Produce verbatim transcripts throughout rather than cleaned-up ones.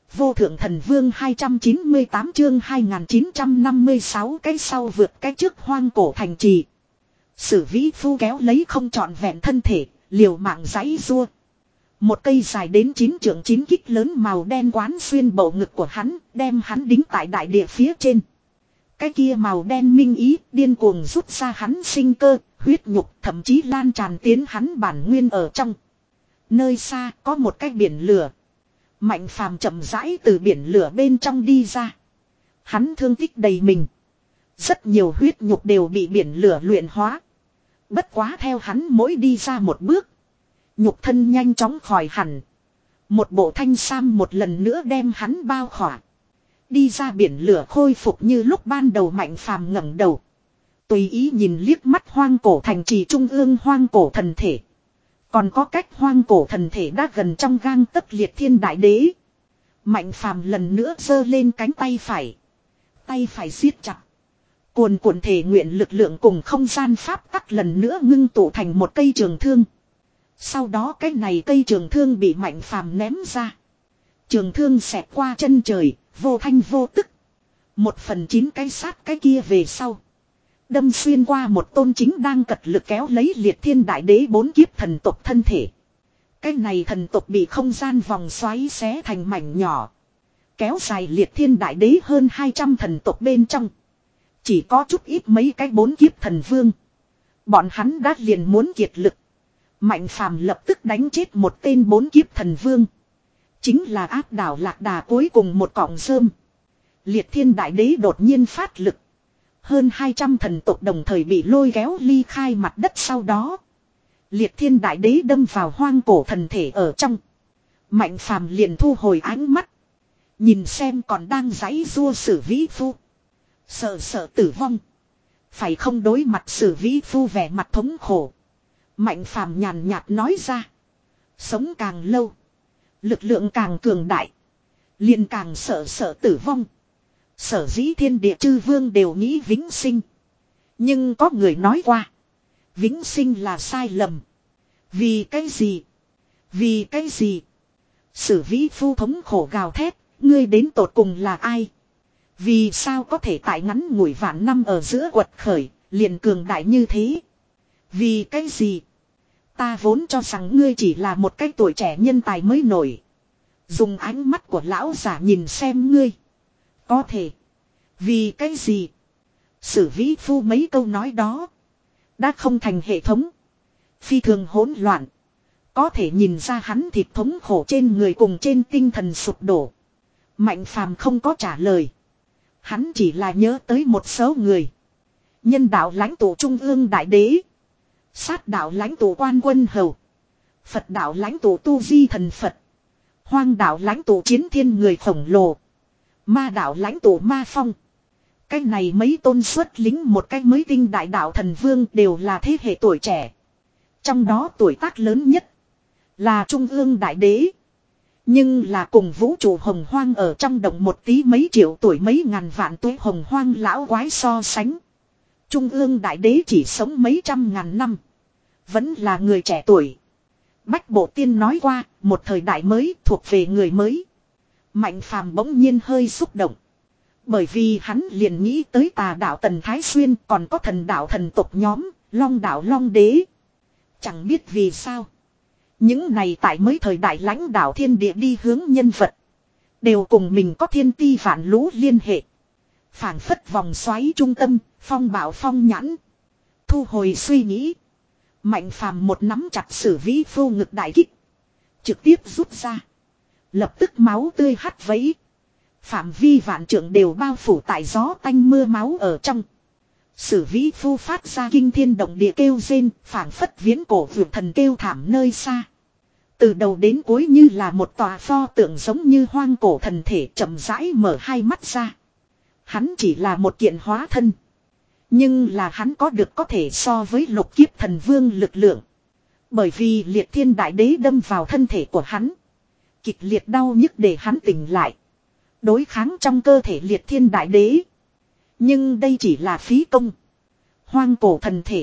Vô thượng thần vương hai trăm chín mươi tám chương hai nghìn chín trăm năm mươi sáu cái sau vượt cái trước hoang cổ thành trì. Sử vĩ phu kéo lấy không trọn vẹn thân thể, liều mạng giãy giụa. Một cây dài đến chín trượng chín kích lớn màu đen quán xuyên bầu ngực của hắn, đem hắn đính tại đại địa phía trên. Cái kia màu đen minh ý, điên cuồng rút ra hắn sinh cơ, huyết nhục, thậm chí lan tràn tiến hắn bản nguyên ở trong. Nơi xa có một cái biển lửa. Mạnh phàm chậm rãi từ biển lửa bên trong đi ra. Hắn thương tích đầy mình. Rất nhiều huyết nhục đều bị biển lửa luyện hóa. Bất quá theo hắn mỗi đi ra một bước, nhục thân nhanh chóng khỏi hẳn. Một bộ thanh sam một lần nữa đem hắn bao khỏa. Đi ra biển lửa khôi phục như lúc ban đầu Mạnh phàm ngẩng đầu. Tùy ý nhìn liếc mắt hoang cổ thành trì trung ương hoang cổ thần thể. Còn có cách hoang cổ thần thể đã gần trong gang tấc liệt thiên đại đế. Mạnh phàm lần nữa giơ lên cánh tay phải. Tay phải siết chặt. Cuồn cuộn thể nguyện lực lượng cùng không gian pháp tắc lần nữa ngưng tụ thành một cây trường thương. Sau đó cái này cây trường thương bị Mạnh phàm ném ra. Trường thương xẹt qua chân trời, vô thanh vô tức. Một phần chín cái sát cái kia về sau. Đâm xuyên qua một tôn chính đang cật lực kéo lấy liệt thiên đại đế bốn kiếp thần tộc thân thể. Cái này thần tộc bị không gian vòng xoáy xé thành mảnh nhỏ. Kéo dài liệt thiên đại đế hơn hai trăm thần tộc bên trong. Chỉ có chút ít mấy cái bốn kiếp thần vương. Bọn hắn đã liền muốn kiệt lực. Mạnh phàm lập tức đánh chết một tên bốn kiếp thần vương. Chính là áp đảo lạc đà cuối cùng một cọng rơm. Liệt thiên đại đế đột nhiên phát lực. Hơn hai trăm thần tộc đồng thời bị lôi kéo ly khai mặt đất sau đó. Liệt thiên đại đế đâm vào hoang cổ thần thể ở trong. Mạnh phàm liền thu hồi ánh mắt. Nhìn xem còn đang giãy giụa Sử vĩ phu. Sợ sợ tử vong. Phải không đối mặt Sử vĩ phu vẻ mặt thống khổ. Mạnh phàm nhàn nhạt nói ra. Sống càng lâu. Lực lượng càng cường đại. Liền càng sợ sợ tử vong. Sở dĩ thiên địa chư vương đều nghĩ vĩnh sinh. Nhưng có người nói qua. Vĩnh sinh là sai lầm. Vì cái gì? Vì cái gì? Sử vĩ phu thống khổ gào thét. Ngươi đến tột cùng là ai? Vì sao có thể tại ngắn ngủi vạn năm ở giữa quật khởi. Liền cường đại như thế? Vì cái gì? Ta vốn cho rằng ngươi chỉ là một cái tuổi trẻ nhân tài mới nổi. Dùng ánh mắt của lão giả nhìn xem ngươi. Có thể. Vì cái gì? Sử vĩ phu mấy câu nói đó. Đã không thành hệ thống. Phi thường hỗn loạn. Có thể nhìn ra hắn thịt thống khổ trên người cùng trên tinh thần sụp đổ. Mạnh phàm không có trả lời. Hắn chỉ là nhớ tới một số người. Nhân đạo lãnh tụ trung ương đại đế. Sát đạo lãnh tụ quan quân hầu. Phật đạo lãnh tụ tu di thần Phật. Hoang đạo lãnh tụ chiến thiên người khổng lồ. Ma đạo lãnh tụ ma phong. Cái này mấy tôn xuất lính một cái mới tinh đại đạo thần vương đều là thế hệ tuổi trẻ. Trong đó tuổi tác lớn nhất là trung ương đại đế. Nhưng là cùng vũ trụ hồng hoang ở trong động một tí mấy triệu tuổi mấy ngàn vạn tuổi hồng hoang lão quái so sánh. Trung ương đại đế chỉ sống mấy trăm ngàn năm. Vẫn là người trẻ tuổi. Bách Bộ Tiên nói qua, một thời đại mới thuộc về người mới. Mạnh phàm bỗng nhiên hơi xúc động. Bởi vì hắn liền nghĩ tới tà đạo Tần Thái Xuyên còn có thần đạo thần tộc nhóm, long đạo long đế. Chẳng biết vì sao. Những này tại mới thời đại lãnh đạo thiên địa đi hướng nhân vật. Đều cùng mình có thiên ti vạn lũ liên hệ. Phảng phất vòng xoáy trung tâm, phong bảo phong nhãn. Thu hồi suy nghĩ. Mạnh phàm một nắm chặt Sử vĩ phu ngực đại kích. Trực tiếp rút ra. Lập tức máu tươi hắt vẫy. Phạm vi vạn trượng đều bao phủ tại gió tanh mưa máu ở trong. Sử vĩ phu phát ra kinh thiên động địa kêu rên, phảng phất viễn cổ vượt thần kêu thảm nơi xa. Từ đầu đến cuối như là một tòa pho tượng giống như hoang cổ thần thể chậm rãi mở hai mắt ra. Hắn chỉ là một kiện hóa thân. Nhưng là hắn có được có thể so với lục kiếp thần vương lực lượng. Bởi vì liệt thiên đại đế đâm vào thân thể của hắn. Kịch liệt đau nhức để hắn tỉnh lại. Đối kháng trong cơ thể liệt thiên đại đế. Nhưng đây chỉ là phí công. Hoang cổ thần thể.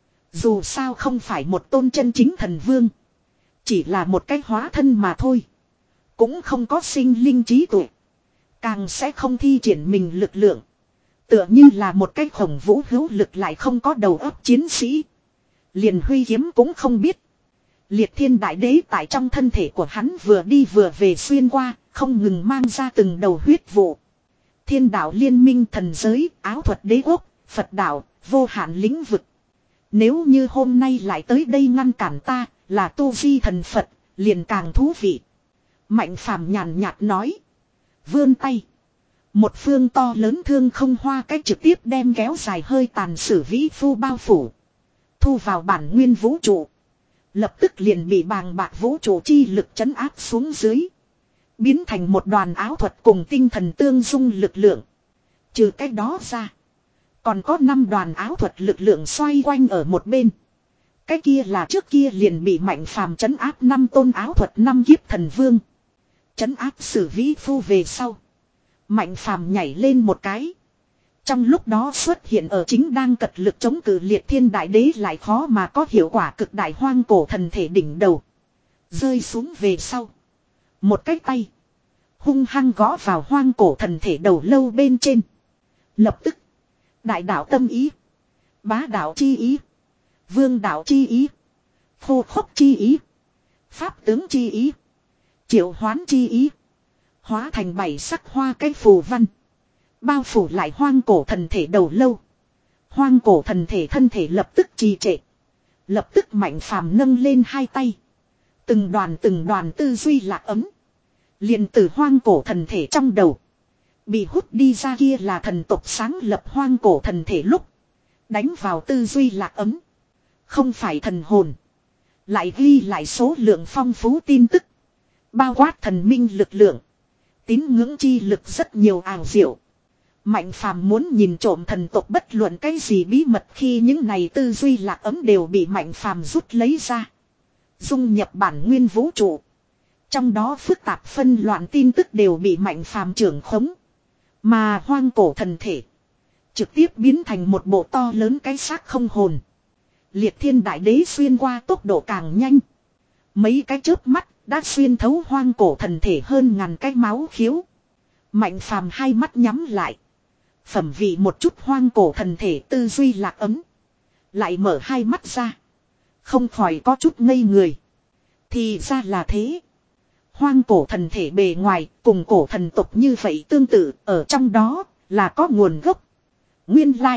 Dù sao không phải một tôn chân chính thần vương. Chỉ là một cái hóa thân mà thôi. Cũng không có sinh linh trí tuệ. Càng sẽ không thi triển mình lực lượng. Tựa như là một cái khổng vũ hữu lực lại không có đầu óc chiến sĩ. Liền huy kiếm cũng không biết. Liệt thiên đại đế tại trong thân thể của hắn vừa đi vừa về xuyên qua, không ngừng mang ra từng đầu huyết vụ. Thiên đạo liên minh thần giới, áo thuật đế quốc, Phật đạo, vô hạn lĩnh vực. Nếu như hôm nay lại tới đây ngăn cản ta, là tu vi thần Phật, liền càng thú vị. Mạnh phàm nhàn nhạt nói. Vươn tay. Một phương to lớn thương không hoa cách trực tiếp đem kéo dài hơi tàn sử vĩ phu bao phủ. Thu vào bản nguyên vũ trụ. Lập tức liền bị bàng bạc vũ trụ chi lực trấn áp xuống dưới. Biến thành một đoàn áo thuật cùng tinh thần tương dung lực lượng. Trừ cách đó ra. Còn có năm đoàn áo thuật lực lượng xoay quanh ở một bên. Cái kia là trước kia liền bị mạnh phàm trấn áp năm tôn áo thuật năm kiếp thần vương. Trấn áp sử vĩ phu về sau. Mạnh phàm nhảy lên một cái. Trong lúc đó xuất hiện ở chính đang cật lực chống cự liệt thiên đại đế lại khó mà có hiệu quả cực đại hoang cổ thần thể đỉnh đầu. Rơi xuống về sau. Một cái tay. Hung hăng gõ vào hoang cổ thần thể đầu lâu bên trên. Lập tức. Đại đạo tâm ý. Bá đạo chi ý. Vương đạo chi ý. Khô khốc chi ý. Pháp tướng chi ý. Triệu hoán chi ý. Hóa thành bảy sắc hoa cái phù văn. Bao phủ lại hoang cổ thần thể đầu lâu. Hoang cổ thần thể thân thể lập tức trì trệ. Lập tức mạnh phàm nâng lên hai tay. Từng đoàn từng đoàn tư duy lạc ấm. liền từ hoang cổ thần thể trong đầu. Bị hút đi ra kia là thần tộc sáng lập hoang cổ thần thể lúc. Đánh vào tư duy lạc ấm. Không phải thần hồn. Lại ghi lại số lượng phong phú tin tức. Bao quát thần minh lực lượng. Tín ngưỡng chi lực rất nhiều ảo diệu. Mạnh phàm muốn nhìn trộm thần tộc bất luận cái gì bí mật khi những này tư duy lạc ấm đều bị mạnh phàm rút lấy ra. Dung nhập bản nguyên vũ trụ. Trong đó phức tạp phân loạn tin tức đều bị mạnh phàm trưởng khống. Mà hoang cổ thần thể. Trực tiếp biến thành một bộ to lớn cái xác không hồn. Liệt thiên đại đế xuyên qua tốc độ càng nhanh. Mấy cái chớp mắt đã xuyên thấu hoang cổ thần thể hơn ngàn cái máu khiếu. Mạnh phàm hai mắt nhắm lại. Phẩm vị một chút hoang cổ thần thể tư duy lạc ấm. Lại mở hai mắt ra. Không khỏi có chút ngây người. Thì ra là thế. Hoang cổ thần thể bề ngoài cùng cổ thần tộc như vậy tương tự ở trong đó là có nguồn gốc. Nguyên lai.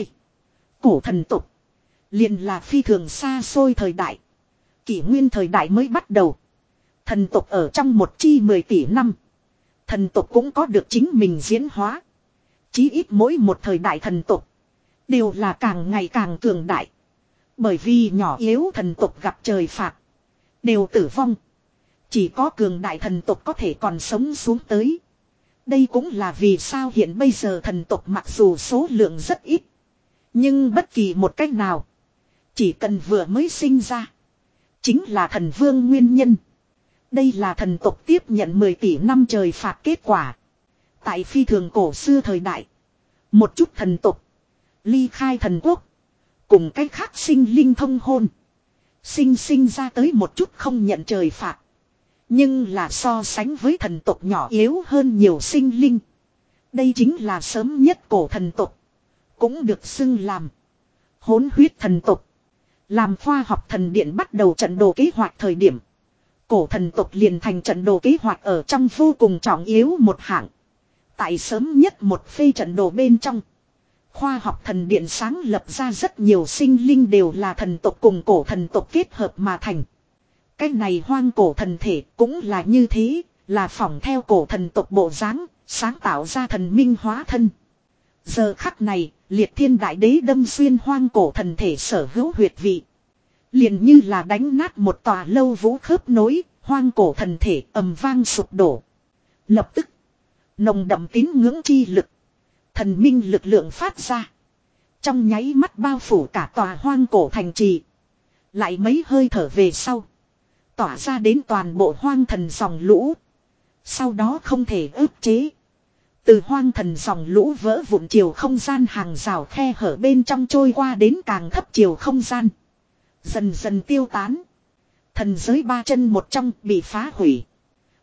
Cổ thần tộc. Liền là phi thường xa xôi thời đại. Kỷ nguyên thời đại mới bắt đầu. Thần tộc ở trong một chi mười tỷ năm. Thần tộc cũng có được chính mình diễn hóa. Chí ít mỗi một thời đại thần tộc. Đều là càng ngày càng cường đại. Bởi vì nhỏ yếu thần tộc gặp trời phạt. Đều tử vong. Chỉ có cường đại thần tộc có thể còn sống xuống tới. Đây cũng là vì sao hiện bây giờ thần tộc mặc dù số lượng rất ít. Nhưng bất kỳ một cách nào. Chỉ cần vừa mới sinh ra. Chính là thần vương nguyên nhân. Đây là thần tộc tiếp nhận mười tỷ năm trời phạt kết quả. Tại phi thường cổ xưa thời đại. Một chút thần tộc. Ly khai thần quốc. Cùng cách khác sinh linh thông hôn. Sinh sinh ra tới một chút không nhận trời phạt. Nhưng là so sánh với thần tộc nhỏ yếu hơn nhiều sinh linh. Đây chính là sớm nhất cổ thần tộc. Cũng được xưng làm hỗn huyết thần tộc. Làm khoa học thần điện bắt đầu trận đồ kế hoạch thời điểm. Cổ thần tộc liền thành trận đồ kế hoạch ở trong vô cùng trọng yếu một hạng. Tại sớm nhất một phê trận đồ bên trong. Khoa học thần điện sáng lập ra rất nhiều sinh linh đều là thần tộc cùng cổ thần tộc kết hợp mà thành. Cái này hoang cổ thần thể cũng là như thế, là phỏng theo cổ thần tộc bộ dáng, sáng tạo ra thần minh hóa thân. Giờ khắc này, liệt thiên đại đế đâm xuyên hoang cổ thần thể sở hữu huyệt vị. Liền như là đánh nát một tòa lâu vũ khớp nối, hoang cổ thần thể ầm vang sụp đổ. Lập tức, nồng đậm tín ngưỡng chi lực, thần minh lực lượng phát ra. Trong nháy mắt bao phủ cả tòa hoang cổ thành trì. Lại mấy hơi thở về sau. Tỏa ra đến toàn bộ hoang thần dòng lũ. Sau đó không thể ức chế. Từ hoang thần dòng lũ vỡ vụn chiều không gian hàng rào khe hở bên trong trôi qua đến càng thấp chiều không gian. Dần dần tiêu tán. Thần giới ba chân một trong bị phá hủy.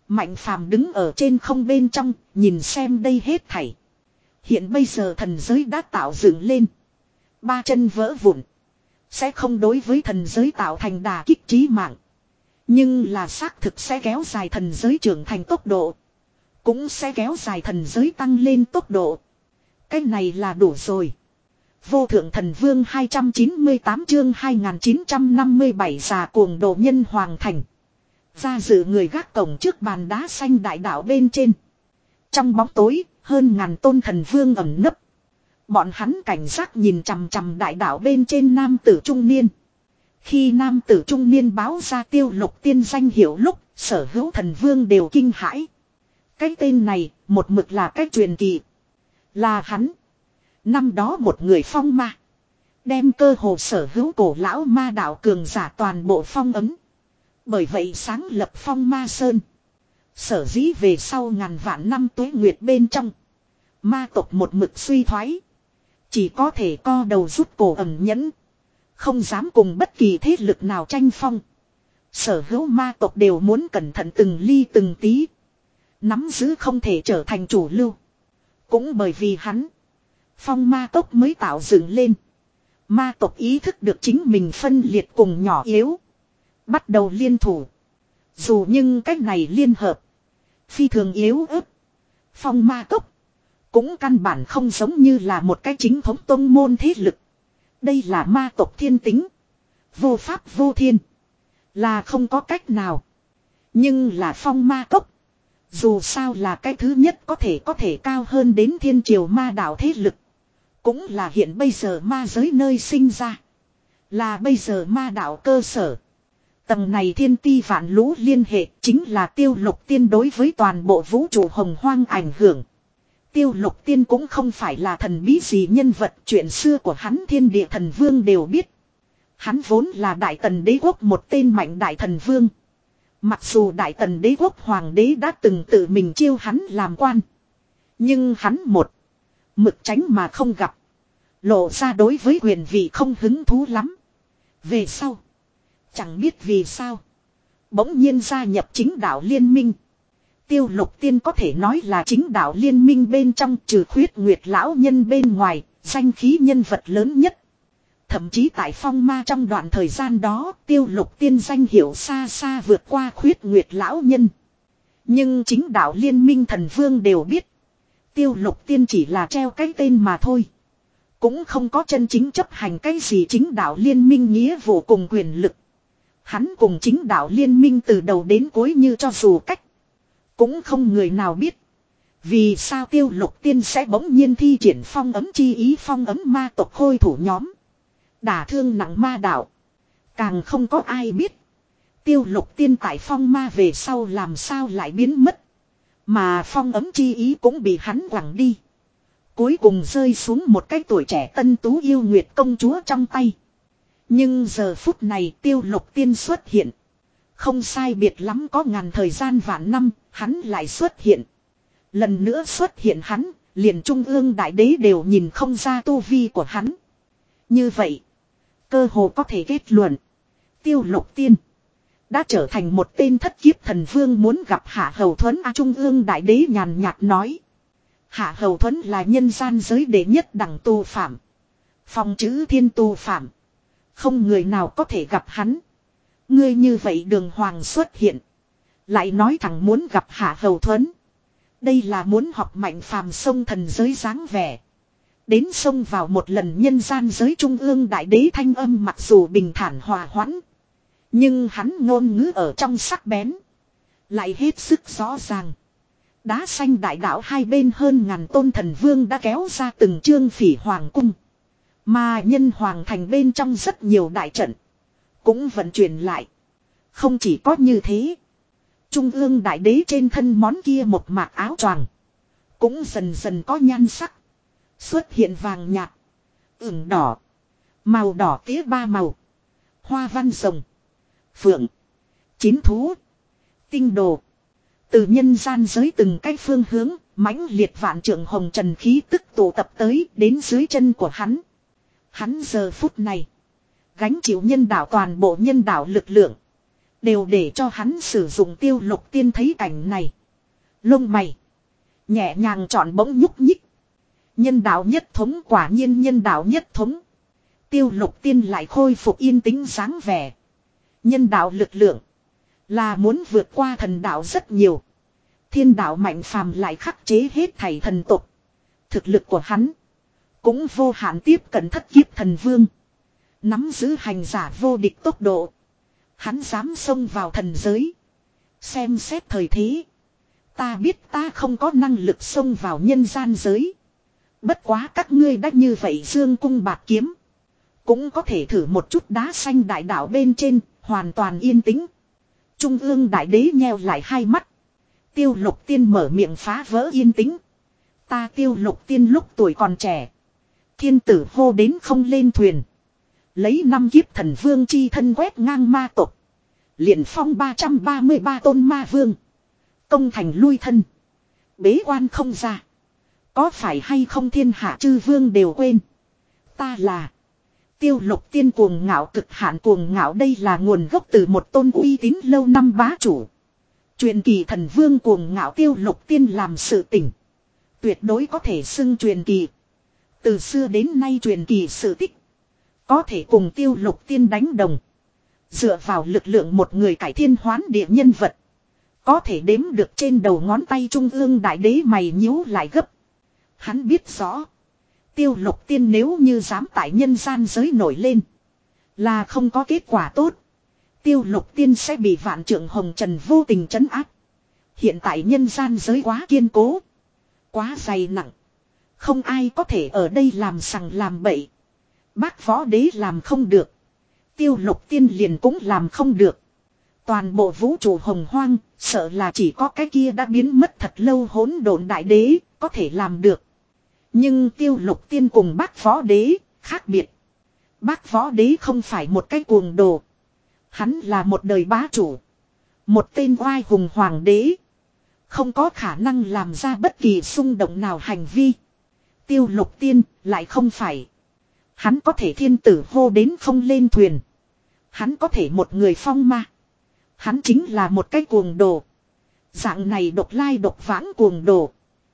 Mạnh phàm đứng ở trên không bên trong, nhìn xem đây hết thảy. Hiện bây giờ thần giới đã tạo dựng lên. Ba chân vỡ vụn. Sẽ không đối với thần giới tạo thành đà kích chí mạng. Nhưng là xác thực sẽ kéo dài thần giới trưởng thành tốc độ. Cũng sẽ kéo dài thần giới tăng lên tốc độ. Cái này là đủ rồi. Vô thượng thần vương hai trăm chín mươi tám chương hai nghìn chín trăm năm mươi bảy già cuồng độ nhân hoàng thành. Ra dự người gác cổng trước bàn đá xanh đại đạo bên trên. Trong bóng tối, hơn ngàn tôn thần vương ẩn nấp. Bọn hắn cảnh giác nhìn chằm chằm đại đạo bên trên nam tử trung niên. Khi nam tử trung niên báo ra Tiêu Lục Tiên danh hiệu lúc, sở hữu thần vương đều kinh hãi. Cái tên này, một mực là cái truyền kỳ. Là hắn. Năm đó một người phong ma. Đem cơ hồ sở hữu cổ lão ma đạo cường giả toàn bộ phong ấm. Bởi vậy sáng lập phong ma sơn. Sở dĩ về sau ngàn vạn năm tuế nguyệt bên trong. Ma tộc một mực suy thoái. Chỉ có thể co đầu rút cổ ẩn nhẫn. Không dám cùng bất kỳ thế lực nào tranh phong. Sở hữu ma tộc đều muốn cẩn thận từng ly từng tí. Nắm giữ không thể trở thành chủ lưu. Cũng bởi vì hắn. Phong ma tộc mới tạo dựng lên. Ma tộc ý thức được chính mình phân liệt cùng nhỏ yếu. Bắt đầu liên thủ. Dù nhưng cách này liên hợp. Phi thường yếu ớt. Phong ma tộc. Cũng căn bản không giống như là một cái chính thống tôn môn thế lực. Đây là ma tộc thiên tính. Vô pháp vô thiên. Là không có cách nào. Nhưng là phong ma tộc. Dù sao là cái thứ nhất có thể có thể cao hơn đến thiên triều ma đạo thế lực. Cũng là hiện bây giờ ma giới nơi sinh ra. Là bây giờ ma đạo cơ sở. Tầng này thiên ti vạn lũ liên hệ chính là Tiêu Lục Tiên đối với toàn bộ vũ trụ hồng hoang ảnh hưởng. Tiêu Lục Tiên cũng không phải là thần bí gì nhân vật, chuyện xưa của hắn thiên địa thần vương đều biết. Hắn vốn là Đại Tần đế quốc một tên mạnh đại thần vương. Mặc dù Đại Tần đế quốc hoàng đế đã từng tự mình chiêu hắn làm quan. Nhưng hắn một mực tránh mà không gặp. Lộ ra đối với quyền vị không hứng thú lắm. Về sau. Chẳng biết vì sao. Bỗng nhiên gia nhập chính đạo liên minh. Tiêu Lục Tiên có thể nói là chính đạo liên minh bên trong trừ Khuyết Nguyệt lão nhân bên ngoài. Danh khí nhân vật lớn nhất. Thậm chí tại phong ma trong đoạn thời gian đó. Tiêu Lục Tiên danh hiệu xa xa vượt qua Khuyết Nguyệt lão nhân. Nhưng chính đạo liên minh thần vương đều biết. Tiêu Lục Tiên chỉ là treo cái tên mà thôi. Cũng không có chân chính chấp hành cái gì chính đạo liên minh nghĩa vụ cùng quyền lực. Hắn cùng chính đạo liên minh từ đầu đến cuối như cho dù cách. Cũng không người nào biết. Vì sao Tiêu Lục Tiên sẽ bỗng nhiên thi triển phong ấm chi ý phong ấm ma tộc khôi thủ nhóm. Đả thương nặng ma đạo. Càng không có ai biết. Tiêu Lục Tiên tại phong ma về sau làm sao lại biến mất. Mà phong ấm chi ý cũng bị hắn quẳng đi. Cuối cùng rơi xuống một cái tuổi trẻ tân tú yêu nguyệt công chúa trong tay. Nhưng giờ phút này Tiêu Lục Tiên xuất hiện. Không sai biệt lắm có ngàn thời gian vạn năm, hắn lại xuất hiện. Lần nữa xuất hiện hắn, liền trung ương đại đế đều nhìn không ra tu vi của hắn. Như vậy, cơ hồ có thể kết luận. Tiêu Lục Tiên đã trở thành một tên thất kiếp thần vương muốn gặp Hạ Hầu Thuấn. A trung ương đại đế nhàn nhạt nói. Hạ Hầu Thuấn là nhân gian giới đệ nhất đẳng tu phạm. Phong chữ thiên tu phạm. Không người nào có thể gặp hắn. Ngươi như vậy đường hoàng xuất hiện. Lại nói thẳng muốn gặp Hạ Hầu Thuấn. Đây là muốn học mạnh phàm sông thần giới dáng vẻ. Đến sông vào một lần nhân gian giới trung ương đại đế thanh âm mặc dù bình thản hòa hoãn. Nhưng hắn ngôn ngữ ở trong sắc bén. Lại hết sức rõ ràng. Đá xanh đại đạo hai bên hơn ngàn tôn thần vương đã kéo ra từng chương phỉ hoàng cung. Mà nhân hoàng thành bên trong rất nhiều đại trận. Cũng vận chuyển lại. Không chỉ có như thế. Trung ương đại đế trên thân món kia một mạc áo choàng. Cũng dần dần có nhan sắc. Xuất hiện vàng nhạt. Ửng đỏ. Màu đỏ tía ba màu. Hoa văn rồng. Phượng. Chín thú. Tinh đồ. Từ nhân gian giới từng cái phương hướng. Mãnh liệt vạn trượng hồng trần khí tức tụ tập tới đến dưới chân của hắn. Hắn giờ phút này. Gánh chịu nhân đạo toàn bộ nhân đạo lực lượng. Đều để cho hắn sử dụng Tiêu Lục Tiên thấy cảnh này. Lông mày. Nhẹ nhàng chọn bỗng nhúc nhích. Nhân đạo nhất thống, quả nhiên nhân đạo nhất thống. Tiêu Lục Tiên lại khôi phục yên tĩnh dáng vẻ. Nhân đạo lực lượng. Là muốn vượt qua thần đạo rất nhiều. Thiên đạo mạnh phàm lại khắc chế hết thảy thần tục. Thực lực của hắn. Cũng vô hạn tiếp cận thất kiếp thần vương. Nắm giữ hành giả vô địch tốc độ. Hắn dám xông vào thần giới. Xem xét thời thế. Ta biết ta không có năng lực xông vào nhân gian giới. Bất quá các ngươi đã như vậy dương cung bạt kiếm. Cũng có thể thử một chút đá xanh đại đạo bên trên. Hoàn toàn yên tĩnh. Trung ương đại đế nheo lại hai mắt. Tiêu Lục Tiên mở miệng phá vỡ yên tĩnh. Ta Tiêu Lục Tiên lúc tuổi còn trẻ. Thiên tử hô đến không lên thuyền. Lấy năm kiếp thần vương chi thân quét ngang ma tộc. Liền phong ba trăm ba mươi ba tôn ma vương. Công thành lui thân. Bế quan không ra. Có phải hay không thiên hạ chư vương đều quên. Ta là Tiêu Lục Tiên cuồng ngạo cực hạn cuồng ngạo, đây là nguồn gốc từ một tôn uy tín lâu năm bá chủ. Truyền kỳ thần vương cuồng ngạo Tiêu Lục Tiên làm sự tình. Tuyệt đối có thể xưng truyền kỳ. Từ xưa đến nay truyền kỳ sự tích. Có thể cùng Tiêu Lục Tiên đánh đồng. Dựa vào lực lượng một người cải thiên hoán địa nhân vật. Có thể đếm được trên đầu ngón tay trung ương đại đế mày nhíu lại gấp. Hắn biết rõ. Tiêu Lục Tiên nếu như dám tại nhân gian giới nổi lên. Là không có kết quả tốt. Tiêu Lục Tiên sẽ bị vạn trượng hồng trần vô tình trấn áp. Hiện tại nhân gian giới quá kiên cố. Quá dày nặng. Không ai có thể ở đây làm sằng làm bậy. Bác võ đế làm không được. Tiêu Lục Tiên liền cũng làm không được. Toàn bộ vũ trụ hồng hoang, sợ là chỉ có cái kia đã biến mất thật lâu hỗn độn đại đế, có thể làm được. Nhưng Tiêu Lục Tiên cùng bác võ đế, khác biệt. Bác võ đế không phải một cái cuồng đồ. Hắn là một đời bá chủ. Một tên oai hùng hoàng đế. Không có khả năng làm ra bất kỳ xung động nào hành vi. Tiêu Lục Tiên lại không phải. Hắn có thể thiên tử hô đến không lên thuyền. Hắn có thể một người phong ma. Hắn chính là một cái cuồng đồ. Dạng này độc lai độc vãng cuồng đồ.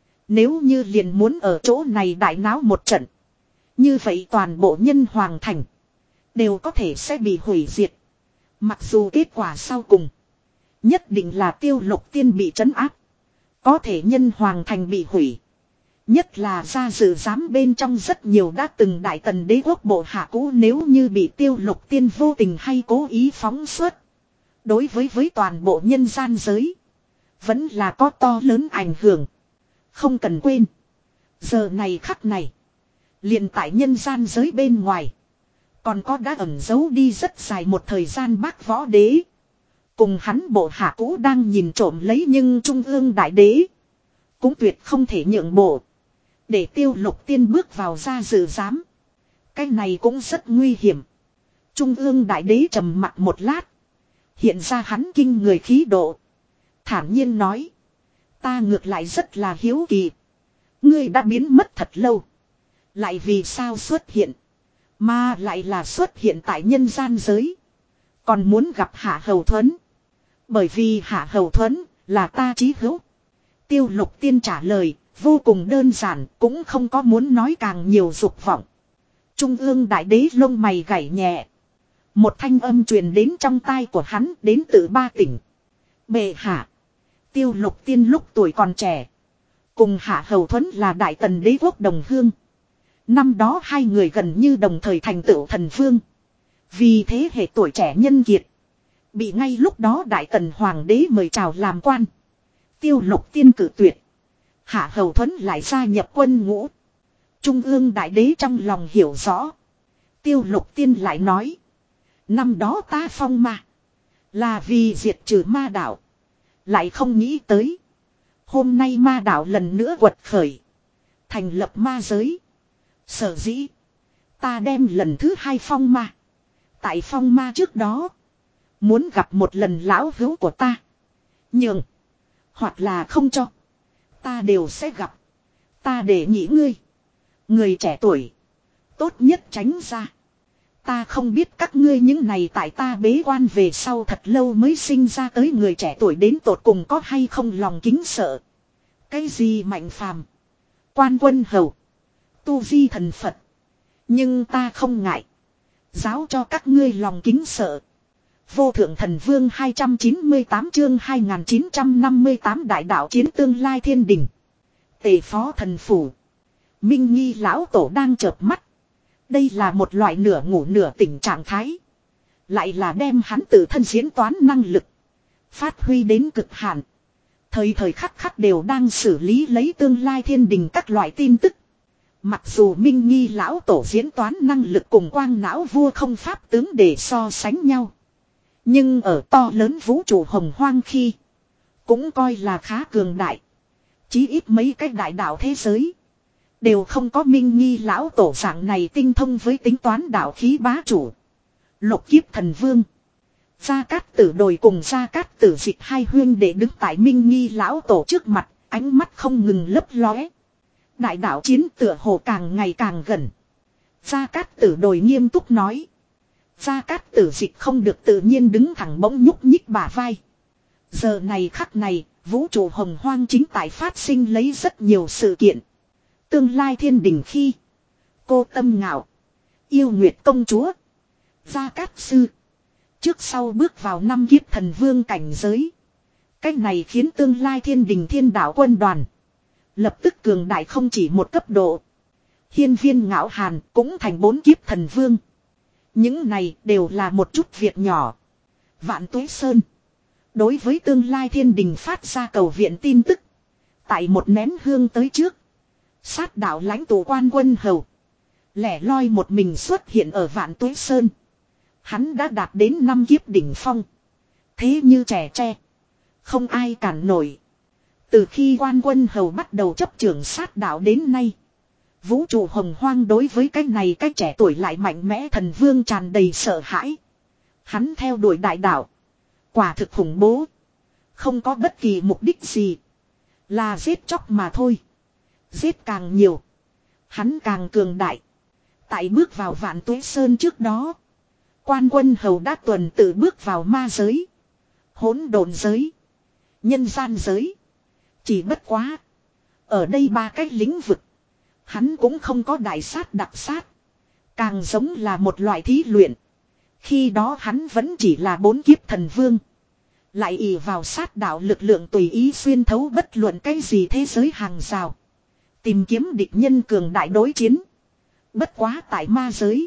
Nếu như liền muốn ở chỗ này đại náo một trận. Như vậy toàn bộ nhân hoàng thành. Đều có thể sẽ bị hủy diệt. Mặc dù kết quả sau cùng. Nhất định là Tiêu Lục Tiên bị trấn áp. Có thể nhân hoàng thành bị hủy. Nhất là ra dự giám bên trong rất nhiều đã từng đại tần đế quốc bộ hạ cũ nếu như bị Tiêu Lục Tiên vô tình hay cố ý phóng xuất. Đối với với toàn bộ nhân gian giới. Vẫn là có to lớn ảnh hưởng. Không cần quên. Giờ này khắc này. Liền tại nhân gian giới bên ngoài. Còn có đã ẩn giấu đi rất dài một thời gian bác võ đế. Cùng hắn bộ hạ cũ đang nhìn trộm lấy nhưng trung ương đại đế. Cũng tuyệt không thể nhượng bộ. Để Tiêu Lục Tiên bước vào ra dự giám. Cái này cũng rất nguy hiểm. Trung ương đại đế trầm mặt một lát. Hiện ra hắn kinh người khí độ. Thản nhiên nói. Ta ngược lại rất là hiếu kỳ. Ngươi đã biến mất thật lâu. Lại vì sao xuất hiện. Mà lại là xuất hiện tại nhân gian giới. Còn muốn gặp Hạ Hầu Thuấn. Bởi vì Hạ Hầu Thuấn là ta chí hữu. Tiêu Lục Tiên trả lời. Vô cùng đơn giản, cũng không có muốn nói càng nhiều dục vọng. Trung ương đại đế lông mày gảy nhẹ. Một thanh âm truyền đến trong tai của hắn đến từ ba tỉnh. Bệ hạ. Tiêu Lục Tiên lúc tuổi còn trẻ. Cùng Hạ Hầu Thuấn là đại tần đế quốc đồng hương. Năm đó hai người gần như đồng thời thành tựu thần vương. Vì thế hệ tuổi trẻ nhân kiệt. Bị ngay lúc đó đại tần hoàng đế mời chào làm quan. Tiêu Lục Tiên cử tuyệt. Hạ Hầu Thuấn lại gia nhập quân ngũ. Trung ương đại đế trong lòng hiểu rõ. Tiêu Lục Tiên lại nói. Năm đó ta phong ma. Là vì diệt trừ ma đạo. Lại không nghĩ tới. Hôm nay ma đạo lần nữa quật khởi. Thành lập ma giới. Sở dĩ. Ta đem lần thứ hai phong ma. Tại phong ma trước đó. Muốn gặp một lần lão hữu của ta. Nhưng. Hoặc là không cho. Ta đều sẽ gặp. Ta để nghĩ ngươi. Người trẻ tuổi. Tốt nhất tránh ra. Ta không biết các ngươi những này tại ta bế quan về sau thật lâu mới sinh ra tới người trẻ tuổi đến tột cùng có hay không lòng kính sợ. Cái gì mạnh phàm. Quan quân hầu. Tu vi thần Phật. Nhưng ta không ngại. Giáo cho các ngươi lòng kính sợ. Vô thượng thần vương hai trăm chín mươi tám chương hai nghìn chín trăm năm mươi tám đại đạo chiến tương lai thiên đình. Tề phó thần phủ. Minh Nghi lão tổ đang chợp mắt. Đây là một loại nửa ngủ nửa tỉnh trạng thái. Lại là đem hắn tự thân diễn toán năng lực. Phát huy đến cực hạn. Thời thời khắc khắc đều đang xử lý lấy tương lai thiên đình các loại tin tức. Mặc dù Minh Nghi lão tổ diễn toán năng lực cùng quang não vua không pháp tướng để so sánh nhau. Nhưng ở to lớn vũ trụ hồng hoang khi. Cũng coi là khá cường đại. Chí ít mấy cái đại đạo thế giới. Đều không có Minh Nghi lão tổ dạng này tinh thông với tính toán đạo khí bá chủ. Lục kiếp thần vương. Gia Cát Tử Đồi cùng Gia Cát Tử Dịch hai huyên để đứng tại Minh Nghi lão tổ trước mặt, ánh mắt không ngừng lấp lóe. Đại đạo chiến tựa hồ càng ngày càng gần. Gia Cát Tử Đồi nghiêm túc nói. Gia Cát Tử Dịch không được tự nhiên đứng thẳng bỗng nhúc nhích bả vai. Giờ này khắc này, vũ trụ hồng hoang chính tại phát sinh lấy rất nhiều sự kiện. Tương lai thiên đình khi. Cô Tâm Ngạo. Yêu Nguyệt công chúa. Gia Cát Sư. Trước sau bước vào năm kiếp thần vương cảnh giới. Cách này khiến tương lai thiên đình thiên đạo quân đoàn. Lập tức cường đại không chỉ một cấp độ. Hiên Viên Ngạo Hàn cũng thành bốn kiếp thần vương. Những này đều là một chút việc nhỏ. Vạn Tuế Sơn. Đối với tương lai thiên đình phát ra cầu viện tin tức. Tại một nén hương tới trước. Sát đạo lãnh tụ quan quân hầu. Lẻ loi một mình xuất hiện ở Vạn Tuế Sơn. Hắn đã đạt đến năm kiếp đỉnh phong. Thế như trẻ tre. Không ai cản nổi. Từ khi quan quân hầu bắt đầu chấp trưởng sát đạo đến nay. Vũ trụ hồng hoang đối với cái này cái trẻ tuổi lại mạnh mẽ thần vương tràn đầy sợ hãi. Hắn theo đuổi đại đạo. Quả thực khủng bố. Không có bất kỳ mục đích gì. Là giết chóc mà thôi. Giết càng nhiều. Hắn càng cường đại. Tại bước vào Vạn Tuế Sơn trước đó. Quan quân hầu đã tuần tự bước vào ma giới. Hỗn độn giới. Nhân gian giới. Chỉ bất quá. Ở đây ba cái lĩnh vực. Hắn cũng không có đại sát đặc sát. Càng giống là một loại thí luyện. Khi đó hắn vẫn chỉ là bốn kiếp thần vương. Lại ỷ vào sát đạo lực lượng tùy ý xuyên thấu bất luận cái gì thế giới hàng rào. Tìm kiếm địch nhân cường đại đối chiến. Bất quá tại ma giới.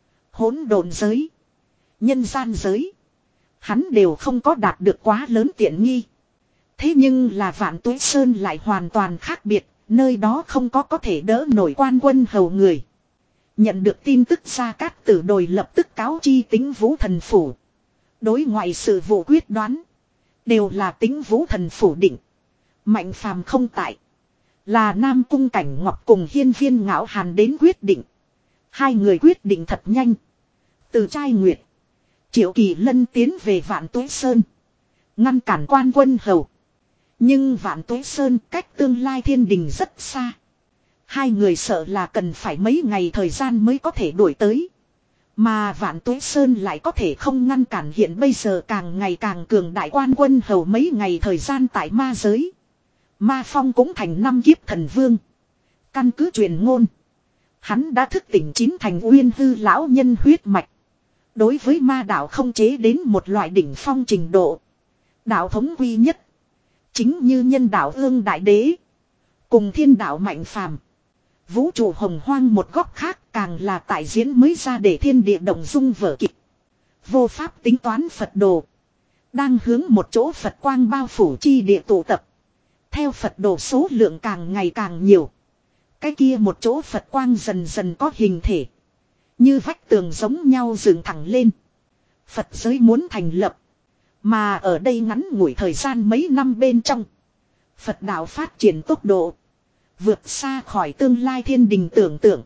Hỗn độn giới. Nhân gian giới. Hắn đều không có đạt được quá lớn tiện nghi. Thế nhưng là Vạn Tuế Sơn lại hoàn toàn khác biệt. Nơi đó không có có thể đỡ nổi quan quân hầu người. Nhận được tin tức Gia Cát Tử Đồi lập tức cáo chi Tính Vũ Thần Phủ. Đối ngoại sự vụ quyết đoán. Đều là Tính Vũ Thần Phủ định. Mạnh phàm không tại. Là Nam Cung Cảnh Ngọc cùng Hiên Viên Ngạo Hàn đến quyết định. Hai người quyết định thật nhanh. Từ trai nguyệt. Triệu Kỳ Lân tiến về Vạn Tuế Sơn. Ngăn cản quan quân hầu. Nhưng Vạn Tuế Sơn cách tương lai thiên đình rất xa. Hai người sợ là cần phải mấy ngày thời gian mới có thể đuổi tới. Mà Vạn Tuế Sơn lại có thể không ngăn cản hiện bây giờ càng ngày càng cường đại quan quân hầu mấy ngày thời gian tại ma giới. Ma Phong cũng thành năm kiếp thần vương. Căn cứ truyền ngôn. Hắn đã thức tỉnh chín thành uyên hư lão nhân huyết mạch. Đối với ma đạo không chế đến một loại đỉnh phong trình độ. Đạo thống quy nhất. Chính như nhân đạo ương đại đế. Cùng thiên đạo mạnh phàm. Vũ trụ hồng hoang một góc khác càng là tại diễn mới ra để thiên địa động dung vở kịch. Vô pháp tính toán Phật đồ. Đang hướng một chỗ Phật quang bao phủ chi địa tụ tập. Theo Phật đồ số lượng càng ngày càng nhiều. Cái kia một chỗ Phật quang dần dần có hình thể. Như vách tường giống nhau dựng thẳng lên. Phật giới muốn thành lập. Mà ở đây ngắn ngủi thời gian mấy năm bên trong. Phật đạo phát triển tốc độ. Vượt xa khỏi tương lai thiên đình tưởng tượng.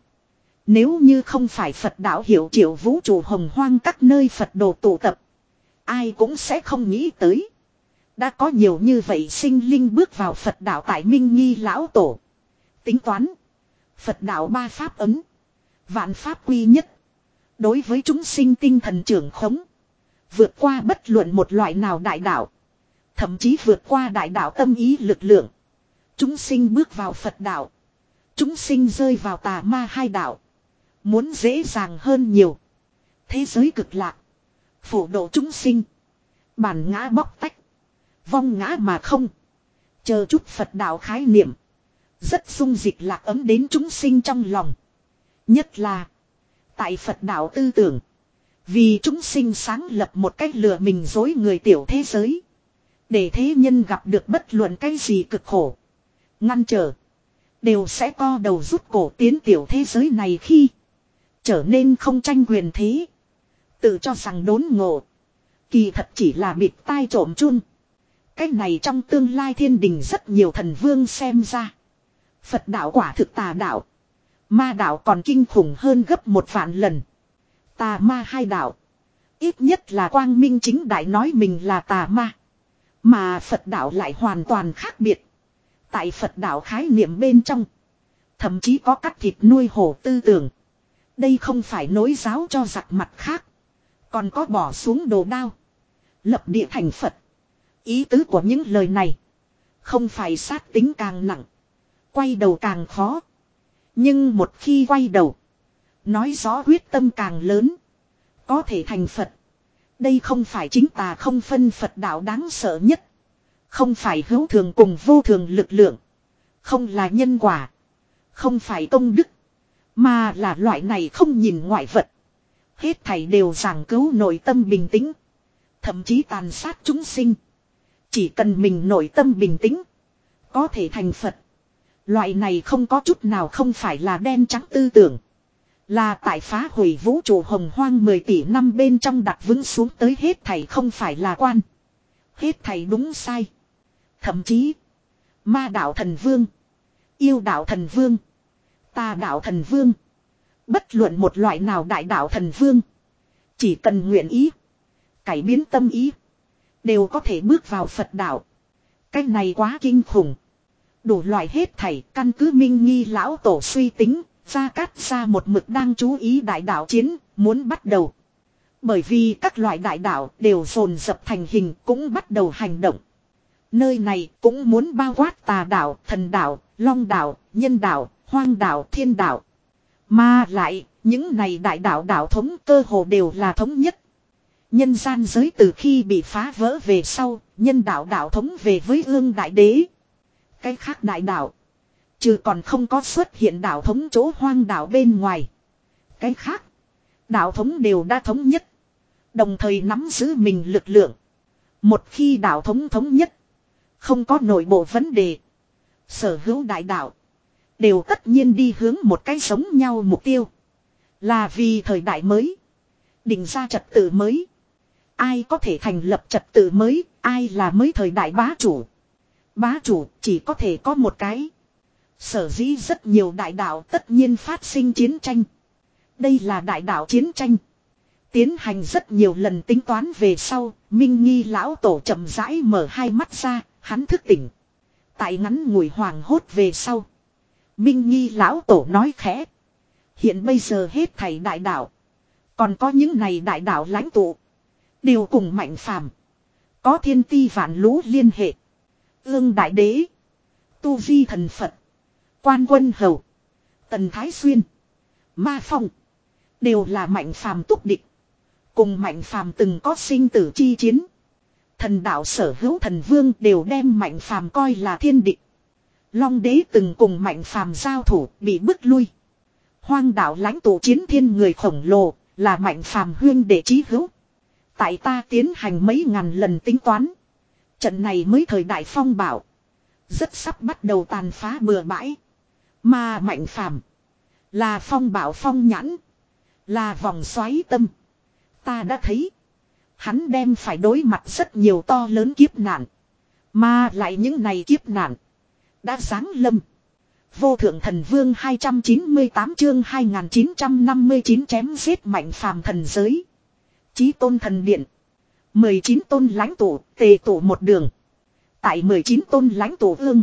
Nếu như không phải Phật đạo hiểu triệu vũ trụ hồng hoang các nơi Phật đồ tụ tập. Ai cũng sẽ không nghĩ tới. Đã có nhiều như vậy sinh linh bước vào Phật đạo tại Minh Nghi lão tổ. Tính toán. Phật đạo ba pháp ấm. Vạn pháp quy nhất. Đối với chúng sinh tinh thần trưởng khống. Vượt qua bất luận một loại nào đại đạo. Thậm chí vượt qua đại đạo tâm ý lực lượng. Chúng sinh bước vào Phật đạo. Chúng sinh rơi vào tà ma hai đạo. Muốn dễ dàng hơn nhiều. Thế giới cực lạc. Phổ độ chúng sinh. Bản ngã bóc tách. Vong ngã mà không. Chờ chút Phật đạo khái niệm. Rất dung dịch lạc ấm đến chúng sinh trong lòng. Nhất là. Tại Phật đạo tư tưởng. Vì chúng sinh sáng lập một cách lừa mình dối người tiểu thế giới. Để thế nhân gặp được bất luận cái gì cực khổ. Ngăn trở. Đều sẽ co đầu rút cổ tiến tiểu thế giới này khi. Trở nên không tranh quyền thế. Tự cho rằng đốn ngộ. Kỳ thật chỉ là bịt tai trộm chun. Cái này trong tương lai thiên đình rất nhiều thần vương xem ra. Phật đạo quả thực tà đạo. Ma đạo còn kinh khủng hơn gấp một vạn lần. Tà ma hai đạo. Ít nhất là quang minh chính đại nói mình là tà ma. Mà Phật đạo lại hoàn toàn khác biệt. Tại Phật đạo khái niệm bên trong. Thậm chí có cắt thịt nuôi hổ tư tưởng. Đây không phải nối giáo cho giặc mặt khác. Còn có bỏ xuống đồ đao. Lập địa thành Phật. Ý tứ của những lời này. Không phải sát tính càng nặng. Quay đầu càng khó. Nhưng một khi quay đầu. Nói rõ quyết tâm càng lớn. Có thể thành Phật. Đây không phải chính tà không phân Phật đạo đáng sợ nhất. Không phải hữu thường cùng vô thường lực lượng. Không là nhân quả. Không phải công đức. Mà là loại này không nhìn ngoại vật. Hết thảy đều giảng cứu nội tâm bình tĩnh. Thậm chí tàn sát chúng sinh. Chỉ cần mình nội tâm bình tĩnh. Có thể thành Phật. Loại này không có chút nào không phải là đen trắng tư tưởng. Là tại phá hủy vũ trụ hồng hoang mười tỷ năm bên trong đặt vững xuống tới hết thảy không phải là quan. Hết thảy đúng sai. Thậm chí. Ma đạo thần vương. Yêu đạo thần vương. Tà đạo thần vương. Bất luận một loại nào đại đạo thần vương. Chỉ cần nguyện ý. Cải biến tâm ý. Đều có thể bước vào Phật đạo. Cái này quá kinh khủng. Đủ loại hết thảy căn cứ Minh Nghi lão tổ suy tính. Gia Cát ra một mực đang chú ý đại đạo chiến. Muốn bắt đầu. Bởi vì các loại đại đạo đều dồn dập thành hình cũng bắt đầu hành động. Nơi này cũng muốn bao quát tà đạo, thần đạo, long đạo, nhân đạo, hoang đạo, thiên đạo. Mà lại, những này đại đạo đạo thống cơ hồ đều là thống nhất. Nhân gian giới từ khi bị phá vỡ về sau, nhân đạo đạo thống về với ương đại đế. Cái khác đại đạo, trừ còn không có xuất hiện đạo thống chỗ hoang đạo bên ngoài. Cái khác, đạo thống đều đã thống nhất. Đồng thời nắm giữ mình lực lượng. Một khi đạo thống thống nhất, không có nội bộ vấn đề. Sở hữu đại đạo đều tất nhiên đi hướng một cái giống nhau mục tiêu. Là vì thời đại mới. Định ra trật tự mới. Ai có thể thành lập trật tự mới. Ai là mới thời đại bá chủ. Bá chủ chỉ có thể có một cái. Sở dĩ rất nhiều đại đạo tất nhiên phát sinh chiến tranh. Đây là đại đạo chiến tranh. Tiến hành rất nhiều lần tính toán về sau. Minh Nghi lão tổ chậm rãi mở hai mắt ra. Hắn thức tỉnh. Tại ngắn ngủi hoàng hốt về sau. Minh Nghi lão tổ nói khẽ. Hiện bây giờ hết thảy đại đạo. Còn có những này đại đạo lãnh tụ. Đều cùng mạnh phàm. Có thiên ti vạn lũ liên hệ. Ương đại đế. Tu vi thần Phật. Quan quân hầu. Tần Thái Xuyên. Ma Phong. Đều là mạnh phàm túc địch. Cùng mạnh phàm từng có sinh tử chi chiến. Thần đạo sở hữu thần vương đều đem mạnh phàm coi là thiên địch. Long đế từng cùng mạnh phàm giao thủ bị bức lui. Hoang đạo lãnh tụ chiến thiên người khổng lồ là mạnh phàm huyên đệ chí hữu. Tại ta tiến hành mấy ngàn lần tính toán. Trận này mới thời đại phong bảo. Rất sắp bắt đầu tàn phá bừa bãi. Mà mạnh phàm là phong bảo phong nhãn. Là vòng xoáy tâm. Ta đã thấy. Hắn đem phải đối mặt rất nhiều to lớn kiếp nạn. Mà lại những này kiếp nạn. Đã giáng lâm. Vô thượng thần vương hai trăm chín mươi tám chương hai nghìn chín trăm năm mươi chín chém giết mạnh phàm thần giới. Chí tôn thần điện. mười chín tôn lãnh tụ tề tụ một đường. Tại mười chín tôn lãnh tụ ương.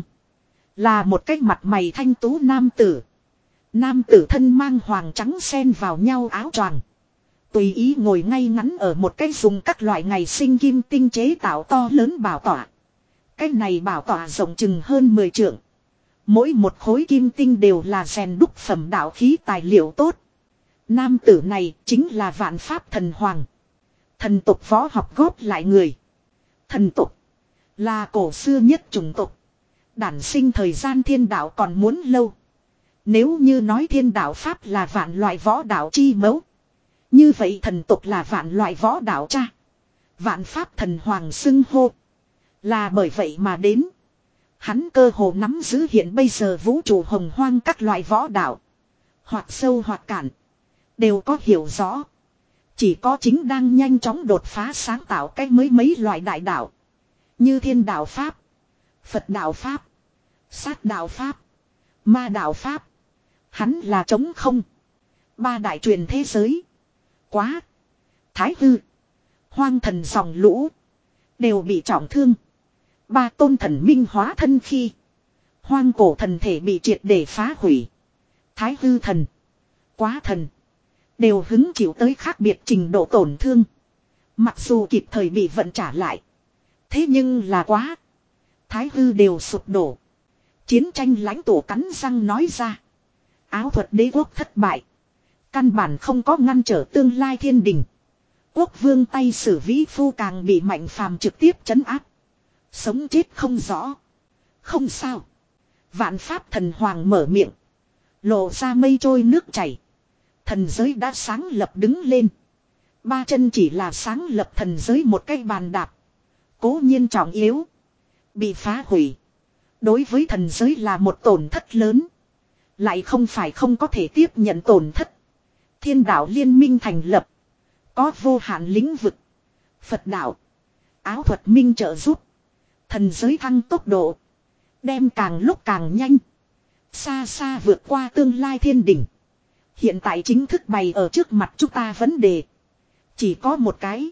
Là một cái mặt mày thanh tú nam tử. Nam tử thân mang hoàng trắng xen vào nhau áo choàng. Tùy ý ngồi ngay ngắn ở một cái dùng các loại ngày sinh kim tinh chế tạo to lớn bảo tọa. Cái này bảo tọa rộng chừng hơn mười trượng. Mỗi một khối kim tinh đều là rèn đúc phẩm đạo khí tài liệu tốt. Nam tử này chính là Vạn Pháp Thần Hoàng. Thần tộc võ học góp lại người. Thần tộc là cổ xưa nhất chủng tộc. Đản sinh thời gian thiên đạo còn muốn lâu. Nếu như nói thiên đạo Pháp là vạn loại võ đạo chi mẫu. Như vậy thần tộc là vạn loại võ đạo cha. Vạn Pháp Thần Hoàng xưng hô. Là bởi vậy mà đến. Hắn cơ hồ nắm giữ hiện bây giờ vũ trụ hồng hoang các loại võ đạo. Hoặc sâu hoặc cạn. Đều có hiểu rõ. Chỉ có chính đang nhanh chóng đột phá sáng tạo cái mới mấy loại đại đạo. Như thiên đạo Pháp. Phật đạo Pháp. Sát đạo Pháp. Ma đạo Pháp. Hắn là trống không. Ba đại truyền thế giới. Quá. Thái hư. Hoang thần dòng lũ. Đều bị trọng thương. Ba tôn thần minh hóa thân khi. Hoang cổ thần thể bị triệt để phá hủy. Thái hư thần. Quá thần. Đều hứng chịu tới khác biệt trình độ tổn thương. Mặc dù kịp thời bị vận trả lại. Thế nhưng là quá. Thái hư đều sụp đổ. Chiến tranh lãnh tụ cắn răng nói ra. Áo thuật đế quốc thất bại. Căn bản không có ngăn trở tương lai thiên đình. Quốc vương tay sử vĩ phu càng bị mạnh phàm trực tiếp trấn áp. Sống chết không rõ. Không sao. Vạn Pháp Thần Hoàng mở miệng. Lộ ra mây trôi nước chảy. Thần giới đã sáng lập đứng lên. Ba chân chỉ là sáng lập thần giới một cái bàn đạp. Cố nhiên trọng yếu. Bị phá hủy. Đối với thần giới là một tổn thất lớn. Lại không phải không có thể tiếp nhận tổn thất. Thiên đạo liên minh thành lập. Có vô hạn lĩnh vực. Phật đạo. Áo thuật minh trợ giúp. Thần giới thăng tốc độ. Đem càng lúc càng nhanh. Xa xa vượt qua tương lai thiên đỉnh. Hiện tại chính thức bày ở trước mặt chúng ta vấn đề. Chỉ có một cái.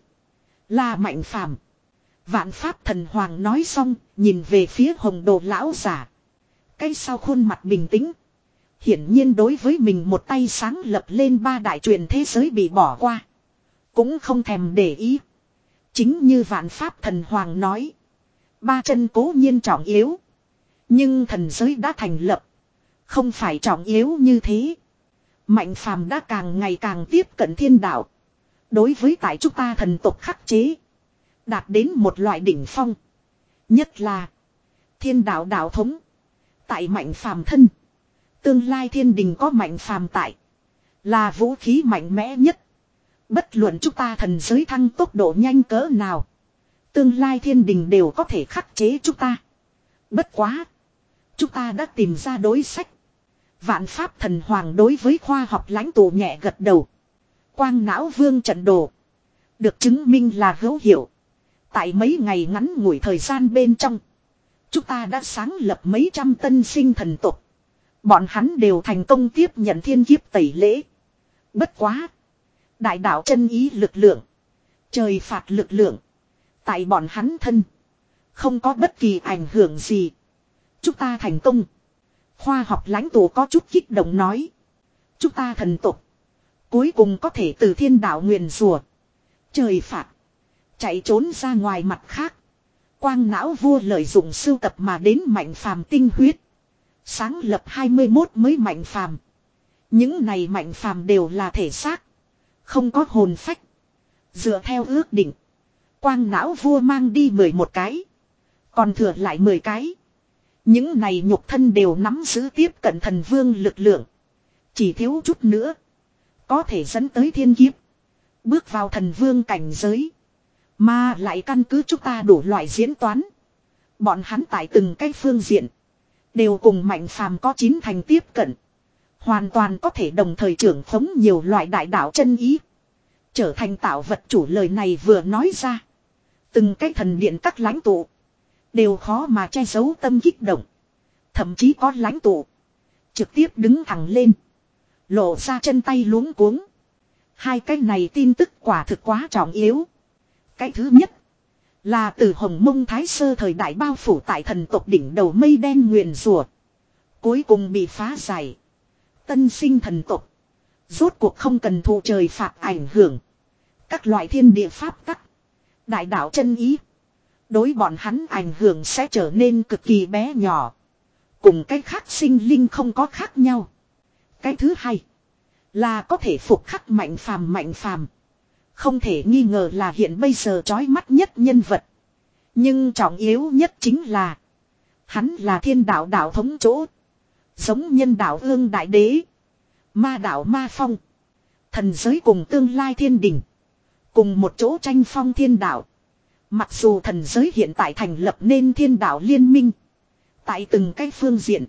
Là mạnh phàm. Vạn Pháp Thần Hoàng nói xong. Nhìn về phía hồng đồ lão giả. Cái sau khuôn mặt bình tĩnh. Hiển nhiên đối với mình một tay sáng lập lên ba đại truyền thế giới bị bỏ qua. Cũng không thèm để ý. Chính như Vạn Pháp Thần Hoàng nói. Ba chân cố nhiên trọng yếu. Nhưng thần giới đã thành lập. Không phải trọng yếu như thế. Mạnh phàm đã càng ngày càng tiếp cận thiên đạo. Đối với tại chúng ta thần tộc khắc chế. Đạt đến một loại đỉnh phong. Nhất là. Thiên đạo đạo thống. Tại mạnh phàm thân. Tương lai thiên đình có mạnh phàm tại. Là vũ khí mạnh mẽ nhất. Bất luận chúng ta thần giới thăng tốc độ nhanh cỡ nào. Tương lai thiên đình đều có thể khắc chế chúng ta. Bất quá. Chúng ta đã tìm ra đối sách. Vạn Pháp Thần Hoàng đối với khoa học lãnh tụ nhẹ gật đầu. Quang não vương trận đồ. Được chứng minh là hữu hiệu. Tại mấy ngày ngắn ngủi thời gian bên trong. Chúng ta đã sáng lập mấy trăm tân sinh thần tộc. Bọn hắn đều thành công tiếp nhận thiên kiếp tẩy lễ. Bất quá. Đại đạo chân ý lực lượng. Trời phạt lực lượng. Tại bọn hắn thân. Không có bất kỳ ảnh hưởng gì. Chúng ta thành công. Khoa học lãnh tụ có chút kích động nói. Chúng ta thần tộc. Cuối cùng có thể từ thiên đạo nguyền rủa. Trời phạt. Chạy trốn ra ngoài mặt khác. Quang não vua lợi dụng sưu tập mà đến mạnh phàm tinh huyết. Sáng lập hai mươi mốt mới mạnh phàm. Những này mạnh phàm đều là thể xác. Không có hồn phách. Dựa theo ước định. Quang não vua mang đi mười một cái. Còn thừa lại mười cái. Những này nhục thân đều nắm giữ tiếp cận thần vương lực lượng. Chỉ thiếu chút nữa. Có thể dẫn tới thiên kiếp. Bước vào thần vương cảnh giới. Mà lại căn cứ chúng ta đủ loại diễn toán. Bọn hắn tại từng cái phương diện. Đều cùng mạnh phàm có chín thành tiếp cận. Hoàn toàn có thể đồng thời trưởng khống nhiều loại đại đạo chân ý. Trở thành tạo vật chủ lời này vừa nói ra. Từng cái thần điện các lãnh tụ. Đều khó mà che giấu tâm kích động. Thậm chí có lãnh tụ. Trực tiếp đứng thẳng lên. Lộ ra chân tay luống cuống. Hai cái này tin tức quả thực quá trọng yếu. Cái thứ nhất. Là từ Hồng Mông Thái Sơ thời đại bao phủ tại thần tộc đỉnh đầu mây đen nguyền rủa. Cuối cùng bị phá giải. Tân sinh thần tộc. Rốt cuộc không cần thụ trời phạt ảnh hưởng. Các loại thiên địa pháp tắc. Đại đạo chân ý. Đối bọn hắn ảnh hưởng sẽ trở nên cực kỳ bé nhỏ. Cùng cái khác sinh linh không có khác nhau. Cái thứ hai. Là có thể phục khắc mạnh phàm mạnh phàm. Không thể nghi ngờ là hiện bây giờ chói mắt nhất nhân vật. Nhưng trọng yếu nhất chính là. Hắn là thiên đạo đạo thống chỗ. Giống nhân đạo ương đại đế. Ma đạo ma phong. Thần giới cùng tương lai thiên đình. Cùng một chỗ tranh phong thiên đạo. Mặc dù thần giới hiện tại thành lập nên thiên đạo liên minh. Tại từng cái phương diện.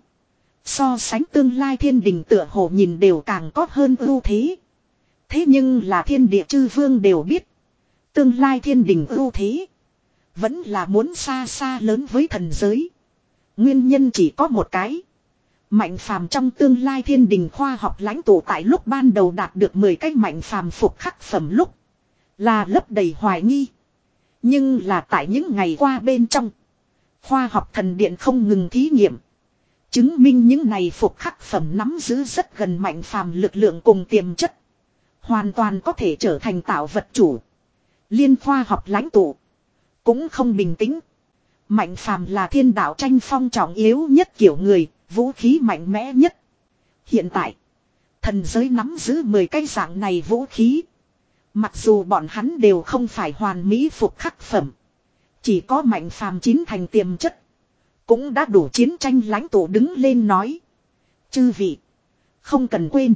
So sánh tương lai thiên đình tựa hồ nhìn đều càng có hơn ưu thế. Thế nhưng là thiên địa chư vương đều biết. Tương lai thiên đình ưu thế. Vẫn là muốn xa xa lớn với thần giới. Nguyên nhân chỉ có một cái. Mạnh phàm trong tương lai thiên đình khoa học lãnh tụ tại lúc ban đầu đạt được mười cái mạnh phàm phục khắc phẩm lúc. Là lấp đầy hoài nghi. Nhưng là tại những ngày qua bên trong. Khoa học thần điện không ngừng thí nghiệm. Chứng minh những này phục khắc phẩm nắm giữ rất gần mạnh phàm lực lượng cùng tiềm chất. Hoàn toàn có thể trở thành tạo vật chủ. Liên khoa học lãnh tụ. Cũng không bình tĩnh. Mạnh phàm là thiên đạo tranh phong trọng yếu nhất kiểu người. Vũ khí mạnh mẽ nhất. Hiện tại. Thần giới nắm giữ mười cái dạng này vũ khí. Mặc dù bọn hắn đều không phải hoàn mỹ phục khắc phẩm. Chỉ có mạnh phàm chín thành tiềm chất. Cũng đã đủ chiến tranh lãnh tụ đứng lên nói. Chư vị. Không cần quên.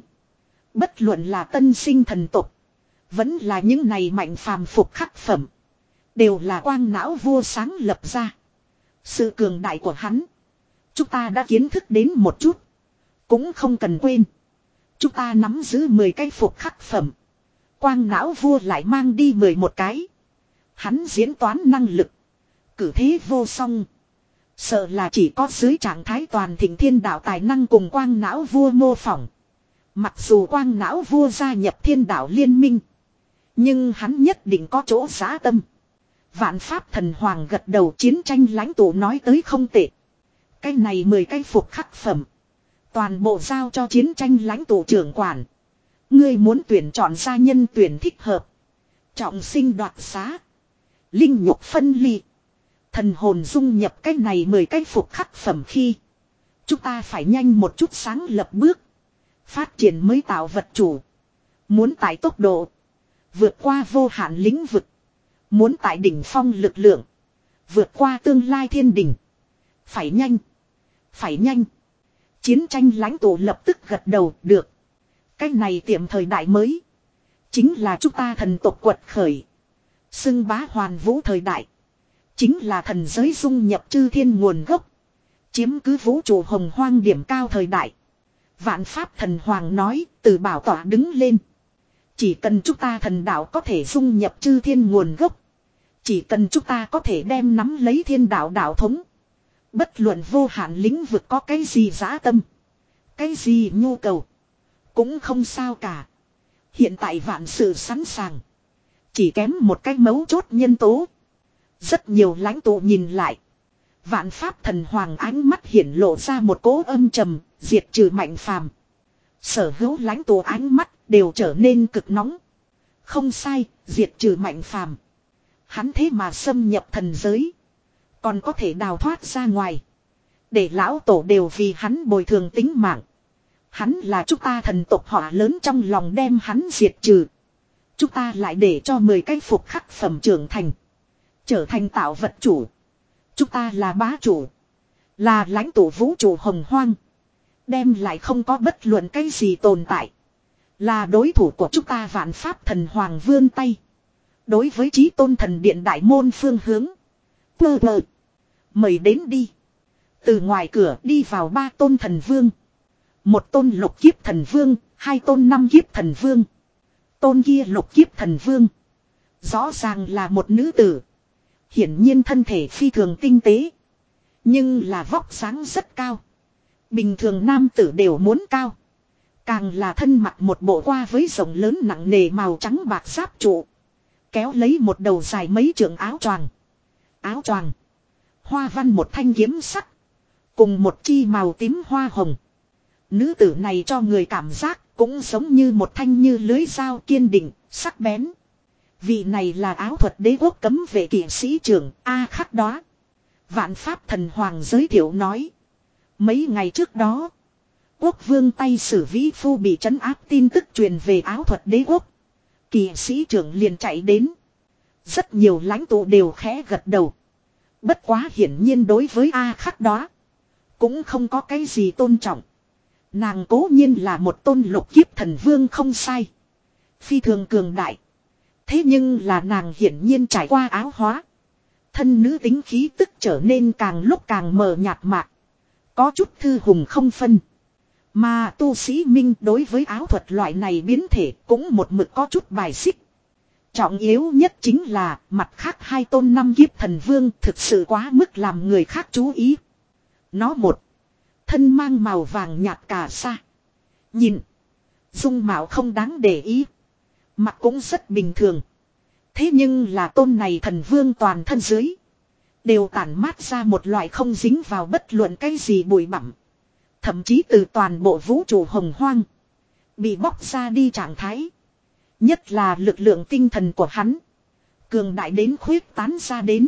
Bất luận là tân sinh thần tục. Vẫn là những này mạnh phàm phục khắc phẩm. Đều là quang não vua sáng lập ra. Sự cường đại của hắn. Chúng ta đã kiến thức đến một chút. Cũng không cần quên. Chúng ta nắm giữ mười cái phục khắc phẩm. Quang não vua lại mang đi mười một cái. Hắn diễn toán năng lực. Cử thế vô song. Sợ là chỉ có dưới trạng thái toàn thịnh thiên đạo tài năng cùng quang não vua mô phỏng. Mặc dù quang não vua gia nhập thiên đạo liên minh. Nhưng hắn nhất định có chỗ giá tâm. Vạn pháp thần hoàng gật đầu chiến tranh lãnh tụ nói tới không tệ. Cái này mười cái phục khắc phẩm. Toàn bộ giao cho chiến tranh lãnh tụ trưởng quản. Ngươi muốn tuyển chọn gia nhân tuyển thích hợp. Trọng sinh đoạt xá. Linh nhục phân ly. Thần hồn dung nhập cái này mười cái phục khắc phẩm khi. Chúng ta phải nhanh một chút sáng lập bước. Phát triển mới tạo vật chủ. Muốn tại tốc độ. Vượt qua vô hạn lĩnh vực. Muốn tại đỉnh phong lực lượng. Vượt qua tương lai thiên đỉnh. Phải nhanh. Phải nhanh. Chiến tranh lãnh tụ lập tức gật đầu được. Cái này tiệm thời đại mới. Chính là chúng ta thần tộc quật khởi. Xưng bá hoàn vũ thời đại. Chính là thần giới dung nhập chư thiên nguồn gốc. Chiếm cứ vũ trụ hồng hoang điểm cao thời đại. Vạn pháp thần hoàng nói từ bảo tỏa đứng lên. Chỉ cần chúng ta thần đạo có thể dung nhập chư thiên nguồn gốc. Chỉ cần chúng ta có thể đem nắm lấy thiên đạo đạo thống. Bất luận vô hạn lĩnh vực có cái gì dã tâm. Cái gì nhu cầu. Cũng không sao cả. Hiện tại vạn sự sẵn sàng. Chỉ kém một cái mấu chốt nhân tố. Rất nhiều lãnh tụ nhìn lại. Vạn pháp thần hoàng ánh mắt hiển lộ ra một cỗ âm trầm, diệt trừ mạnh phàm. Sở hữu lãnh tụ ánh mắt đều trở nên cực nóng. Không sai, diệt trừ mạnh phàm. Hắn thế mà xâm nhập thần giới. Còn có thể đào thoát ra ngoài. Để lão tổ đều vì hắn bồi thường tính mạng. Hắn là chúng ta thần tộc họ lớn trong lòng đem hắn diệt trừ. Chúng ta lại để cho mười cái phục khắc phẩm trưởng thành. Trở thành tạo vật chủ. Chúng ta là bá chủ. Là lãnh tụ vũ trụ hồng hoang. Đem lại không có bất luận cái gì tồn tại. Là đối thủ của chúng ta vạn pháp thần hoàng vươn tay. Đối với chí tôn thần điện đại môn phương hướng. Pơ pơ. Mời đến đi. Từ ngoài cửa đi vào ba tôn thần vương. Một tôn lục kiếp thần vương. Hai tôn năm kiếp thần vương. Tôn kia lục kiếp thần vương. Rõ ràng là một nữ tử. Hiển nhiên thân thể phi thường tinh tế. Nhưng là vóc dáng rất cao. Bình thường nam tử đều muốn cao. Càng là thân mặc một bộ qua với rộng lớn nặng nề màu trắng bạc giáp trụ. Kéo lấy một đầu dài mấy trượng áo choàng. Áo choàng. Hoa văn một thanh kiếm sắc. Cùng một chi màu tím hoa hồng. Nữ tử này cho người cảm giác cũng giống như một thanh như lưới dao kiên định, sắc bén. Vị này là áo thuật đế quốc cấm vệ kỵ sĩ trưởng A Khắc đó. Vạn Pháp Thần Hoàng giới thiệu nói. Mấy ngày trước đó, quốc vương tay Sử Vĩ Phu bị trấn áp tin tức truyền về áo thuật đế quốc. Kỵ sĩ trưởng liền chạy đến. Rất nhiều lãnh tụ đều khẽ gật đầu. Bất quá hiển nhiên đối với A Khắc đó, cũng không có cái gì tôn trọng. Nàng cố nhiên là một tôn lục kiếp thần vương không sai. Phi thường cường đại. Thế nhưng là nàng hiển nhiên trải qua áo hóa. Thân nữ tính khí tức trở nên càng lúc càng mờ nhạt mạc. Có chút thư hùng không phân. Mà tu sĩ Minh đối với áo thuật loại này biến thể cũng một mực có chút bài xích. Trọng yếu nhất chính là mặt khác hai tôn năm kiếp thần vương thực sự quá mức làm người khác chú ý. Nó một. Thân mang màu vàng nhạt cà sa. Nhìn. Dung mạo không đáng để ý. Mặt cũng rất bình thường. Thế nhưng là tôn này thần vương toàn thân dưới. Đều tản mát ra một loại không dính vào bất luận cái gì bụi bặm. Thậm chí từ toàn bộ vũ trụ hồng hoang. Bị bóc ra đi trạng thái. Nhất là lực lượng tinh thần của hắn. Cường đại đến khuyết tán ra đến.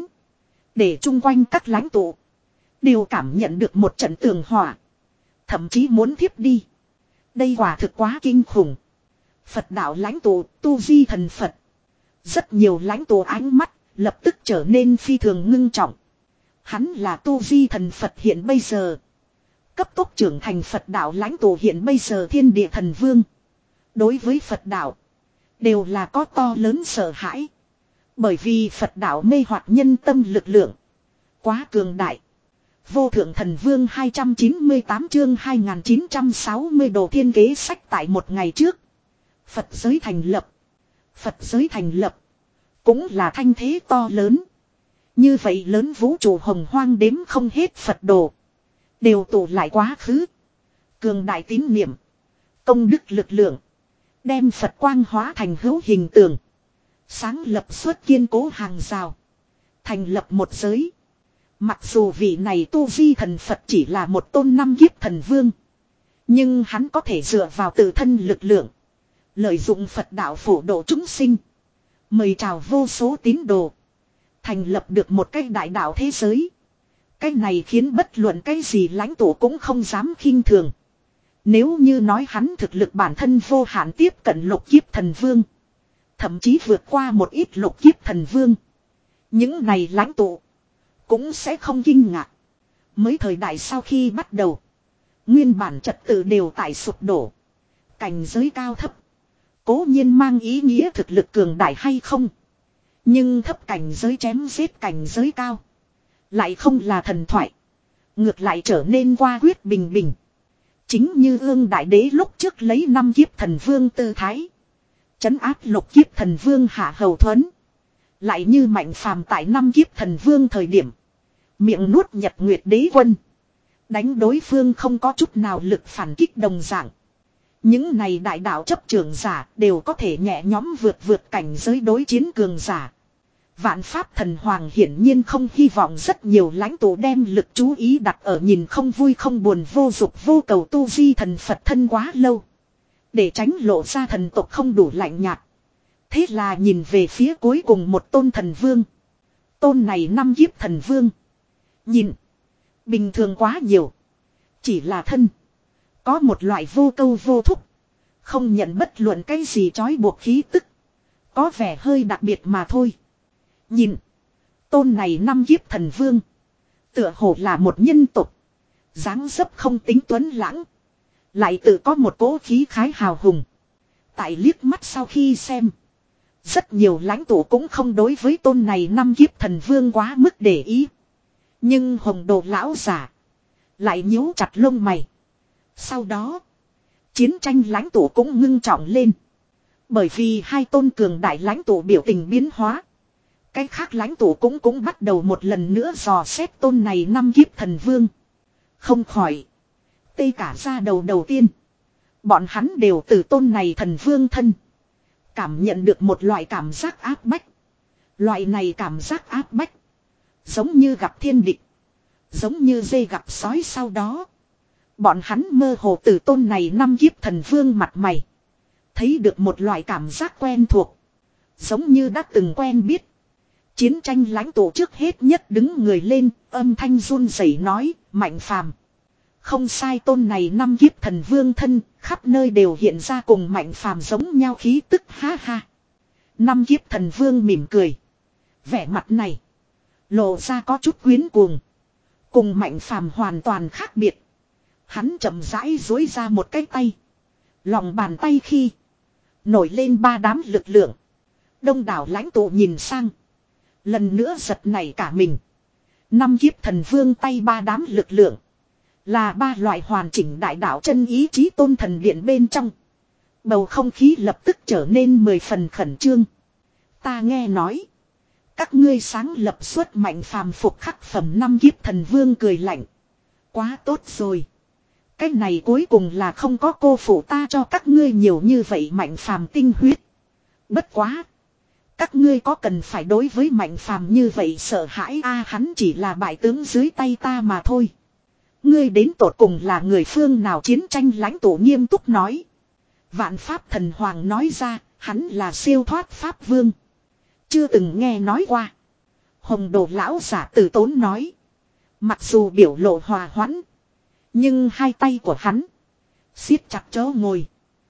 Để chung quanh các lãnh tụ. Đều cảm nhận được một trận tường hỏa. Thậm chí muốn thiếp đi. Đây quả thực quá kinh khủng. Phật đạo lãnh tụ tu vi thần Phật. Rất nhiều lãnh tụ ánh mắt lập tức trở nên phi thường ngưng trọng. Hắn là tu vi thần Phật hiện bây giờ. Cấp tốc trưởng thành Phật đạo lãnh tụ hiện bây giờ thiên địa thần vương. Đối với Phật đạo. Đều là có to lớn sợ hãi. Bởi vì Phật đạo mê hoặc nhân tâm lực lượng. Quá cường đại. Vô thượng thần vương hai trăm chín mươi tám chương hai nghìn chín trăm sáu mươi đồ thiên kế sách tại một ngày trước. Phật giới thành lập. Phật giới thành lập. Cũng là thanh thế to lớn. Như vậy lớn vũ trụ hồng hoang đếm không hết Phật đồ. Đều tụ lại quá khứ. Cường đại tín niệm. Công đức lực lượng. Đem Phật quang hóa thành hữu hình tượng. Sáng lập xuất kiên cố hàng rào. Thành lập một giới. Mặc dù vị này tu vi thần Phật chỉ là một tôn năm kiếp thần vương. Nhưng hắn có thể dựa vào tự thân lực lượng. Lợi dụng Phật đạo phổ độ chúng sinh. Mời chào vô số tín đồ. Thành lập được một cái đại đạo thế giới. Cái này khiến bất luận cái gì lãnh tụ cũng không dám khinh thường. Nếu như nói hắn thực lực bản thân vô hạn tiếp cận lục kiếp thần vương. Thậm chí vượt qua một ít lục kiếp thần vương. Những này lãnh tụ. Cũng sẽ không kinh ngạc. Mới thời đại sau khi bắt đầu. Nguyên bản trật tự đều tại sụp đổ. Cảnh giới cao thấp. Cố nhiên mang ý nghĩa thực lực cường đại hay không. Nhưng thấp cảnh giới chém giết cảnh giới cao. Lại không là thần thoại. Ngược lại trở nên qua quyết bình bình. Chính như ương đại đế lúc trước lấy năm kiếp thần vương tư thái. Trấn áp lục kiếp thần vương hạ hầu thuấn. Lại như mạnh phàm tại năm kiếp thần vương thời điểm. Miệng nuốt nhật nguyệt đế quân. Đánh đối phương không có chút nào lực phản kích đồng dạng. Những này đại đạo chấp trưởng giả đều có thể nhẹ nhóm vượt vượt cảnh giới đối chiến cường giả. Vạn Pháp Thần Hoàng hiển nhiên không hy vọng rất nhiều lãnh tụ đem lực chú ý đặt ở nhìn không vui không buồn vô dục vô cầu tu vi thần Phật thân quá lâu. Để tránh lộ ra thần tộc không đủ lạnh nhạt. Thế là nhìn về phía cuối cùng một tôn thần vương. Tôn này năm kiếp thần vương. Nhìn. Bình thường quá nhiều. Chỉ là thân. Có một loại vô câu vô thúc. Không nhận bất luận cái gì trói buộc khí tức. Có vẻ hơi đặc biệt mà thôi. Nhìn. Tôn này năm kiếp thần vương. Tựa hồ là một nhân tục. Dáng dấp không tính tuấn lãng. Lại tự có một cỗ khí khái hào hùng. Tại liếc mắt sau khi xem. Rất nhiều lãnh tụ cũng không đối với tôn này năm kiếp thần vương quá mức để ý. Nhưng hồng đồ lão giả. Lại nhíu chặt lông mày. Sau đó. Chiến tranh lãnh tụ cũng ngưng trọng lên. Bởi vì hai tôn cường đại lãnh tụ biểu tình biến hóa. Cái khác lãnh tụ cũng cũng bắt đầu một lần nữa dò xét tôn này năm kiếp thần vương. Không khỏi. Tê cả ra đầu đầu tiên. Bọn hắn đều từ tôn này thần vương thân. Cảm nhận được một loại cảm giác áp bách. Loại này cảm giác áp bách. Giống như gặp thiên địch. Giống như dê gặp sói sau đó. Bọn hắn mơ hồ từ tôn này năm kiếp thần vương mặt mày. Thấy được một loại cảm giác quen thuộc. Giống như đã từng quen biết. Chiến tranh lãnh tụ trước hết nhất đứng người lên, âm thanh run rẩy nói, Mạnh Phàm. Không sai, tôn này năm kiếp thần vương thân, khắp nơi đều hiện ra cùng Mạnh Phàm giống nhau khí tức, ha ha. Năm kiếp thần vương mỉm cười. Vẻ mặt này lộ ra có chút quyến cuồng. Cùng Mạnh Phàm hoàn toàn khác biệt. Hắn chậm rãi duỗi ra một cái tay. Lòng bàn tay khi nổi lên ba đám lực lượng. Đông đảo lãnh tụ nhìn sang. Lần nữa giật nảy cả mình. Năm kiếp thần vương tay ba đám lực lượng. Là ba loại hoàn chỉnh đại đạo chân ý chí tôn thần điện bên trong. Bầu không khí lập tức trở nên mười phần khẩn trương. Ta nghe nói. Các ngươi sáng lập xuất Mạnh Phàm phục khắc phẩm năm kiếp thần vương cười lạnh. Quá tốt rồi. Cái này cuối cùng là không có cô phụ ta cho các ngươi nhiều như vậy Mạnh Phàm tinh huyết. Bất quá. Các ngươi có cần phải đối với Mạnh Phàm như vậy sợ hãi a à, hắn chỉ là bại tướng dưới tay ta mà thôi. Ngươi đến tột cùng là người phương nào chiến tranh lãnh tụ nghiêm túc nói. Vạn Pháp Thần Hoàng nói ra, hắn là siêu thoát Pháp Vương. Chưa từng nghe nói qua. Hồng Đồ lão giả tử tốn nói. Mặc dù biểu lộ hòa hoãn. Nhưng hai tay của hắn siết chặt chỗ ngồi.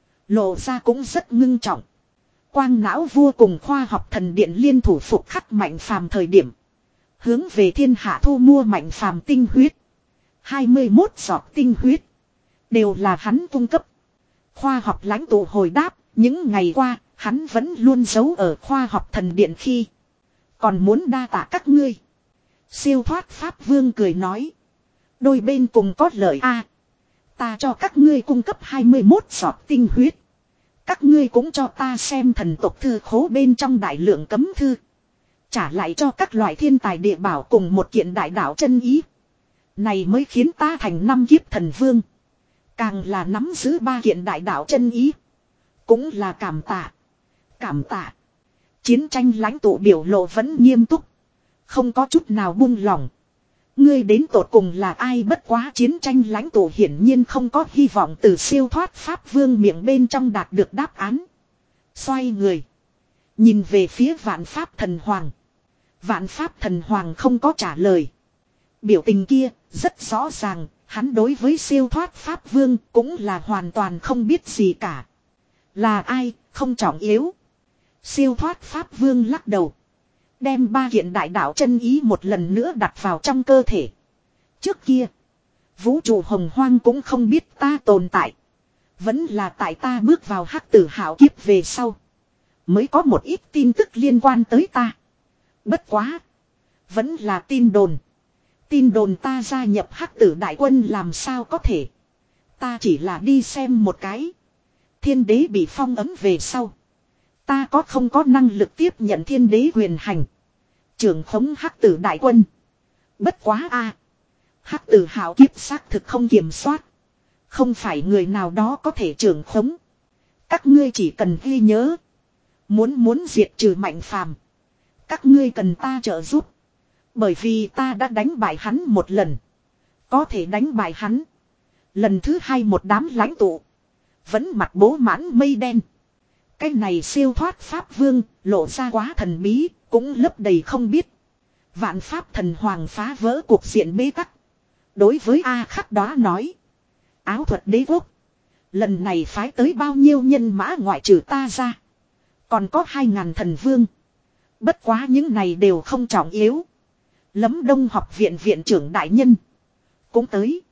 Lộ ra cũng rất ngưng trọng. Quang não vua cùng khoa học thần điện liên thủ phục khắc Mạnh Phàm thời điểm. Hướng về thiên hạ thu mua Mạnh Phàm tinh huyết. hai mươi mốt giọt tinh huyết. Đều là hắn cung cấp. Khoa học lãnh tụ hồi đáp. Những ngày qua hắn vẫn luôn giấu ở khoa học thần điện khi. Còn muốn đa tạ các ngươi. Siêu thoát Pháp Vương cười nói. Đôi bên cùng có lợi a à, ta cho các ngươi cung cấp hai mươi mốt giọt tinh huyết. Các ngươi cũng cho ta xem thần tộc thư khố bên trong đại lượng cấm thư. Trả lại cho các loại thiên tài địa bảo cùng một kiện đại đạo chân ý. Này mới khiến ta thành năm kiếp thần vương. Càng là nắm giữ ba kiện đại đạo chân ý. Cũng là cảm tạ. Cảm tạ. Chiến tranh lãnh tụ biểu lộ vẫn nghiêm túc. Không có chút nào buông lỏng. Ngươi đến tột cùng là ai bất quá chiến tranh lãnh tụ hiển nhiên không có hy vọng từ siêu thoát Pháp Vương miệng bên trong đạt được đáp án. Xoay người. Nhìn về phía Vạn Pháp Thần Hoàng. Vạn Pháp Thần Hoàng không có trả lời. Biểu tình kia rất rõ ràng. Hắn đối với siêu thoát Pháp Vương cũng là hoàn toàn không biết gì cả. Là ai không trọng yếu. Siêu thoát Pháp Vương lắc đầu. Đem ba kiện đại đạo chân ý một lần nữa đặt vào trong cơ thể. Trước kia. Vũ trụ hồng hoang cũng không biết ta tồn tại. Vẫn là tại ta bước vào hắc tử hảo kiếp về sau. Mới có một ít tin tức liên quan tới ta. Bất quá. Vẫn là tin đồn. Tin đồn ta gia nhập hắc tử đại quân làm sao có thể. Ta chỉ là đi xem một cái. Thiên đế bị phong ấm về sau. Ta có không có năng lực tiếp nhận thiên đế quyền hành. Trưởng khống hắc tử đại quân. Bất quá a à. Hắc tử hảo kiếp xác thực không kiểm soát. Không phải người nào đó có thể trưởng khống. Các ngươi chỉ cần ghi nhớ. Muốn muốn diệt trừ Mạnh Phàm. Các ngươi cần ta trợ giúp. Bởi vì ta đã đánh bại hắn một lần. Có thể đánh bại hắn. Lần thứ hai một đám lãnh tụ. Vẫn mặc bố mãn mây đen. Cái này siêu thoát Pháp Vương lộ ra quá thần bí. Cũng lấp đầy không biết. Vạn Pháp Thần Hoàng phá vỡ cuộc diện bế tắc. Đối với A Khắc đó nói. Áo thuật đế quốc. Lần này phái tới bao nhiêu nhân mã ngoại trừ ta ra. Còn có hai ngàn thần vương. Bất quá những này đều không trọng yếu. Lấm Đông học viện viện trưởng đại nhân. Cũng tới.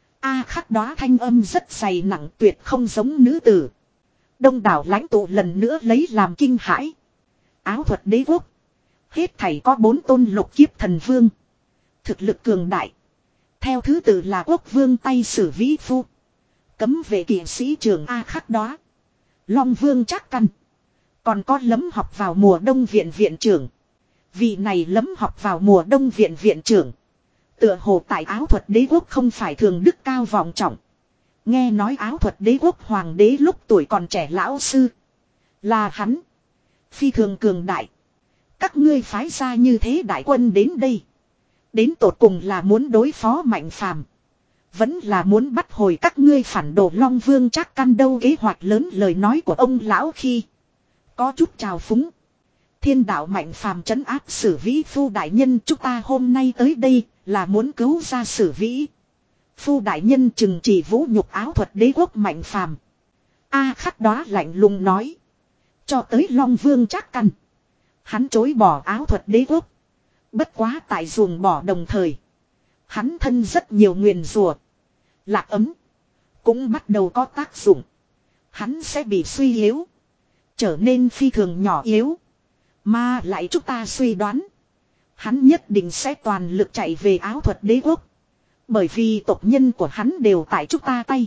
A Khắc đó thanh âm rất dày nặng tuyệt không giống nữ tử. Đông đảo lãnh tụ lần nữa lấy làm kinh hãi. Áo thuật đế quốc. Hết thảy có bốn tôn lục kiếp thần vương. Thực lực cường đại. Theo thứ tự là quốc vương tay sử vĩ phu. Cấm vệ kỵ sĩ trường A Khắc đó. Long vương Trác Căn. Còn có lấm học vào mùa đông viện viện trưởng. Vị này lấm học vào mùa đông viện viện trưởng. Tựa hồ tại áo thuật đế quốc không phải thường đức cao vọng trọng. Nghe nói áo thuật đế quốc hoàng đế lúc tuổi còn trẻ lão sư. Là hắn. Phi thường cường đại. Các ngươi phái ra như thế đại quân đến đây. Đến tột cùng là muốn đối phó Mạnh Phàm. Vẫn là muốn bắt hồi các ngươi phản đồ Long Vương Trác Căn đâu. Kế hoạch lớn lời nói của ông lão khi. Có chút trào phúng. Thiên đạo Mạnh Phàm trấn áp Sử Vĩ Phu đại nhân, chúng ta hôm nay tới đây là muốn cứu ra Sử Vĩ Phu đại nhân, trừng trị vũ nhục áo thuật đế quốc Mạnh Phàm. A Khắc đó lạnh lùng nói. Cho tới Long Vương Trác Căn, hắn chối bỏ áo thuật đế quốc. Bất quá tại ruồng bỏ đồng thời, hắn thân rất nhiều nguyền rủa, lạc ấm cũng bắt đầu có tác dụng. Hắn sẽ bị suy yếu, trở nên phi thường nhỏ yếu. Mà lại chúng ta suy đoán, hắn nhất định sẽ toàn lực chạy về áo thuật đế quốc. Bởi vì tộc nhân của hắn đều tại chúng ta tay.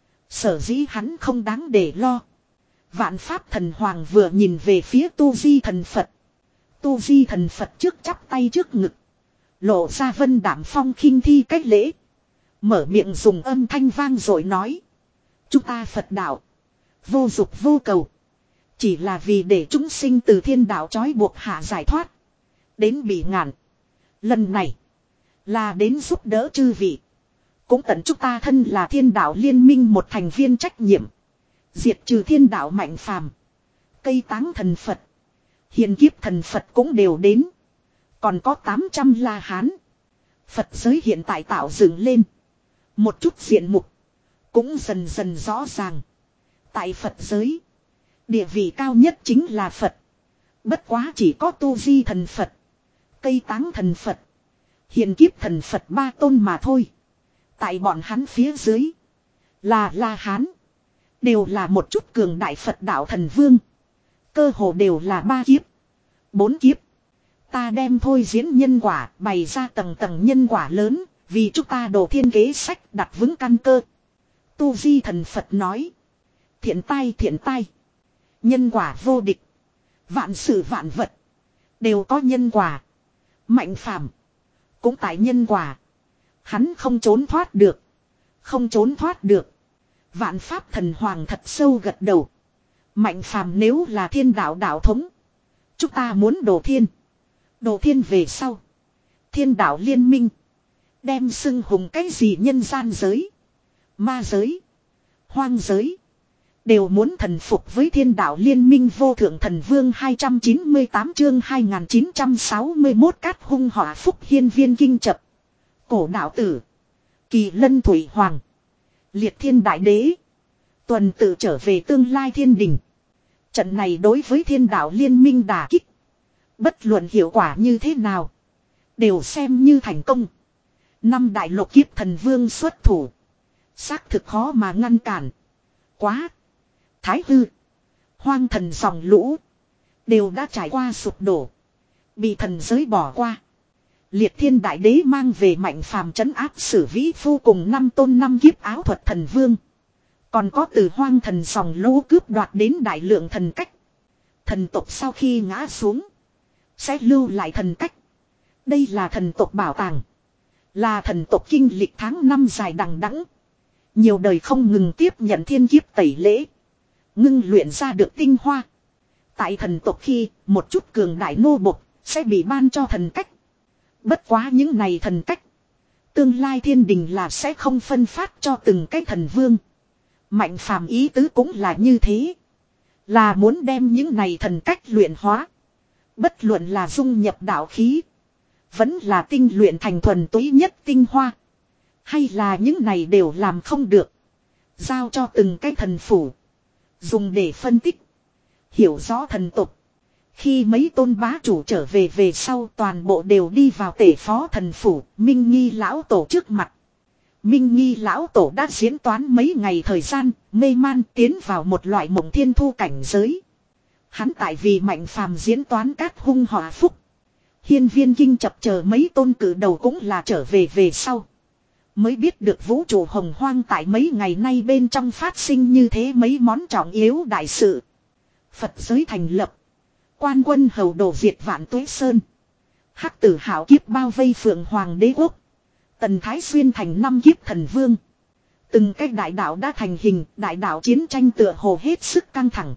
Sở dĩ hắn không đáng để lo. Vạn Pháp Thần Hoàng vừa nhìn về phía Tu Di Thần Phật. Tu Di Thần Phật trước chắp tay trước ngực, lộ ra vân đảm phong khinh thi cách lễ. Mở miệng dùng âm thanh vang rồi nói. Chúng ta Phật đạo vô dục vô cầu, chỉ là vì để chúng sinh từ thiên đạo trói buộc hạ giải thoát, đến bị ngạn. Lần này là đến giúp đỡ chư vị, cũng tận chúng ta thân là thiên đạo liên minh một thành viên trách nhiệm, diệt trừ thiên đạo Mạnh Phàm. Cây táng thần Phật, hiền kiếp thần Phật cũng đều đến. Còn có tám trăm La Hán. Phật giới hiện tại tạo dựng lên một chút diện mục, cũng dần dần rõ ràng. Tại Phật giới, địa vị cao nhất chính là Phật. Bất quá chỉ có Tu Di Thần Phật, Cây Táng Thần Phật, Hiền Kiếp Thần Phật ba tôn mà thôi. Tại bọn hắn phía dưới là La Hán, đều là một chút cường đại Phật đạo thần vương. Cơ hồ đều là ba kiếp, bốn kiếp. Ta đem thôi diễn nhân quả, bày ra tầng tầng nhân quả lớn, vì chúng ta đổ thiên kế sách đặt vững căn cơ. Tu Di Thần Phật nói. Thiện tai thiện tai. Nhân quả vô địch. Vạn sự vạn vật đều có nhân quả. Mạnh Phàm cũng tại nhân quả. Hắn không trốn thoát được. Không trốn thoát được. Vạn Pháp Thần Hoàng thật sâu gật đầu. Mạnh Phàm nếu là thiên đạo đạo thống, chúng ta muốn đổ thiên. Đổ thiên về sau, thiên đạo liên minh đem xưng hùng cái gì nhân gian giới, ma giới, hoang giới, đều muốn thần phục với thiên đạo liên minh. Vô thượng thần vương hai trăm chín mươi tám chương hai nghìn chín trăm sáu mươi mốt Cát hung hỏa phúc hiên viên kinh chập. Cổ đạo tử, Kỳ Lân Thủy Hoàng, Liệt Thiên Đại Đế, tuần tự trở về tương lai thiên đình. Trận này đối với thiên đạo liên minh đả kích, bất luận hiệu quả như thế nào, đều xem như thành công. Năm đại lục kiếp thần vương xuất thủ, xác thực khó mà ngăn cản. Quá, Thái Hư, Hoang Thần dòng lũ đều đã trải qua sụp đổ, bị thần giới bỏ qua. Liệt Thiên Đại Đế mang về Mạnh Phàm trấn áp Sử Vĩ Phu cùng năm tôn năm kiếp áo thuật thần vương. Còn có từ Hoang Thần dòng lũ cướp đoạt đến đại lượng thần cách. Thần tộc sau khi ngã xuống, sẽ lưu lại thần cách. Đây là thần tộc bảo tàng, là thần tộc kinh lịch tháng năm dài đằng đẵng, nhiều đời không ngừng tiếp nhận thiên kiếp tẩy lễ, ngưng luyện ra được tinh hoa. Tại thần tộc khi, một chút cường đại nô bộc sẽ bị ban cho thần cách. Bất quá những này thần cách, tương lai thiên đình là sẽ không phân phát cho từng cái thần vương. Mạnh Phàm ý tứ cũng là như thế, là muốn đem những này thần cách luyện hóa. Bất luận là dung nhập đạo khí, vẫn là tinh luyện thành thuần túy nhất tinh hoa, hay là những này đều làm không được, giao cho từng cái thần phủ, dùng để phân tích, hiểu rõ thần tục. Khi mấy tôn bá chủ trở về về sau, toàn bộ đều đi vào tể phó thần phủ Minh Nghi lão tổ trước mặt. Minh Nghi lão tổ đã diễn toán mấy ngày thời gian, mê man tiến vào một loại mộng thiên thu cảnh giới. Hắn tại vì Mạnh Phàm diễn toán Cát hung hỏa phúc, hiên viên kinh chập chờ mấy tôn cử đầu cũng là trở về về sau, mới biết được vũ trụ hồng hoang tại mấy ngày nay bên trong phát sinh như thế mấy món trọng yếu đại sự. Phật giới thành lập, quan quân hầu đồ diệt Vạn Tuế Sơn, hắc tử hảo kiếp bao vây Phượng Hoàng đế quốc, Tần Thái Xuyên thành năm kiếp thần vương. Từng cái đại đạo đã thành hình, đại đạo chiến tranh tựa hồ hết sức căng thẳng.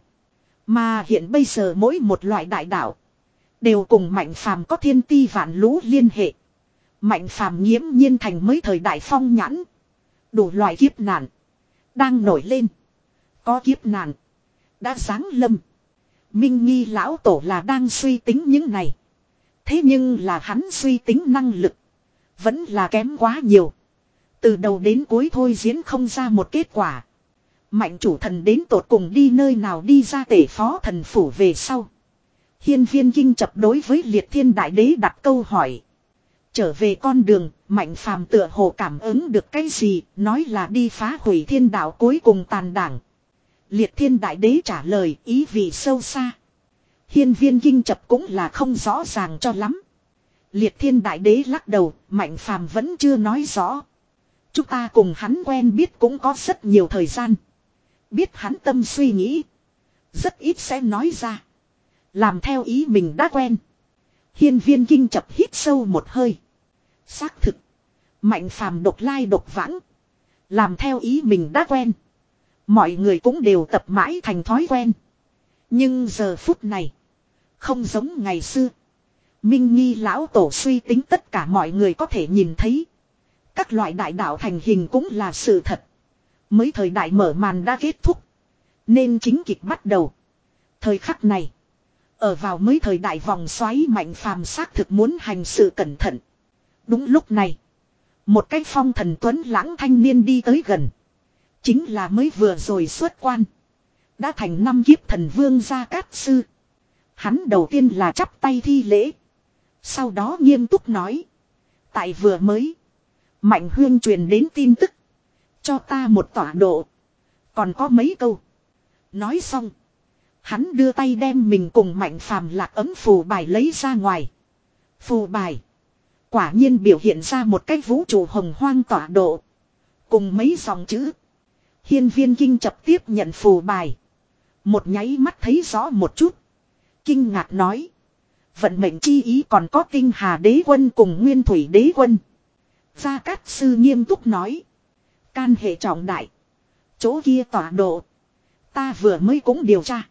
Mà hiện bây giờ mỗi một loại đại đạo đều cùng Mạnh Phàm có thiên ti vạn lũ liên hệ. Mạnh Phàm nghiễm nhiên thành mới thời đại phong nhãn. Đủ loại kiếp nạn đang nổi lên. Có kiếp nạn đã giáng lâm. Minh Nghi lão tổ là đang suy tính những này. Thế nhưng là hắn suy tính năng lực. Vẫn là kém quá nhiều. Từ đầu đến cuối thôi diễn không ra một kết quả. Mạnh chủ thần đến tột cùng đi nơi nào đi ra tể phó thần phủ về sau. Hiên viên kinh chập đối với liệt thiên đại đế đặt câu hỏi. Trở về con đường, mạnh phàm tựa hồ cảm ứng được cái gì, nói là đi phá hủy thiên đạo cuối cùng tàn đảng. Liệt thiên đại đế trả lời ý vị sâu xa. Hiên viên kinh chập cũng là không rõ ràng cho lắm. Liệt thiên đại đế lắc đầu, mạnh phàm vẫn chưa nói rõ. Chúng ta cùng hắn quen biết cũng có rất nhiều thời gian. Biết hắn tâm suy nghĩ. Rất ít sẽ nói ra. Làm theo ý mình đã quen. Hiên viên kinh chập hít sâu một hơi. Xác thực. Mạnh phàm độc lai độc vãng. Làm theo ý mình đã quen. Mọi người cũng đều tập mãi thành thói quen. Nhưng giờ phút này. Không giống ngày xưa. Minh Nghi lão tổ suy tính tất cả mọi người có thể nhìn thấy. Các loại đại đạo thành hình cũng là sự thật. Mới thời đại mở màn đã kết thúc. Nên chính kịch bắt đầu. Thời khắc này. Ở vào mới thời đại vòng xoáy mạnh phàm xác thực muốn hành sự cẩn thận. Đúng lúc này. Một cái phong thần tuấn lãng thanh niên đi tới gần. Chính là mới vừa rồi xuất quan. Đã thành năm kiếp thần vương Gia Cát Sư. Hắn đầu tiên là chắp tay thi lễ. Sau đó nghiêm túc nói. Tại vừa mới. Mạnh huyên truyền đến tin tức. Cho ta một tọa độ. Còn có mấy câu. Nói xong. Hắn đưa tay đem mình cùng mạnh phàm lạc ấm phù bài lấy ra ngoài. Phù bài. Quả nhiên biểu hiện ra một cái vũ trụ hồng hoang tọa độ. Cùng mấy dòng chữ. Hiên viên kinh chập tiếp nhận phù bài. Một nháy mắt thấy rõ một chút. Kinh ngạc nói. Vận mệnh chi ý còn có tinh hà đế quân cùng nguyên thủy đế quân. Gia Cát Sư nghiêm túc nói. Can hệ trọng đại. Chỗ kia tọa độ. Ta vừa mới cũng điều tra.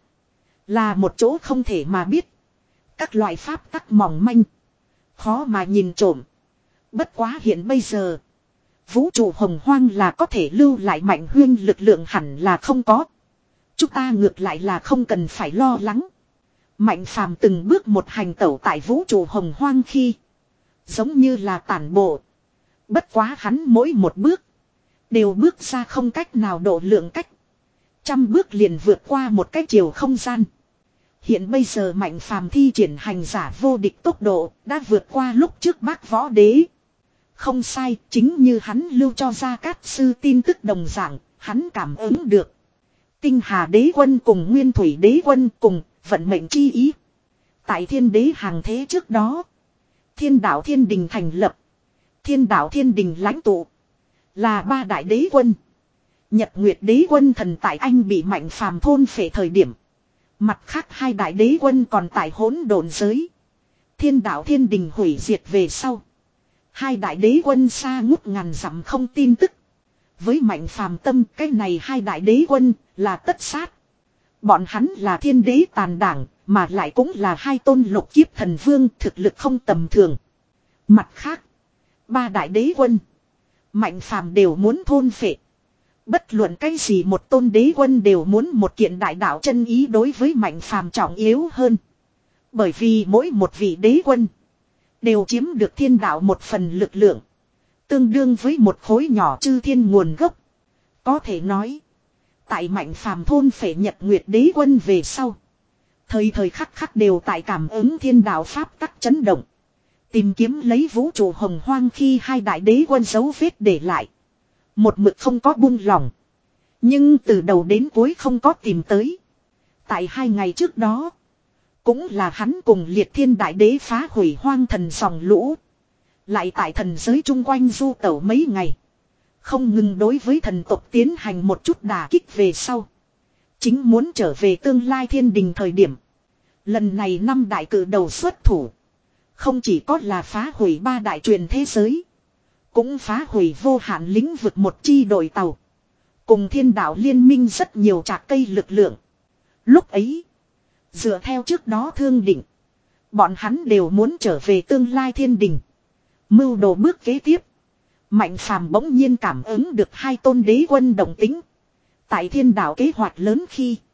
Là một chỗ không thể mà biết. Các loại pháp tắc mỏng manh. Khó mà nhìn trộm. Bất quá hiện bây giờ. Vũ trụ hồng hoang là có thể lưu lại mạnh huyên lực lượng hẳn là không có. Chúng ta ngược lại là không cần phải lo lắng. Mạnh phàm từng bước một hành tẩu tại vũ trụ hồng hoang khi. Giống như là tản bộ. Bất quá hắn mỗi một bước. Đều bước ra không cách nào độ lượng cách. Trăm bước liền vượt qua một cái chiều không gian. Hiện bây giờ mạnh phàm thi triển hành giả vô địch tốc độ đã vượt qua lúc trước bác võ đế. Không sai, chính như hắn lưu cho Gia Cát Sư tin tức đồng dạng, hắn cảm ứng được. Tinh hà đế quân cùng nguyên thủy đế quân cùng vận mệnh chi ý. Tại thiên đế hàng thế trước đó. Thiên đạo thiên đình thành lập. Thiên đạo thiên đình lãnh tụ. Là ba đại đế quân. Nhật Nguyệt đế quân thần tại anh bị mạnh phàm thôn phệ thời điểm. Mặt khác hai đại đế quân còn tại hỗn độn giới. Thiên đạo thiên đình hủy diệt về sau. Hai đại đế quân xa ngút ngàn dặm không tin tức. Với mạnh phàm tâm cái này hai đại đế quân là tất sát. Bọn hắn là thiên đế tàn đảng mà lại cũng là hai tôn lục kiếp thần vương thực lực không tầm thường. Mặt khác. Ba đại đế quân. Mạnh phàm đều muốn thôn phệ. Bất luận cái gì một tôn đế quân đều muốn một kiện đại đạo chân ý đối với mạnh phàm trọng yếu hơn. Bởi vì mỗi một vị đế quân. Đều chiếm được thiên đạo một phần lực lượng. Tương đương với một khối nhỏ chư thiên nguồn gốc. Có thể nói. Tại mạnh phàm thôn phệ Nhật Nguyệt đế quân về sau. Thời thời khắc khắc đều tại cảm ứng thiên đạo pháp tắc chấn động. Tìm kiếm lấy vũ trụ hồng hoang khi hai đại đế quân dấu vết để lại. Một mực không có buông lỏng. Nhưng từ đầu đến cuối không có tìm tới. Tại hai ngày trước đó. Cũng là hắn cùng liệt thiên đại đế phá hủy hoang thần dòng lũ. Lại tại thần giới chung quanh du tẩu mấy ngày. Không ngừng đối với thần tộc tiến hành một chút đả kích về sau. Chính muốn trở về tương lai thiên đình thời điểm. Lần này năm đại cử đầu xuất thủ. Không chỉ có là phá hủy ba đại truyền thế giới. Cũng phá hủy vô hạn lĩnh vực một chi đội tàu. Cùng thiên đạo liên minh rất nhiều trạc cây lực lượng. Lúc ấy. Dựa theo trước đó thương định. Bọn hắn đều muốn trở về tương lai thiên đình. Mưu đồ bước kế tiếp. Mạnh phàm bỗng nhiên cảm ứng được hai tôn đế quân đồng tính. Tại thiên đạo kế hoạch lớn khi.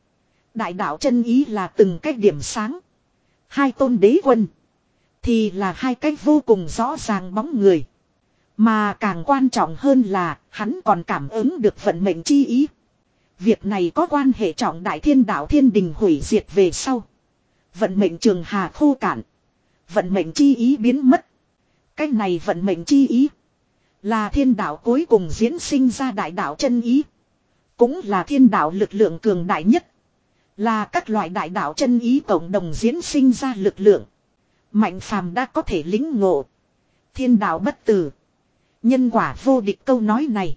Đại đạo chân ý là từng cái điểm sáng. Hai tôn đế quân. Thì là hai cái vô cùng rõ ràng bóng người. Mà càng quan trọng hơn là hắn còn cảm ứng được vận mệnh chi ý. Việc này có quan hệ trọng đại thiên đạo thiên đình hủy diệt về sau. Vận mệnh trường hà khô cạn. Vận mệnh chi ý biến mất. Cái này vận mệnh chi ý. Là thiên đạo cuối cùng diễn sinh ra đại đạo chân ý. Cũng là thiên đạo lực lượng cường đại nhất. Là các loại đại đạo chân ý cộng đồng diễn sinh ra lực lượng. Mạnh phàm đã có thể lĩnh ngộ. Thiên đạo bất tử. Nhân quả vô địch câu nói này.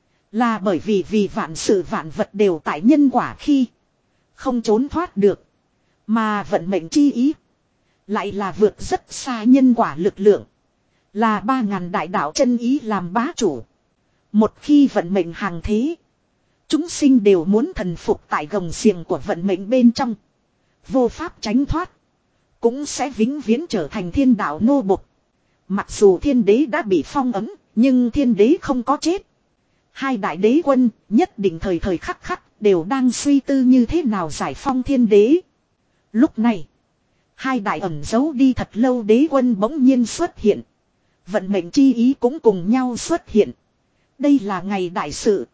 Là bởi vì vì vạn sự vạn vật đều tại nhân quả khi. Không trốn thoát được. Mà vận mệnh chi ý. Lại là vượt rất xa nhân quả lực lượng. Là ba ngàn đại đạo chân ý làm bá chủ. Một khi vận mệnh hàng thế. Chúng sinh đều muốn thần phục tại gồng xiềng của vận mệnh bên trong. Vô pháp tránh thoát. Cũng sẽ vĩnh viễn trở thành thiên đạo nô bộc. Mặc dù thiên đế đã bị phong ấn. Nhưng thiên đế không có chết. Hai đại đế quân nhất định thời thời khắc khắc đều đang suy tư như thế nào giải phong thiên đế. Lúc này. Hai đại ẩn giấu đi thật lâu đế quân bỗng nhiên xuất hiện. Vận mệnh chi ý cũng cùng nhau xuất hiện. Đây là ngày đại sự.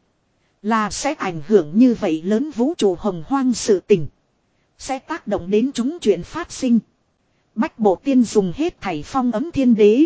Là sẽ ảnh hưởng như vậy lớn vũ trụ hồng hoang sự tình. Sẽ tác động đến chúng chuyện phát sinh. Bách bộ tiên dùng hết thảy phong ấm thiên đế.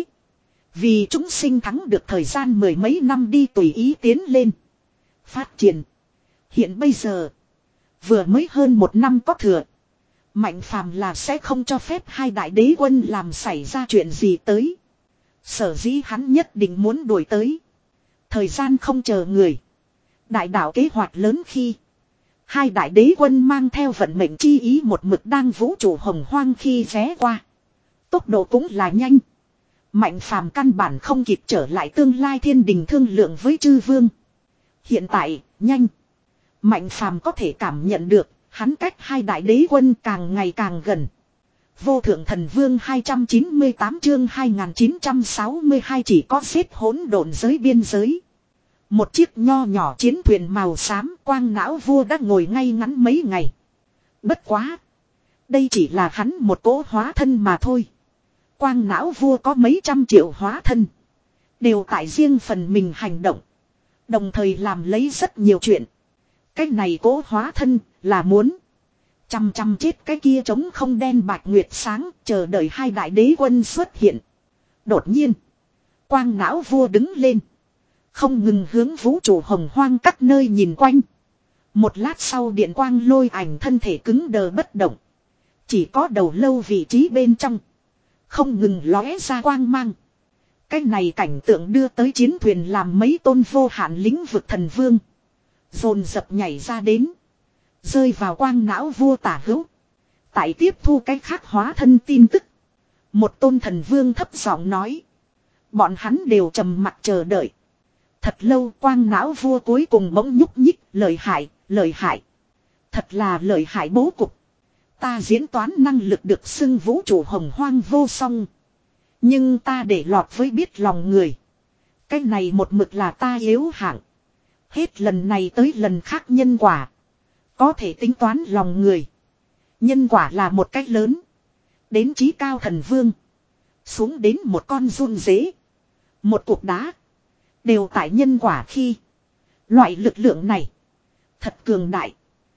Vì chúng sinh thắng được thời gian mười mấy năm đi tùy ý tiến lên. Phát triển. Hiện bây giờ. Vừa mới hơn một năm có thừa. Mạnh phàm là sẽ không cho phép hai đại đế quân làm xảy ra chuyện gì tới. Sở dĩ hắn nhất định muốn đuổi tới. Thời gian không chờ người. Đại đạo kế hoạch lớn khi. Hai đại đế quân mang theo vận mệnh chi ý một mực đang vũ trụ hồng hoang khi ghé qua. Tốc độ cũng là nhanh. Mạnh phàm căn bản không kịp trở lại tương lai thiên đình thương lượng với chư vương. Hiện tại, nhanh. Mạnh phàm có thể cảm nhận được, hắn cách hai đại đế quân càng ngày càng gần. Vô thượng thần vương hai trăm chín mươi tám chương hai nghìn chín trăm sáu mươi hai chỉ có xếp hỗn độn giới biên giới. Một chiếc nho nhỏ chiến thuyền màu xám quang não vua đã ngồi ngay ngắn mấy ngày. Bất quá. Đây chỉ là hắn một cỗ hóa thân mà thôi. Quang não vua có mấy trăm triệu hóa thân. Đều tại riêng phần mình hành động. Đồng thời làm lấy rất nhiều chuyện. Cái này cố hóa thân là muốn. Chăm chăm chết cái kia trống không đen bạch nguyệt sáng. Chờ đợi hai đại đế quân xuất hiện. Đột nhiên. Quang não vua đứng lên. Không ngừng hướng vũ trụ hồng hoang các nơi nhìn quanh. Một lát sau điện quang lôi ảnh thân thể cứng đờ bất động. Chỉ có đầu lâu vị trí bên trong. Không ngừng lóe ra quang mang. Cái này cảnh tượng đưa tới chiến thuyền làm mấy tôn vô hạn lĩnh vực thần vương. Dồn dập nhảy ra đến. Rơi vào quang não vua tả hữu. Tại tiếp thu cái khác hóa thân tin tức. Một tôn thần vương thấp giọng nói. Bọn hắn đều trầm mặc chờ đợi. Thật lâu quang não vua cuối cùng bỗng nhúc nhích. Lợi hại, lợi hại. Thật là lợi hại bố cục. Ta diễn toán năng lực được xưng vũ trụ hồng hoang vô song. Nhưng ta để lọt với biết lòng người. Cái này một mực là ta yếu hạng. Hết lần này tới lần khác nhân quả. Có thể tính toán lòng người. Nhân quả là một cách lớn. Đến chí cao thần vương. Xuống đến một con run dế. Một cục đá. Đều tại nhân quả khi. Loại lực lượng này. Thật cường đại.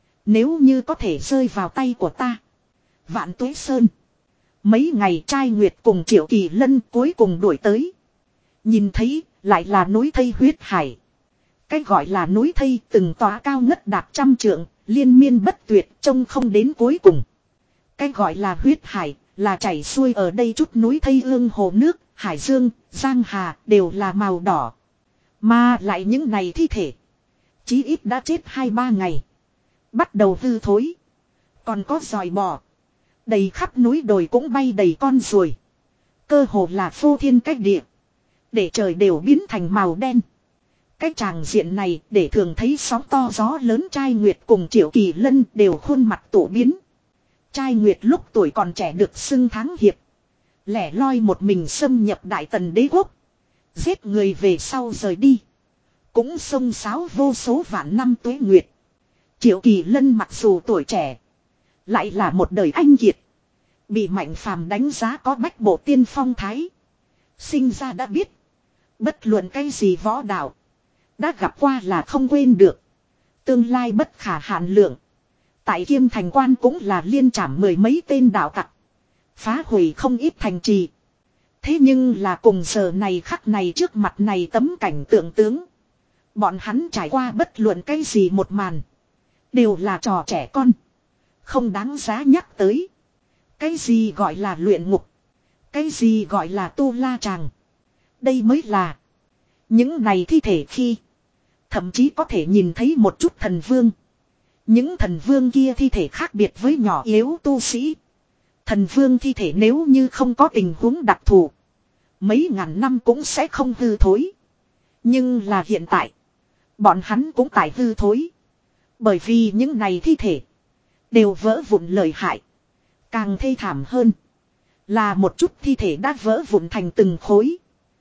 Nếu như có thể rơi vào tay của ta. Vạn Tuế Sơn. Mấy ngày trai nguyệt cùng Triệu Kỳ Lân cuối cùng đuổi tới. Nhìn thấy lại là núi thây huyết hải. Cái gọi là núi thây từng tòa cao ngất đạt trăm trượng. Liên miên bất tuyệt trông không đến cuối cùng. Cái gọi là huyết hải là chảy xuôi ở đây chút núi thây ương hồ nước. Hải dương, giang hà đều là màu đỏ. Mà lại những này thi thể. Chí ít đã chết hai ba ngày. Bắt đầu hư thối. Còn có giòi bò. Đầy khắp núi đồi cũng bay đầy con ruồi. Cơ hồ là phô thiên cách địa. Để trời đều biến thành màu đen. Cái tràng diện này để thường thấy sóng to gió lớn trai nguyệt cùng Triệu Kỳ Lân đều khuôn mặt tổ biến. Trai nguyệt lúc tuổi còn trẻ được xưng thắng hiệp. Lẻ loi một mình xâm nhập Đại Tần đế quốc. Giết người về sau rời đi. Cũng xông xáo vô số vạn năm tuế nguyệt. Triệu Kỳ Lân mặc dù tuổi trẻ. Lại là một đời anh kiệt. Bị Mạnh Phàm đánh giá có bách bộ tiên phong thái. Sinh ra đã biết. Bất luận cái gì võ đạo. Đã gặp qua là không quên được. Tương lai bất khả hạn lượng. Tại Kiêm Thành Quan cũng là liên trảm mười mấy tên đạo tặc. Phá hủy không ít thành trì. Thế nhưng là cùng giờ này khắc này trước mặt này tấm cảnh tượng tướng. Bọn hắn trải qua bất luận cái gì một màn. Đều là trò trẻ con. Không đáng giá nhắc tới. Cái gì gọi là luyện ngục. Cái gì gọi là tu la tràng. Đây mới là. Những này thi thể khi. Thậm chí có thể nhìn thấy một chút thần vương. Những thần vương kia thi thể khác biệt với nhỏ yếu tu sĩ. Thần vương thi thể nếu như không có tình huống đặc thù. Mấy ngàn năm cũng sẽ không hư thối. Nhưng là hiện tại. Bọn hắn cũng tại hư thối. Bởi vì những này thi thể. Đều vỡ vụn lợi hại. Càng thê thảm hơn. Là một chút thi thể đã vỡ vụn thành từng khối.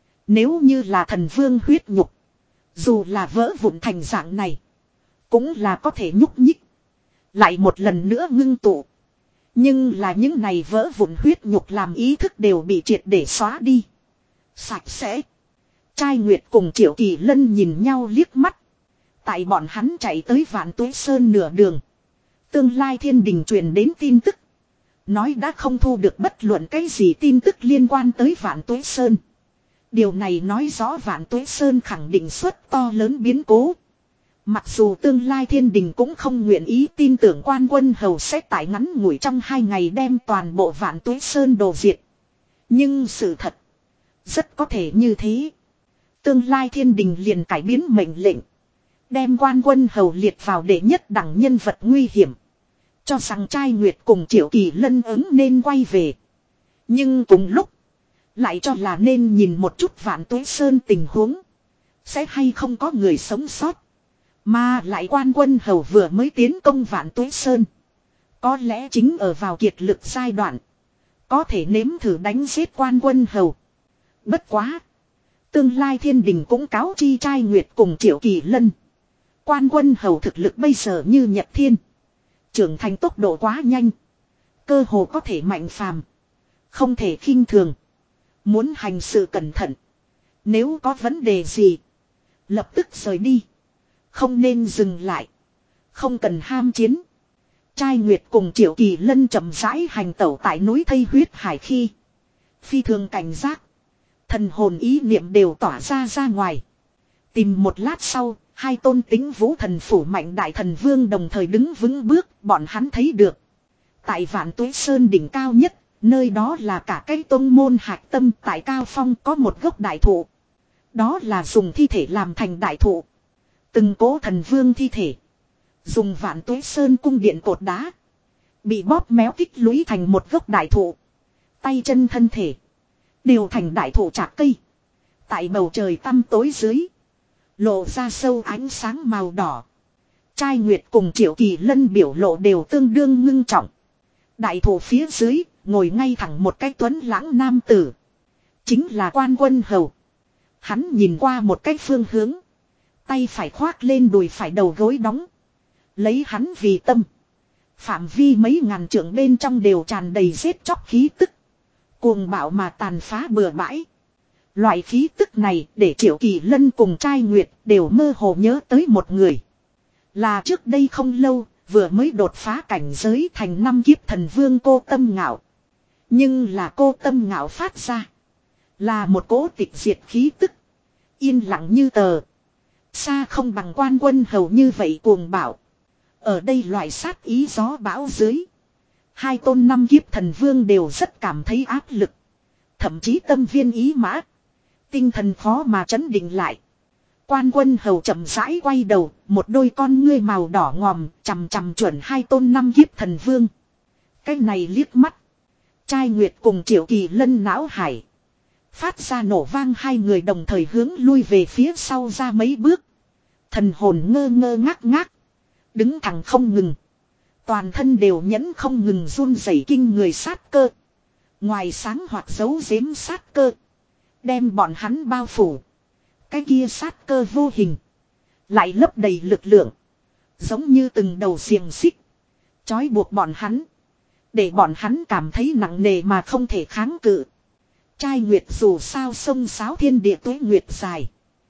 Nếu như là thần vương huyết nhục. Dù là vỡ vụn thành dạng này. Cũng là có thể nhúc nhích. Lại một lần nữa ngưng tụ. Nhưng là những này vỡ vụn huyết nhục làm ý thức đều bị triệt để xóa đi. Sạch sẽ. Trai Nguyệt cùng Triệu Kỳ Lân nhìn nhau liếc mắt. Tại bọn hắn chạy tới Vạn Tuế Sơn nửa đường. Tương lai thiên đình truyền đến tin tức. Nói đã không thu được bất luận cái gì tin tức liên quan tới Vạn Tuế Sơn. Điều này nói rõ Vạn Tuế Sơn khẳng định suất to lớn biến cố. Mặc dù tương lai thiên đình cũng không nguyện ý tin tưởng Quan Quân Hầu sẽ tại ngắn ngủi trong hai ngày đem toàn bộ Vạn Tuế Sơn đồ diệt. Nhưng sự thật. Rất có thể như thế. Tương lai thiên đình liền cải biến mệnh lệnh. Đem Quan Quân Hầu liệt vào đệ nhất đẳng nhân vật nguy hiểm. Cho rằng Trai Nguyệt cùng Triệu Kỳ Lân ứng nên quay về. Nhưng cùng lúc. Lại cho là nên nhìn một chút Vạn Tuế Sơn tình huống. Sẽ hay không có người sống sót. Mà lại Quan Quân Hầu vừa mới tiến công Vạn Tuế Sơn. Có lẽ chính ở vào kiệt lực giai đoạn. Có thể nếm thử đánh giết Quan Quân Hầu. Bất quá. Tương lai thiên đình cũng cáo chi Trai Nguyệt cùng Triệu Kỳ Lân. Quan Quân Hầu thực lực bây giờ như Nhật Thiên. Trưởng thành tốc độ quá nhanh. Cơ hồ có thể Mạnh Phàm. Không thể khinh thường. Muốn hành sự cẩn thận. Nếu có vấn đề gì. Lập tức rời đi. Không nên dừng lại. Không cần ham chiến. Trai Nguyệt cùng Triệu Kỳ Lân chậm rãi hành tẩu tại núi Thây Huyết Hải khi. Phi thường cảnh giác. Thần hồn ý niệm đều tỏa ra ra ngoài. Tìm một lát sau. Hai tôn tính vũ thần phủ mạnh đại thần vương đồng thời đứng vững bước. Bọn hắn thấy được. Tại Vạn Tuế Sơn đỉnh cao nhất. Nơi đó là cả cái tôn môn hạch tâm. Tại cao phong có một gốc đại thụ. Đó là dùng thi thể làm thành đại thụ. Từng cố thần vương thi thể. Dùng Vạn Tuế Sơn cung điện cột đá. Bị bóp méo tích lũy thành một gốc đại thụ. Tay chân thân thể. Đều thành đại thụ chạc cây. Tại bầu trời tăm tối dưới. Lộ ra sâu ánh sáng màu đỏ. Trai Nguyệt cùng Triệu Kỳ Lân biểu lộ đều tương đương ngưng trọng. Đại thụ phía dưới. Ngồi ngay thẳng một cái tuấn lãng nam tử. Chính là Quan Quân Hầu. Hắn nhìn qua một cái phương hướng. Tay phải khoác lên đùi phải đầu gối đóng. Lấy hắn vì tâm. Phạm vi mấy ngàn trượng bên trong đều tràn đầy giết chóc khí tức. Cuồng bạo mà tàn phá bừa bãi. Loại khí tức này để Triệu Kỳ Lân cùng Trai Nguyệt đều mơ hồ nhớ tới một người. Là trước đây không lâu vừa mới đột phá cảnh giới thành năm kiếp thần vương Cô Tâm Ngạo. Nhưng là Cô Tâm Ngạo phát ra. Là một cỗ tịch diệt khí tức. Yên lặng như tờ. Xa không bằng Quan Quân Hầu như vậy cuồng bạo. Ở đây loại sát ý gió bão dưới. Hai tôn năm kiếp thần vương đều rất cảm thấy áp lực. Thậm chí tâm viên ý mã. Tinh thần khó mà trấn định lại. Quan Quân Hầu chậm rãi quay đầu. Một đôi con ngươi màu đỏ ngòm chằm chằm chuẩn hai tôn năm kiếp thần vương. Cái này liếc mắt. Trai Nguyệt cùng Triệu Kỳ Lân não hải. Phát ra nổ vang, hai người đồng thời hướng lui về phía sau ra mấy bước. Thần hồn ngơ ngơ ngác ngác. Đứng thẳng không ngừng. Toàn thân đều nhẫn không ngừng run rẩy kinh người sát cơ. Ngoài sáng hoặc giấu giếm sát cơ. Đem bọn hắn bao phủ. Cái kia sát cơ vô hình. Lại lấp đầy lực lượng. Giống như từng đầu xiềng xích. Chói buộc bọn hắn. để bọn hắn cảm thấy nặng nề mà không thể kháng cự. Trai Nguyệt dù sao sông sáo thiên địa tuế nguyệt dài.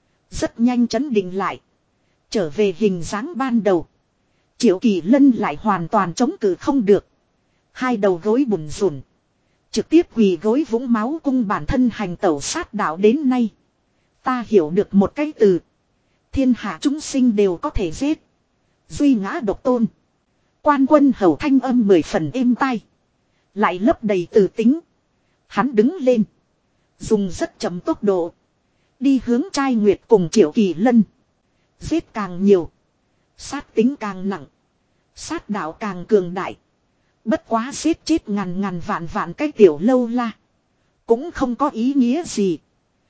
Rất nhanh chấn định lại. Trở về hình dáng ban đầu. Triệu Kỳ Lân lại hoàn toàn chống cự không được. Hai đầu gối bùn rùn. Trực tiếp quỳ gối vũng máu cung bản thân hành tẩu sát đạo đến nay. Ta hiểu được một cái từ. Thiên hạ chúng sinh đều có thể giết. Duy ngã độc tôn. Quan Quân Hầu thanh âm mười phần êm tai. Lại lấp đầy từ tính. Hắn đứng lên. Dùng rất chậm tốc độ. Đi hướng Trai Nguyệt cùng Triệu Kỳ Lân. Giết càng nhiều. Sát tính càng nặng. Sát đạo càng cường đại. Bất quá giết chết ngàn ngàn vạn vạn cái tiểu lâu la. Cũng không có ý nghĩa gì.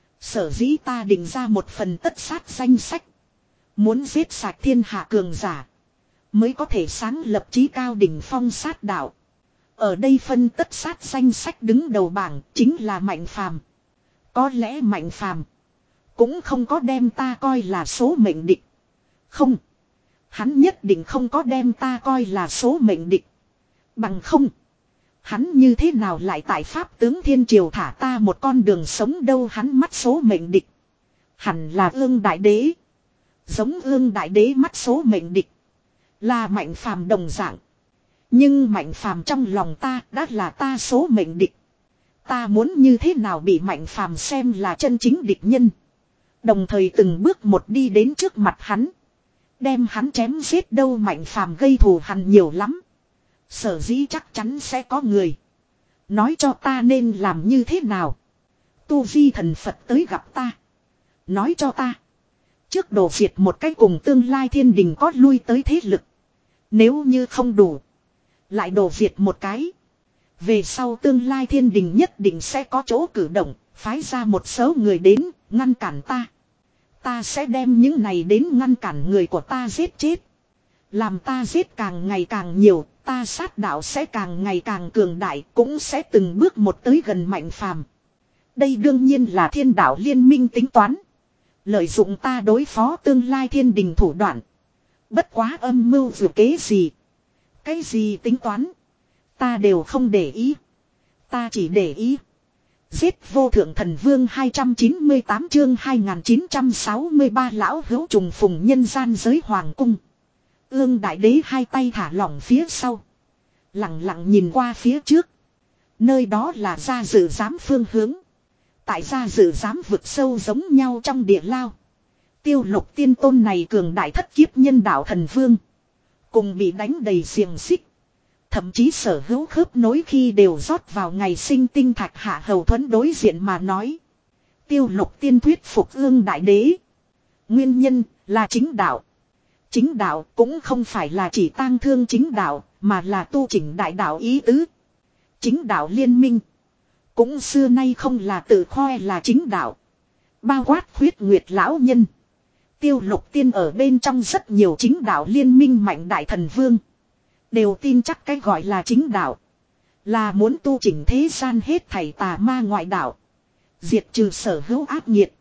Sở dĩ ta định ra một phần tất sát danh sách. Muốn giết sạch thiên hạ cường giả. Mới có thể sáng lập chí cao đỉnh phong sát đạo. Ở đây phân tất sát danh sách đứng đầu bảng chính là Mạnh Phàm. Có lẽ Mạnh Phàm cũng không có đem ta coi là số mệnh địch. Không. Hắn nhất định không có đem ta coi là số mệnh địch. Bằng không. Hắn như thế nào lại tại Pháp tướng Thiên Triều thả ta một con đường sống đâu, hắn mắt số mệnh địch. Hẳn là Ương Đại Đế. Giống Ương Đại Đế mắt số mệnh địch. Là Mạnh Phàm đồng dạng. Nhưng Mạnh Phàm trong lòng ta đã là ta số mệnh địch. Ta muốn như thế nào bị Mạnh Phàm xem là chân chính địch nhân. Đồng thời từng bước một đi đến trước mặt hắn. Đem hắn chém giết đâu. Mạnh Phàm gây thù hằn nhiều lắm. Sở dĩ chắc chắn sẽ có người nói cho ta nên làm như thế nào. Tu vi thần Phật tới gặp ta. Nói cho ta. Trước đổ diệt một cái cùng tương lai thiên đình có lui tới thế lực. Nếu như không đủ. Lại đổ diệt một cái. Về sau tương lai thiên đình nhất định sẽ có chỗ cử động. Phái ra một số người đến ngăn cản ta. Ta sẽ đem những này đến ngăn cản người của ta giết chết. Làm ta giết càng ngày càng nhiều. Ta sát đạo sẽ càng ngày càng cường đại. Cũng sẽ từng bước một tới gần Mạnh Phàm. Đây đương nhiên là thiên đạo liên minh tính toán. Lợi dụng ta đối phó tương lai thiên đình thủ đoạn. Bất quá âm mưu vừa kế gì. Cái gì tính toán. Ta đều không để ý. Ta chỉ để ý. Giết vô thượng thần vương hai trăm chín mươi tám chương hai nghìn chín trăm sáu mươi ba lão hữu trùng phùng nhân gian giới hoàng cung. Ương Đại Đế hai tay thả lỏng phía sau. Lặng lặng nhìn qua phía trước. Nơi đó là gia dự giám phương hướng. Tại gia dự giám vực sâu giống nhau trong địa lao. Tiêu Lục Tiên tôn này cường đại thất kiếp nhân đạo thần vương. Cùng bị đánh đầy xiềng xích. Thậm chí sở hữu khớp nối khi đều rót vào ngày sinh tinh thạch. Hạ Hầu Thuẫn đối diện mà nói. Tiêu Lục Tiên thuyết phục Ương Đại Đế. Nguyên nhân là chính đạo. Chính đạo cũng không phải là chỉ tang thương chính đạo, mà là tu chỉnh đại đạo ý tứ. Chính đạo liên minh. Cũng xưa nay không là tự khoe là chính đạo. Bao quát Khuyết Nguyệt lão nhân. Tiêu Lục Tiên ở bên trong rất nhiều chính đạo liên minh mạnh đại thần vương. Đều tin chắc cái gọi là chính đạo. Là muốn tu chỉnh thế gian hết thảy tà ma ngoại đạo. Diệt trừ sở hữu ác nghiệt.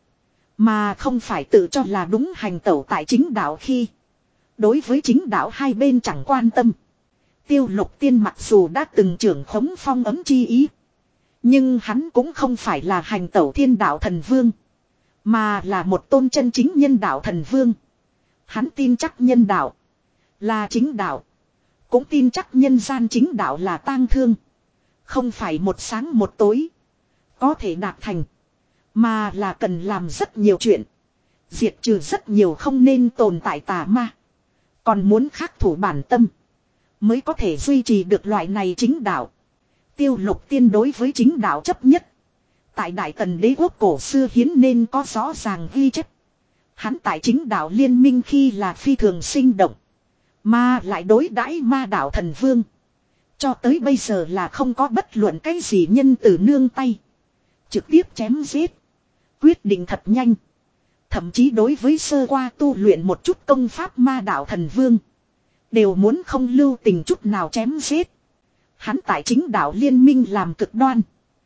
Mà không phải tự cho là đúng hành tẩu tại chính đạo khi. Đối với chính đạo hai bên chẳng quan tâm. Tiêu Lục Tiên mặc dù đã từng trưởng khống phong ấm chi ý. Nhưng hắn cũng không phải là hành tẩu thiên đạo thần vương. Mà là một tôn chân chính nhân đạo thần vương. Hắn tin chắc nhân đạo là chính đạo. Cũng tin chắc nhân gian chính đạo là tang thương. Không phải một sáng một tối có thể đạt thành. Mà là cần làm rất nhiều chuyện. Diệt trừ rất nhiều không nên tồn tại tà ma. Còn muốn khắc thủ bản tâm. Mới có thể duy trì được loại này chính đạo. Tiêu Lục Tiên đối với chính đạo chấp nhất. Tại Đại Tần đế quốc cổ xưa hiến nên có rõ ràng ghi chép. Hắn tại chính đạo liên minh khi là phi thường sinh động. Mà lại đối đãi ma đạo thần vương. Cho tới bây giờ là không có bất luận cái gì nhân từ nương tay. Trực tiếp chém giết. Quyết định thật nhanh. Thậm chí đối với sơ qua tu luyện một chút công pháp ma đạo thần vương. Đều muốn không lưu tình chút nào chém giết. Hắn tại chính đạo liên minh làm cực đoan.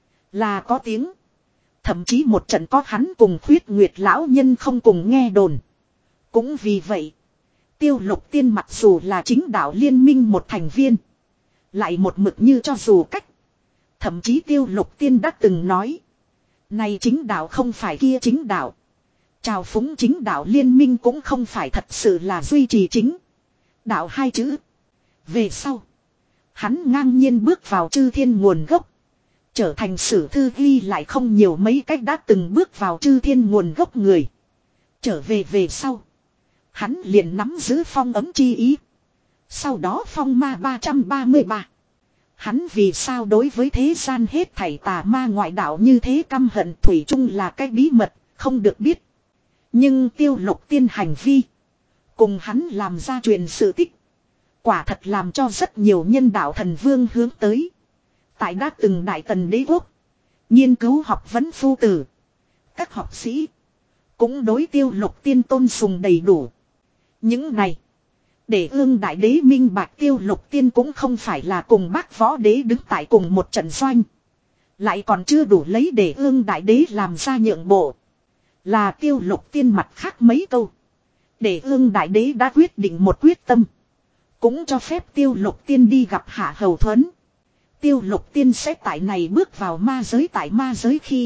Là có tiếng. Thậm chí một trận có hắn cùng Khuyết Nguyệt lão nhân không cùng nghe đồn. Cũng vì vậy. Tiêu Lục Tiên mặc dù là chính đạo liên minh một thành viên. Lại một mực như cho dù cách. Thậm chí Tiêu Lục Tiên đã từng nói. Này chính đạo không phải kia chính đạo. Trào phúng chính đạo liên minh cũng không phải thật sự là duy trì chính đạo hai chữ. Về sau. Hắn ngang nhiên bước vào chư thiên nguồn gốc. Trở thành sử thư ghi lại không nhiều mấy cách đã từng bước vào chư thiên nguồn gốc người. Trở về về sau. Hắn liền nắm giữ phong ấm chi ý. Sau đó phong ma ba trăm ba mươi ba. Hắn vì sao đối với thế gian hết thảy tà ma ngoại đạo như thế căm hận thủy chung là cái bí mật, không được biết. Nhưng Tiêu Lục Tiên hành vi. Cùng hắn làm ra truyền sự tích. Quả thật làm cho rất nhiều nhân đạo thần vương hướng tới. Tại đã từng đại tần đế quốc. Nghiên cứu học vấn phu tử. Các học sĩ. Cũng đối Tiêu Lục Tiên tôn sùng đầy đủ. Những này. Để Ương Đại Đế minh bạch Tiêu Lục Tiên cũng không phải là cùng bác võ đế đứng tại cùng một trận doanh. Lại còn chưa đủ lấy để Ương Đại Đế làm ra nhượng bộ. Là Tiêu Lục Tiên mặt khác mấy câu. Để Ương Đại Đế đã quyết định một quyết tâm. Cũng cho phép Tiêu Lục Tiên đi gặp Hạ Hầu Thuấn. Tiêu Lục Tiên sẽ tại này bước vào ma giới tại ma giới khi.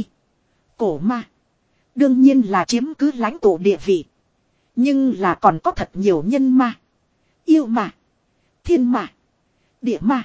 Cổ ma. Đương nhiên là chiếm cứ lãnh tụ địa vị. Nhưng là còn có thật nhiều nhân ma. Yêu ma. Thiên ma. Địa ma.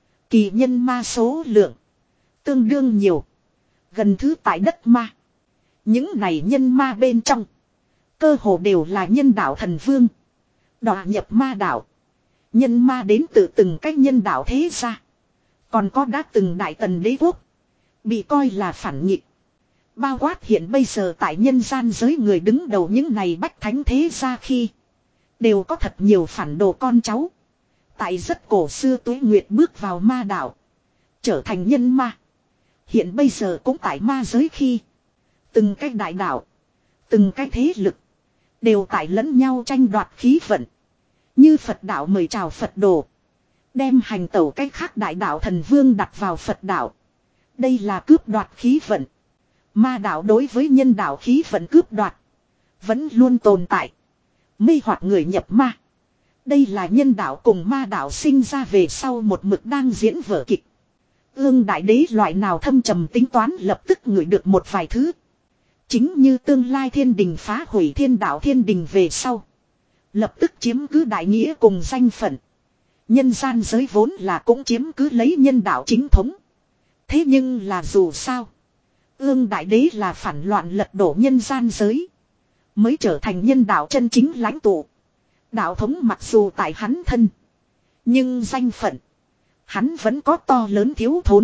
Kỳ nhân ma số lượng. Tương đương nhiều. Gần thứ tại đất ma. Những này nhân ma bên trong. Cơ hồ đều là nhân đạo thần vương. Đọa nhập ma đạo. Nhân ma đến từ từng cách nhân đạo thế gia. Còn có đã từng đại tần đế quốc. Bị coi là phản nghịch. Bao quát hiện bây giờ tại nhân gian giới người đứng đầu những này bách thánh thế gia khi. Đều có thật nhiều phản đồ con cháu. Tại rất cổ xưa Tuế Nguyệt bước vào ma đạo. Trở thành nhân ma. Hiện bây giờ cũng tại ma giới khi. Từng cái đại đạo. Từng cái thế lực. Đều tại lẫn nhau tranh đoạt khí vận. Như Phật đạo mời chào Phật đồ. Đem hành tẩu cách khác đại đạo thần vương đặt vào Phật đạo. Đây là cướp đoạt khí vận. Ma đạo đối với nhân đạo khí vận cướp đoạt. Vẫn luôn tồn tại. Mê hoặc người nhập ma. Đây là nhân đạo cùng ma đạo sinh ra về sau một mực đang diễn vở kịch. Ương Đại Đế loại nào thâm trầm tính toán lập tức ngửi được một vài thứ. Chính như tương lai thiên đình phá hủy thiên đạo thiên đình về sau. Lập tức chiếm cứ đại nghĩa cùng danh phận. Nhân gian giới vốn là cũng chiếm cứ lấy nhân đạo chính thống. Thế nhưng là dù sao. Ương Đại Đế là phản loạn lật đổ nhân gian giới. Mới trở thành nhân đạo chân chính lãnh tụ. Đạo thống mặc dù tại hắn thân. Nhưng danh phận. Hắn vẫn có to lớn thiếu thốn.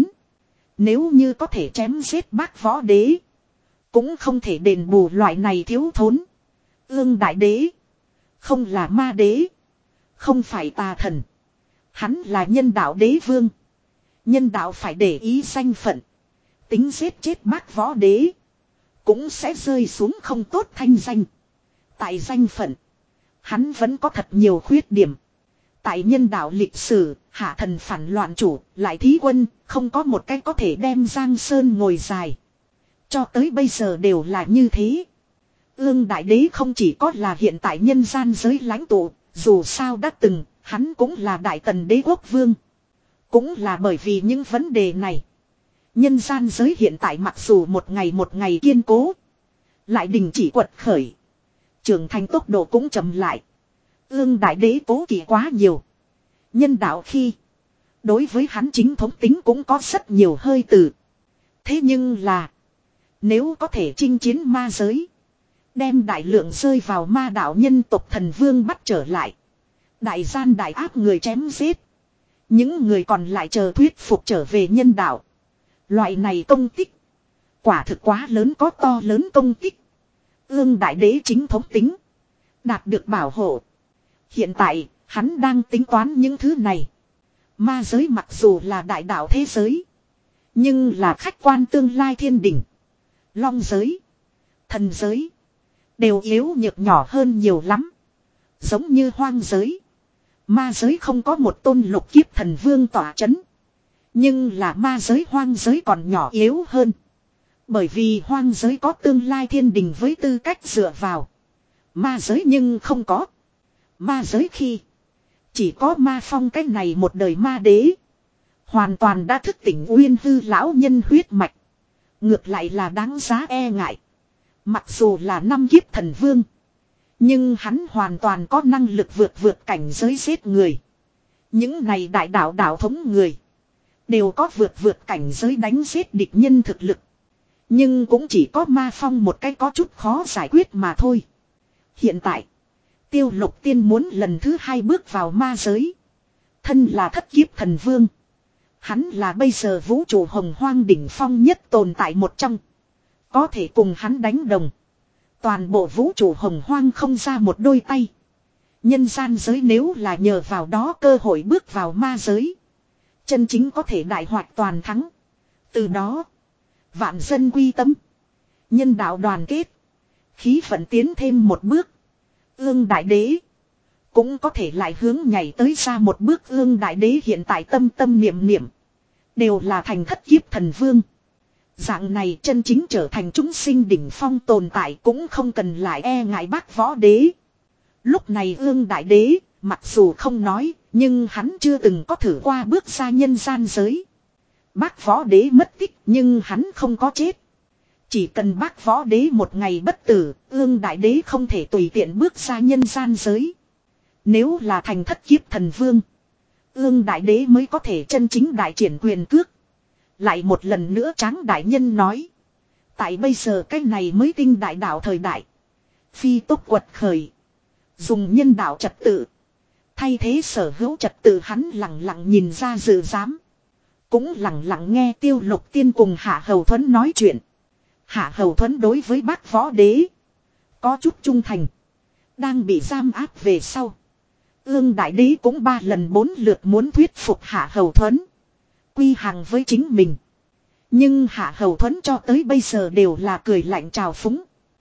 Nếu như có thể chém giết bác võ đế. Cũng không thể đền bù loại này thiếu thốn. Ương Đại Đế. Không là ma đế. Không phải tà thần. Hắn là nhân đạo đế vương. Nhân đạo phải để ý danh phận. Tính giết chết bác võ đế. Cũng sẽ rơi xuống không tốt thanh danh. Tại danh phận. Hắn vẫn có thật nhiều khuyết điểm. Tại nhân đạo lịch sử, hạ thần phản loạn chủ, lại thí quân, không có một cách có thể đem Giang Sơn ngồi dài. Cho tới bây giờ đều là như thế. Ương Đại Đế không chỉ có là hiện tại nhân gian giới lãnh tụ, dù sao đã từng, hắn cũng là đại tần đế quốc vương. Cũng là bởi vì những vấn đề này. Nhân gian giới hiện tại mặc dù một ngày một ngày kiên cố. Lại đình chỉ quật khởi. Trưởng thành tốc độ cũng chậm lại. Ương Đại Đế cố kỵ quá nhiều. Nhân đạo khi. Đối với hắn chính thống tính cũng có rất nhiều hơi từ. Thế nhưng là. Nếu có thể chinh chiến ma giới. Đem đại lượng rơi vào ma đạo nhân tộc thần vương bắt trở lại. Đại gian đại áp người chém giết. Những người còn lại chờ thuyết phục trở về nhân đạo. Loại này công tích. Quả thực quá lớn có to lớn công tích. Ương Đại Đế chính thống tính. Đạt được bảo hộ. Hiện tại, hắn đang tính toán những thứ này. Ma giới mặc dù là đại đạo thế giới. Nhưng là khách quan tương lai thiên đình. Long giới. Thần giới. Đều yếu nhược nhỏ hơn nhiều lắm. Giống như hoang giới. Ma giới không có một tôn lục kiếp thần vương tỏa chấn. Nhưng là ma giới hoang giới còn nhỏ yếu hơn. Bởi vì hoang giới có tương lai thiên đình với tư cách dựa vào. Ma giới nhưng không có. Ma giới khi. Chỉ có ma phong cái này một đời ma đế. Hoàn toàn đã thức tỉnh uyên hư lão nhân huyết mạch. Ngược lại là đáng giá e ngại. Mặc dù là năm kiếp thần vương. Nhưng hắn hoàn toàn có năng lực vượt vượt cảnh giới giết người. Những này đại đạo đạo thống người. Đều có vượt vượt cảnh giới đánh giết địch nhân thực lực. Nhưng cũng chỉ có ma phong một cái có chút khó giải quyết mà thôi. Hiện tại. Tiêu Lục Tiên muốn lần thứ hai bước vào ma giới. Thân là thất kiếp thần vương. Hắn là bây giờ vũ trụ hồng hoang đỉnh phong nhất tồn tại một trong. Có thể cùng hắn đánh đồng. Toàn bộ vũ trụ hồng hoang không ra một đôi tay. Nhân gian giới nếu là nhờ vào đó cơ hội bước vào ma giới. Chân chính có thể đại hoạt toàn thắng. Từ đó. Vạn dân quy tâm. Nhân đạo đoàn kết. Khí vận tiến thêm một bước. Ương đại đế. Cũng có thể lại hướng nhảy tới ra một bước. Ương đại đế hiện tại tâm tâm niệm niệm. Đều là thành thất kiếp thần vương. Dạng này chân chính trở thành chúng sinh đỉnh phong tồn tại cũng không cần lại e ngại bác võ đế. Lúc này ương đại đế, mặc dù không nói, nhưng hắn chưa từng có thử qua bước ra nhân gian giới. Bác võ đế mất tích nhưng hắn không có chết. Chỉ cần bác võ đế một ngày bất tử, ương đại đế không thể tùy tiện bước ra nhân gian giới. Nếu là thành thất kiếp thần vương, ương đại đế mới có thể chân chính đại triển quyền cước. Lại một lần nữa Tráng đại nhân nói. Tại bây giờ cái này mới tinh đại đạo thời đại. Phi tốc quật khởi. Dùng nhân đạo trật tự. Thay thế sở hữu trật tự hắn lặng lặng nhìn ra dự giám. Cũng lặng lặng nghe Tiêu Lục Tiên cùng Hạ Hầu Thuấn nói chuyện. Hạ Hầu Thuấn đối với bác võ đế. Có chút trung thành. Đang bị giam áp về sau. Ương đại đế cũng ba lần bốn lượt muốn thuyết phục Hạ Hầu Thuấn. Quy hàng với chính mình. Nhưng Hạ Hầu Thuấn cho tới bây giờ đều là cười lạnh trào phúng.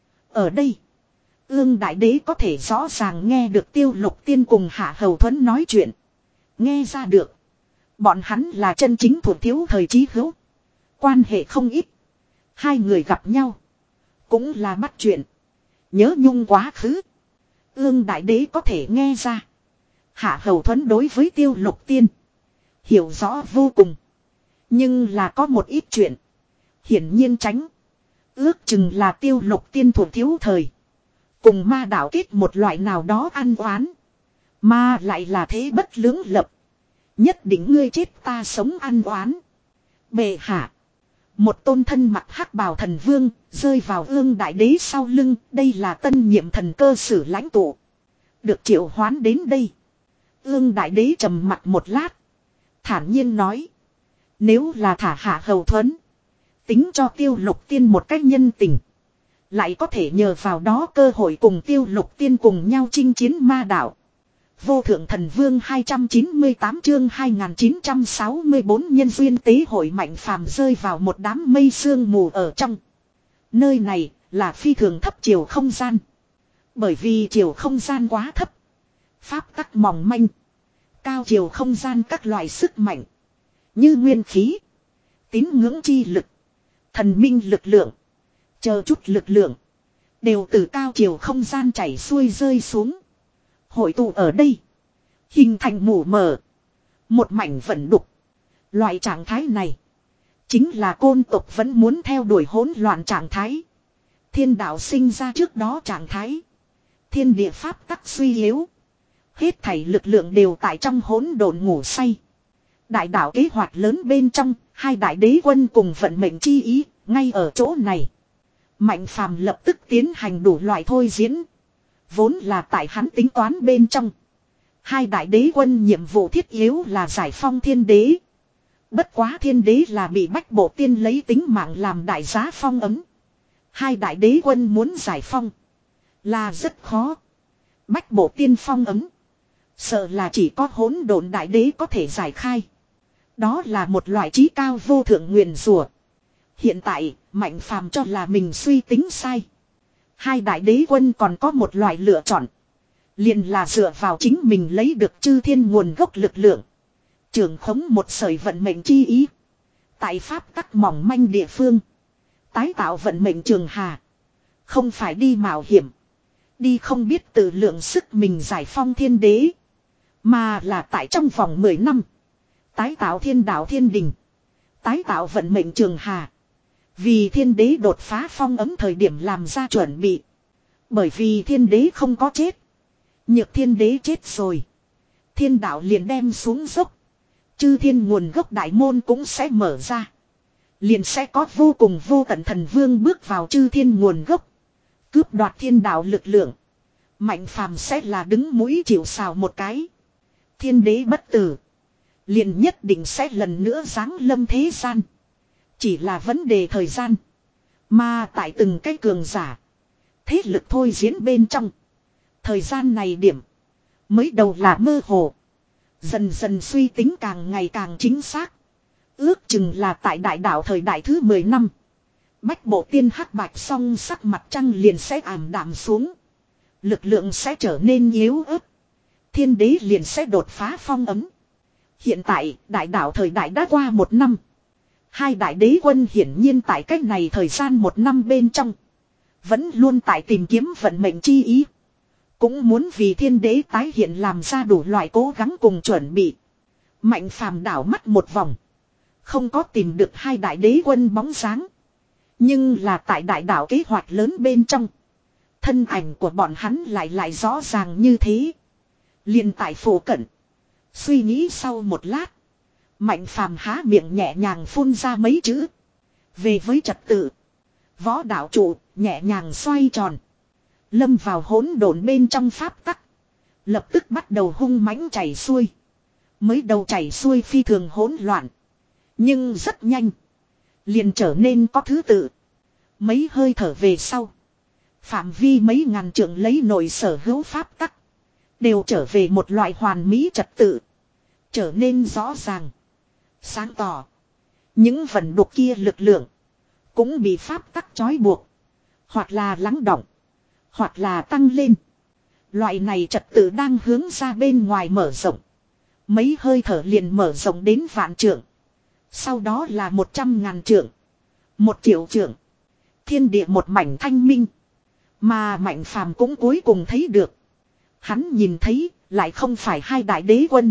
Ở đây. Ương đại đế có thể rõ ràng nghe được Tiêu Lục Tiên cùng Hạ Hầu Thuấn nói chuyện. Nghe ra được. Bọn hắn là chân chính thuộc thiếu thời chí hữu. Quan hệ không ít. Hai người gặp nhau. Cũng là bắt chuyện. Nhớ nhung quá khứ. Ương đại đế có thể nghe ra. Hạ Hầu Thuấn đối với Tiêu Lục Tiên. Hiểu rõ vô cùng. Nhưng là có một ít chuyện. Hiển nhiên tránh. Ước chừng là Tiêu Lục Tiên thuộc thiếu thời. Cùng ma đạo kết một loại nào đó ăn oán. Mà lại là thế bất lưỡng lập. Nhất định ngươi chết ta sống ăn oán. Bệ hạ. Một tôn thân mặc hắc bào thần vương. Rơi vào ương đại đế sau lưng. Đây là tân nhiệm thần cơ sử lãnh tụ. Được triệu hoán đến đây. Ương đại đế trầm mặt một lát. Thản nhiên nói. Nếu là thả Hạ Hầu Thuấn. Tính cho Tiêu Lục Tiên một cách nhân tình. Lại có thể nhờ vào đó cơ hội cùng Tiêu Lục Tiên cùng nhau chinh chiến ma đạo. Vô thượng thần vương hai trăm chín mươi tám chương hai nghìn chín trăm sáu mươi tư nhân duyên tế hội mạnh phàm rơi vào một đám mây sương mù ở trong. Nơi này là phi thường thấp chiều không gian. Bởi vì chiều không gian quá thấp. Pháp tắc mỏng manh. Cao chiều không gian các loại sức mạnh. Như nguyên khí. Tín ngưỡng chi lực. Thần minh lực lượng. Chờ chút lực lượng. Đều từ cao chiều không gian chảy xuôi rơi xuống. Hội tụ ở đây. Hình thành mù mờ. Một mảnh vận đục. Loại trạng thái này. Chính là côn tộc vẫn muốn theo đuổi hỗn loạn trạng thái. Thiên đạo sinh ra trước đó trạng thái. Thiên địa pháp tắc suy yếu. Hết thảy lực lượng đều tại trong hỗn độn ngủ say. Đại đạo kế hoạch lớn bên trong. Hai đại đế quân cùng vận mệnh chi ý. Ngay ở chỗ này. Mạnh phàm lập tức tiến hành đủ loại thôi diễn. Vốn là tại hắn tính toán bên trong. Hai đại đế quân nhiệm vụ thiết yếu là giải phong thiên đế. Bất quá thiên đế là bị bách bộ tiên lấy tính mạng làm đại giá phong ấm. Hai đại đế quân muốn giải phong. Là rất khó. Bách bộ tiên phong ấm. Sợ là chỉ có hỗn độn đại đế có thể giải khai. Đó là một loại trí cao vô thượng nguyền rủa. Hiện tại, Mạnh phàm cho là mình suy tính sai. Hai đại đế quân còn có một loại lựa chọn. Liền là dựa vào chính mình lấy được chư thiên nguồn gốc lực lượng. Trưởng khống một sợi vận mệnh chi ý. Tại pháp tắc mỏng manh địa phương. Tái tạo vận mệnh trường hà. Không phải đi mạo hiểm. Đi không biết tự lượng sức mình giải phong thiên đế. Mà là tại trong vòng mười năm. Tái tạo thiên đạo thiên đình. Tái tạo vận mệnh trường hà. Vì thiên đế đột phá phong ấm thời điểm làm ra chuẩn bị. Bởi vì thiên đế không có chết. Nhược thiên đế chết rồi. Thiên đạo liền đem xuống dốc. Chư thiên nguồn gốc đại môn cũng sẽ mở ra. Liền sẽ có vô cùng vô tận thần vương bước vào chư thiên nguồn gốc. Cướp đoạt thiên đạo lực lượng. Mạnh phàm sẽ là đứng mũi chịu sào một cái. Thiên đế bất tử. Liền nhất định sẽ lần nữa giáng lâm thế gian. Chỉ là vấn đề thời gian. Mà tại từng cái cường giả. Thế lực thôi diễn bên trong. Thời gian này điểm. Mới đầu là mơ hồ. Dần dần suy tính càng ngày càng chính xác. Ước chừng là tại đại đạo thời đại thứ mười năm. Bách bộ tiên hắc bạch song sắc mặt trăng liền sẽ ảm đạm xuống. Lực lượng sẽ trở nên yếu ớt. Thiên đế liền sẽ đột phá phong ấm. Hiện tại đại đạo thời đại đã qua một năm. Hai đại đế quân hiển nhiên tại cách này thời gian một năm bên trong. Vẫn luôn tại tìm kiếm vận mệnh chi ý. Cũng muốn vì thiên đế tái hiện làm ra đủ loại cố gắng cùng chuẩn bị. Mạnh phàm đảo mắt một vòng. Không có tìm được hai đại đế quân bóng dáng. Nhưng là tại đại đảo kế hoạch lớn bên trong. Thân ảnh của bọn hắn lại lại rõ ràng như thế. Liền tại phổ cận. Suy nghĩ sau một lát. Mạnh phàm há miệng nhẹ nhàng phun ra mấy chữ. Về với trật tự. Võ đạo trụ nhẹ nhàng xoay tròn. Lâm vào hỗn độn bên trong pháp tắc. Lập tức bắt đầu hung mãnh chảy xuôi. Mới đầu chảy xuôi phi thường hỗn loạn. Nhưng rất nhanh. Liền trở nên có thứ tự. Mấy hơi thở về sau. Phạm vi mấy ngàn trượng lấy nội sở hữu pháp tắc. Đều trở về một loại hoàn mỹ trật tự. Trở nên rõ ràng. Sáng tỏ. Những vần đục kia lực lượng. Cũng bị pháp tắc trói buộc. Hoặc là lắng động. Hoặc là tăng lên. Loại này trật tự đang hướng ra bên ngoài mở rộng. Mấy hơi thở liền mở rộng đến vạn trượng. Sau đó là một trăm ngàn trượng. Một triệu trượng. Thiên địa một mảnh thanh minh. Mà Mạnh Phàm cũng cuối cùng thấy được. Hắn nhìn thấy lại không phải hai đại đế quân.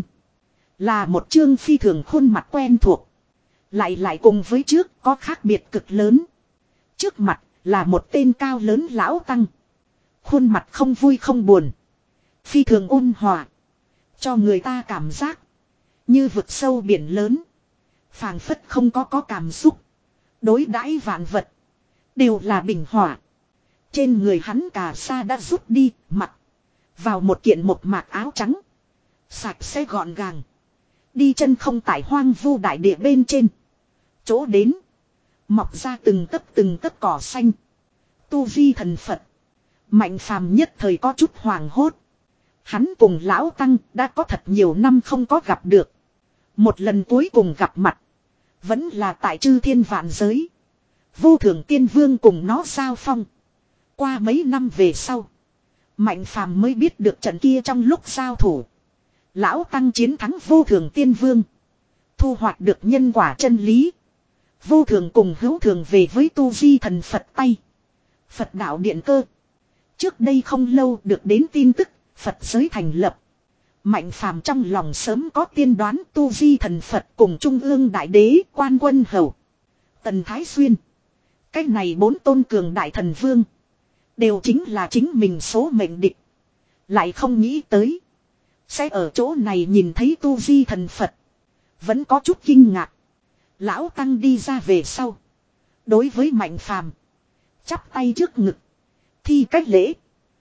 Là một chương phi thường khuôn mặt quen thuộc. Lại lại cùng với trước có khác biệt cực lớn. Trước mặt là một tên cao lớn lão tăng. Khuôn mặt không vui không buồn. Phi thường ôn hòa. Cho người ta cảm giác. Như vực sâu biển lớn. Phảng phất không có có cảm xúc. Đối đãi vạn vật. Đều là bình hòa. Trên người hắn cà sa đã rút đi. Mặc. Vào một kiện một mạc áo trắng. Sạch sẽ gọn gàng. Đi chân không tại hoang vu đại địa bên trên. Chỗ đến. Mọc ra từng tấc từng tấc cỏ xanh. Tu vi thần Phật. Mạnh phàm nhất thời có chút hoàng hốt. Hắn cùng lão tăng đã có thật nhiều năm không có gặp được. Một lần cuối cùng gặp mặt. Vẫn là tại chư thiên vạn giới. Vô thượng tiên vương cùng nó giao phong. Qua mấy năm về sau. Mạnh phàm mới biết được trận kia trong lúc giao thủ. Lão tăng chiến thắng vô thượng tiên vương. Thu hoạch được nhân quả chân lý. Vô thường cùng hữu thường về với tu vi thần Phật tay. Phật đạo điện cơ. Trước đây không lâu được đến tin tức. Phật giới thành lập. Mạnh phàm trong lòng sớm có tiên đoán tu vi thần Phật cùng Trung ương Đại Đế Quan Quân Hầu. Tần Thái Xuyên. Cách này bốn tôn cường đại thần vương. Đều chính là chính mình số mệnh địch. Lại không nghĩ tới. Sẽ ở chỗ này nhìn thấy tu vi thần Phật. Vẫn có chút kinh ngạc. Lão tăng đi ra về sau. Đối với Mạnh phàm. Chắp tay trước ngực. Thi cách lễ.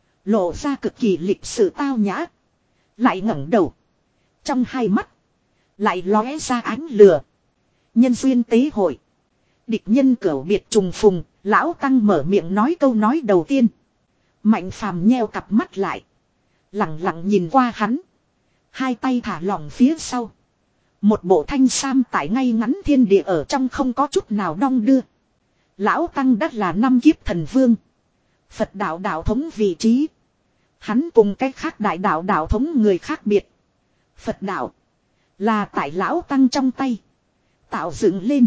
Lộ ra cực kỳ lịch sự tao nhã. Lại ngẩng đầu. Trong hai mắt. Lại lóe ra ánh lửa. Nhân duyên tế hội. Địch nhân cửu biệt trùng phùng. Lão tăng mở miệng nói câu nói đầu tiên. Mạnh phàm nheo cặp mắt lại. Lặng lặng nhìn qua hắn. Hai tay thả lỏng phía sau. Một bộ thanh sam tại ngay ngắn thiên địa ở trong không có chút nào đong đưa. Lão tăng đắt là năm kiếp thần vương. Phật đạo đạo thống vị trí. Hắn cùng cách khác đại đạo đạo thống người khác biệt. Phật đạo. Là tại lão tăng trong tay. Tạo dựng lên.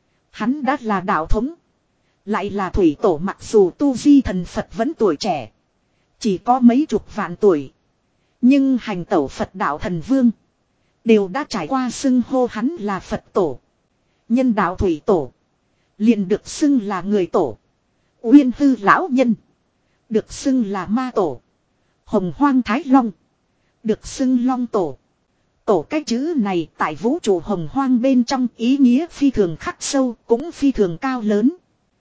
Hắn đã là đạo thống. Lại là thủy tổ mặc dù tu vi thần Phật vẫn tuổi trẻ. Chỉ có mấy chục vạn tuổi. Nhưng hành tẩu Phật đạo thần vương. đều đã trải qua xưng hô hắn là Phật tổ. Nhân đạo thủy tổ. Liền được xưng là người tổ. Uyên hư lão nhân. Được xưng là ma tổ. Hồng hoang thái long. Được xưng long tổ. Tổ cái chữ này tại vũ trụ hồng hoang bên trong ý nghĩa phi thường khắc sâu cũng phi thường cao lớn.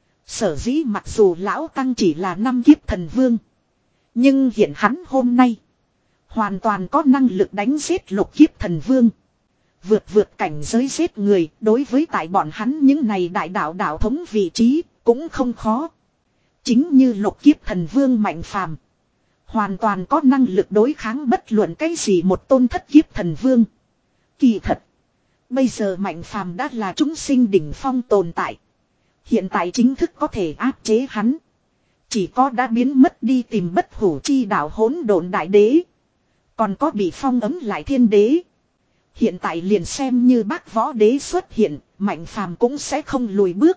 Sở dĩ mặc dù lão tăng chỉ là năm kiếp thần vương. Nhưng hiện hắn hôm nay. Hoàn toàn có năng lực đánh giết lục kiếp thần vương. Vượt vượt cảnh giới giết người đối với tại bọn hắn những này đại đạo đạo thống vị trí cũng không khó. Chính như lục kiếp thần vương mạnh phàm. Hoàn toàn có năng lực đối kháng bất luận cái gì một tôn thất kiếp thần vương. Kỳ thật. Bây giờ mạnh phàm đã là chúng sinh đỉnh phong tồn tại. Hiện tại chính thức có thể áp chế hắn. Chỉ có đã biến mất đi tìm bất hủ chi đạo hỗn độn đại đế. Còn có bị phong ấm lại thiên đế. Hiện tại liền xem như bác võ đế xuất hiện, mạnh phàm cũng sẽ không lùi bước.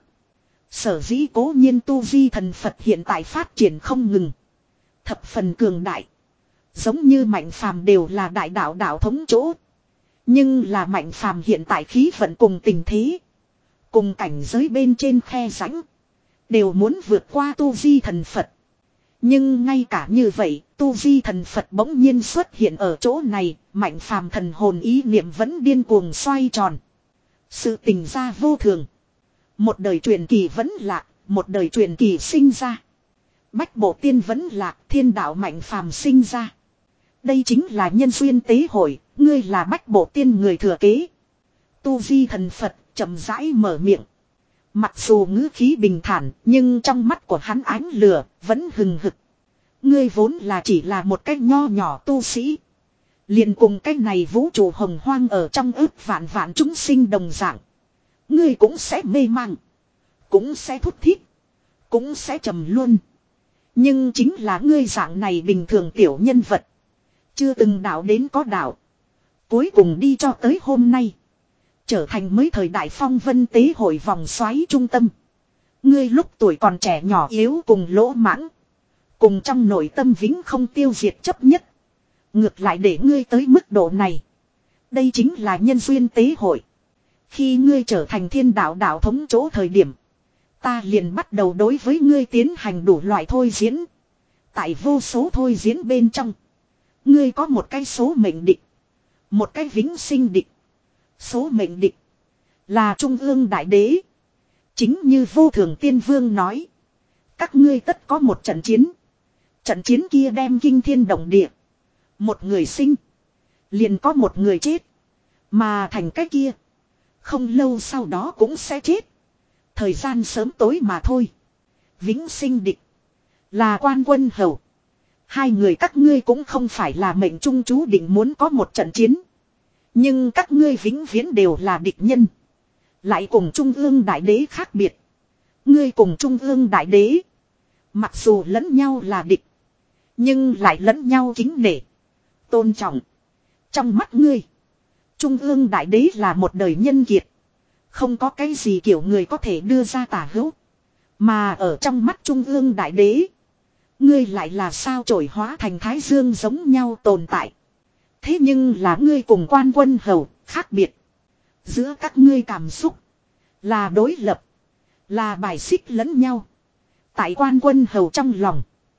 Sở dĩ cố nhiên tu vi thần Phật hiện tại phát triển không ngừng. Thập phần cường đại. Giống như mạnh phàm đều là đại đạo đạo thống chỗ. Nhưng là mạnh phàm hiện tại khí vận cùng tình thế. Cùng cảnh giới bên trên khe rãnh. Đều muốn vượt qua tu vi thần Phật. Nhưng ngay cả như vậy, tu vi thần Phật bỗng nhiên xuất hiện ở chỗ này, mạnh phàm thần hồn ý niệm vẫn điên cuồng xoay tròn. Sự tình ra vô thường. Một đời truyền kỳ vẫn lạc, một đời truyền kỳ sinh ra. Bách bộ tiên vẫn lạc, thiên đạo mạnh phàm sinh ra. Đây chính là nhân duyên tế hội, ngươi là bách bộ tiên người thừa kế. Tu vi thần Phật chậm rãi mở miệng. Mặc dù ngữ khí bình thản, nhưng trong mắt của hắn ánh lửa vẫn hừng hực. Ngươi vốn là chỉ là một cái nho nhỏ tu sĩ. Liền cùng cái này vũ trụ hồng hoang ở trong ước vạn vạn chúng sinh đồng dạng. Ngươi cũng sẽ mê mang. Cũng sẽ thút thít. Cũng sẽ trầm luân. Nhưng chính là ngươi dạng này bình thường tiểu nhân vật. Chưa từng đạo đến có đạo. Cuối cùng đi cho tới hôm nay. Trở thành mới thời đại phong vân tế hội vòng xoáy trung tâm. Ngươi lúc tuổi còn trẻ nhỏ yếu cùng lỗ mãng. Cùng trong nội tâm vĩnh không tiêu diệt chấp nhất. Ngược lại để ngươi tới mức độ này. Đây chính là nhân duyên tế hội. Khi ngươi trở thành thiên đạo đạo thống chỗ thời điểm. Ta liền bắt đầu đối với ngươi tiến hành đủ loại thôi diễn. Tại vô số thôi diễn bên trong. Ngươi có một cái số mệnh địch. Một cái vĩnh sinh địch. Số mệnh địch. Là trung ương đại đế. Chính như vô thường tiên vương nói. Các ngươi tất có một trận chiến. Trận chiến kia đem kinh thiên động địa. Một người sinh. Liền có một người chết. Mà thành cái kia. Không lâu sau đó cũng sẽ chết. Thời gian sớm tối mà thôi. Vĩnh sinh địch. Là quan quân hầu. Hai người các ngươi cũng không phải là mệnh trung chú định muốn có một trận chiến. Nhưng các ngươi vĩnh viễn đều là địch nhân. Lại cùng trung ương đại đế khác biệt. Ngươi cùng trung ương đại đế. Mặc dù lẫn nhau là địch. Nhưng lại lẫn nhau kính nể. Tôn trọng. Trong mắt ngươi. Trung ương đại đế là một đời nhân kiệt. Không có cái gì kiểu người có thể đưa ra tả hữu. Mà ở trong mắt trung ương đại đế. Ngươi lại là sao trổi hóa thành thái dương giống nhau tồn tại. Thế nhưng là ngươi cùng quan quân hầu khác biệt. Giữa các ngươi cảm xúc. Là đối lập. Là bài xích lẫn nhau. Tại quan quân hầu trong lòng.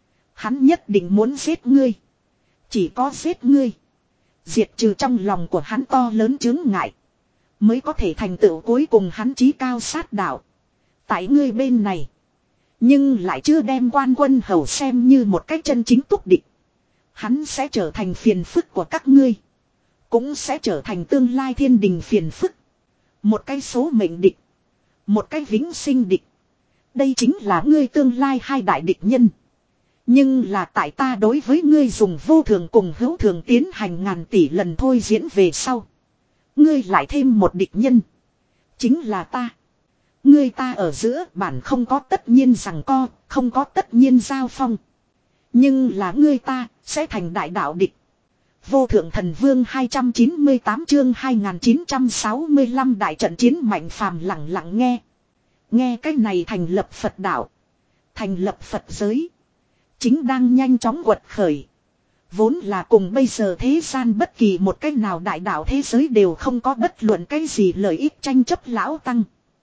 Hắn nhất định muốn giết ngươi. Chỉ có giết ngươi. Diệt trừ trong lòng của hắn to lớn chướng ngại. Mới có thể thành tựu cuối cùng hắn chí cao sát đạo. Tại ngươi bên này. Nhưng lại chưa đem quan quân hầu xem như một cách chân chính túc địch. Hắn sẽ trở thành phiền phức của các ngươi. Cũng sẽ trở thành tương lai thiên đình phiền phức. Một cái số mệnh địch. Một cái vĩnh sinh địch. Đây chính là ngươi tương lai hai đại địch nhân. Nhưng là tại ta đối với ngươi dùng vô thường cùng hữu thường tiến hành ngàn tỷ lần thôi diễn về sau. Ngươi lại thêm một địch nhân. Chính là ta. Ngươi ta ở giữa bản không có tất nhiên rằng co, không có tất nhiên giao phong. Nhưng là ngươi ta sẽ thành đại đạo địch. Vô thượng thần vương hai trăm chín mươi tám chương hai nghìn chín trăm sáu mươi lăm đại trận chiến mạnh phàm lặng lặng nghe. Nghe cái này thành lập Phật đạo. Thành lập Phật giới. Chính đang nhanh chóng quật khởi. Vốn là cùng bây giờ thế gian bất kỳ một cái nào đại đạo thế giới đều không có bất luận cái gì lợi ích tranh chấp lão tăng.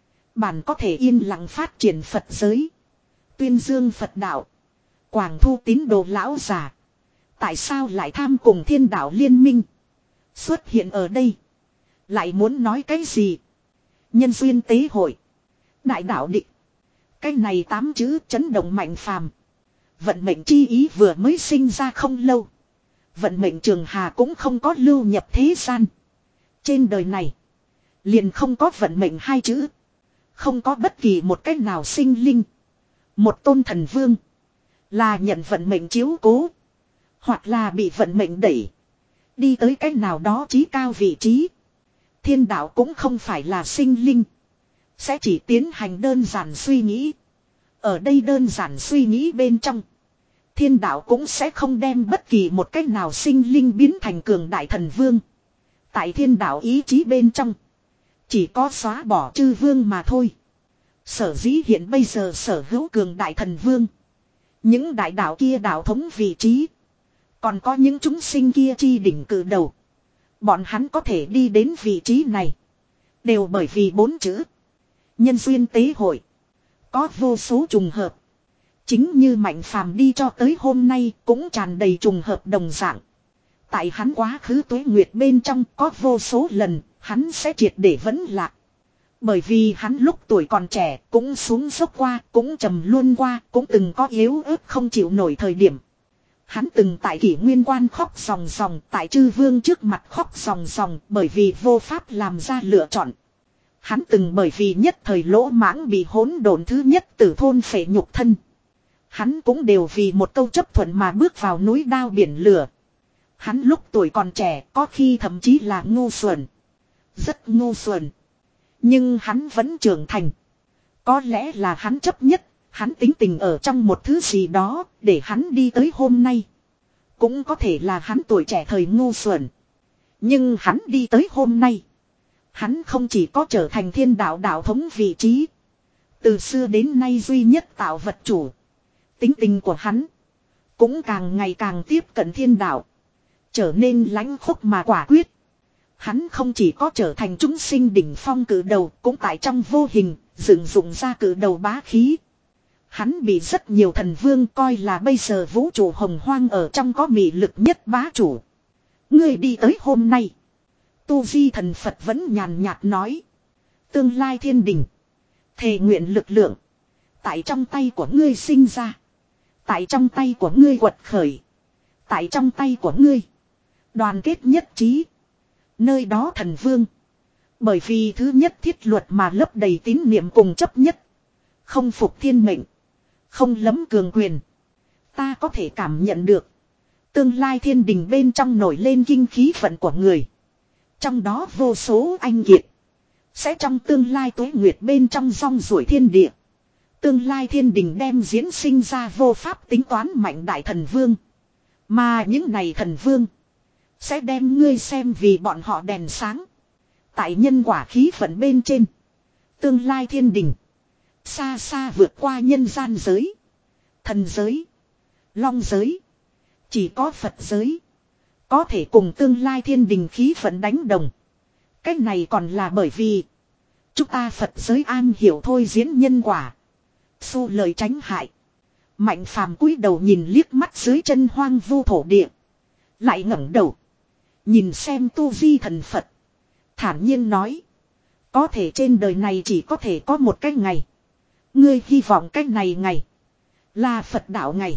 Bản có thể yên lặng phát triển Phật giới. Tuyên dương Phật đạo. Quảng thu tín đồ lão già. Tại sao lại tham cùng thiên đạo liên minh. Xuất hiện ở đây. Lại muốn nói cái gì. Nhân duyên tế hội. Đại đạo định. Cái này tám chữ chấn động mạnh phàm. Vận mệnh chi ý vừa mới sinh ra không lâu. Vận mệnh trường hà cũng không có lưu nhập thế gian. Trên đời này. Liền không có vận mệnh hai chữ. Không có bất kỳ một cách nào sinh linh. Một tôn thần vương. Là nhận vận mệnh chiếu cố. Hoặc là bị vận mệnh đẩy. Đi tới cách nào đó chí cao vị trí. Thiên đạo cũng không phải là sinh linh. Sẽ chỉ tiến hành đơn giản suy nghĩ. Ở đây đơn giản suy nghĩ bên trong. Thiên đạo cũng sẽ không đem bất kỳ một cách nào sinh linh biến thành cường đại thần vương. Tại thiên đạo ý chí bên trong. Chỉ có xóa bỏ chư vương mà thôi. Sở dĩ hiện bây giờ sở hữu cường đại thần vương. Những đại đạo kia đạo thống vị trí. Còn có những chúng sinh kia chi đỉnh cử đầu. Bọn hắn có thể đi đến vị trí này. Đều bởi vì bốn chữ. Nhân duyên tế hội. Có vô số trùng hợp. Chính như Mạnh Phàm đi cho tới hôm nay cũng tràn đầy trùng hợp đồng dạng. Tại hắn quá khứ tuế nguyệt bên trong có vô số lần hắn sẽ triệt để vấn lạc. Bởi vì hắn lúc tuổi còn trẻ cũng xuống dốc qua, cũng trầm luôn qua, cũng từng có yếu ớt không chịu nổi thời điểm. Hắn từng tại kỷ nguyên quan khóc ròng ròng, tại chư vương trước mặt khóc ròng ròng bởi vì vô pháp làm ra lựa chọn. Hắn từng bởi vì nhất thời lỗ mãng bị hỗn độn thứ nhất tử thôn phệ nhục thân. Hắn cũng đều vì một câu chấp thuận mà bước vào núi đao biển lửa. Hắn lúc tuổi còn trẻ có khi thậm chí là ngu xuẩn. Rất ngu xuẩn. Nhưng hắn vẫn trưởng thành. Có lẽ là hắn chấp nhất, hắn tính tình ở trong một thứ gì đó để hắn đi tới hôm nay. Cũng có thể là hắn tuổi trẻ thời ngu xuẩn. Nhưng hắn đi tới hôm nay. Hắn không chỉ có trở thành thiên đạo đạo thống vị trí. Từ xưa đến nay duy nhất tạo vật chủ. Tính tình của hắn cũng càng ngày càng tiếp cận thiên đạo. Trở nên lãnh khốc mà quả quyết. Hắn không chỉ có trở thành chúng sinh đỉnh phong cử đầu, cũng tại trong vô hình dựng dụng ra cử đầu bá khí. Hắn bị rất nhiều thần vương coi là bây giờ vũ trụ hồng hoang ở trong có mị lực nhất bá chủ. Ngươi đi tới hôm nay. Tu Di thần Phật vẫn nhàn nhạt nói. Tương lai thiên đình. Thề nguyện lực lượng. Tại trong tay của ngươi sinh ra. Tại trong tay của ngươi quật khởi. Tại trong tay của ngươi. Đoàn kết nhất trí. Nơi đó thần vương. Bởi vì thứ nhất thiết luật mà lấp đầy tín niệm cùng chấp nhất. Không phục thiên mệnh. Không lấm cường quyền. Ta có thể cảm nhận được. Tương lai thiên đình bên trong nổi lên kinh khí vận của người. Trong đó vô số anh kiệt. Sẽ trong tương lai tuế nguyệt bên trong rong ruổi thiên địa. Tương lai thiên đình đem diễn sinh ra vô pháp tính toán mạnh đại thần vương. Mà những này thần vương. Sẽ đem ngươi xem vì bọn họ đèn sáng. Tại nhân quả khí vận bên trên. Tương lai thiên đình. Xa xa vượt qua nhân gian giới. Thần giới. Long giới. Chỉ có Phật giới. Có thể cùng tương lai thiên đình khí vận đánh đồng. Cách này còn là bởi vì. Chúng ta Phật giới an hiểu thôi diễn nhân quả. Xu lời tránh hại. Mạnh Phàm cúi đầu nhìn liếc mắt dưới chân hoang vu thổ địa. Lại ngẩng đầu. Nhìn xem Tu Di thần Phật. Thản nhiên nói. Có thể trên đời này chỉ có thể có một cái ngày. Ngươi hy vọng cái này ngày. Là Phật đạo ngày.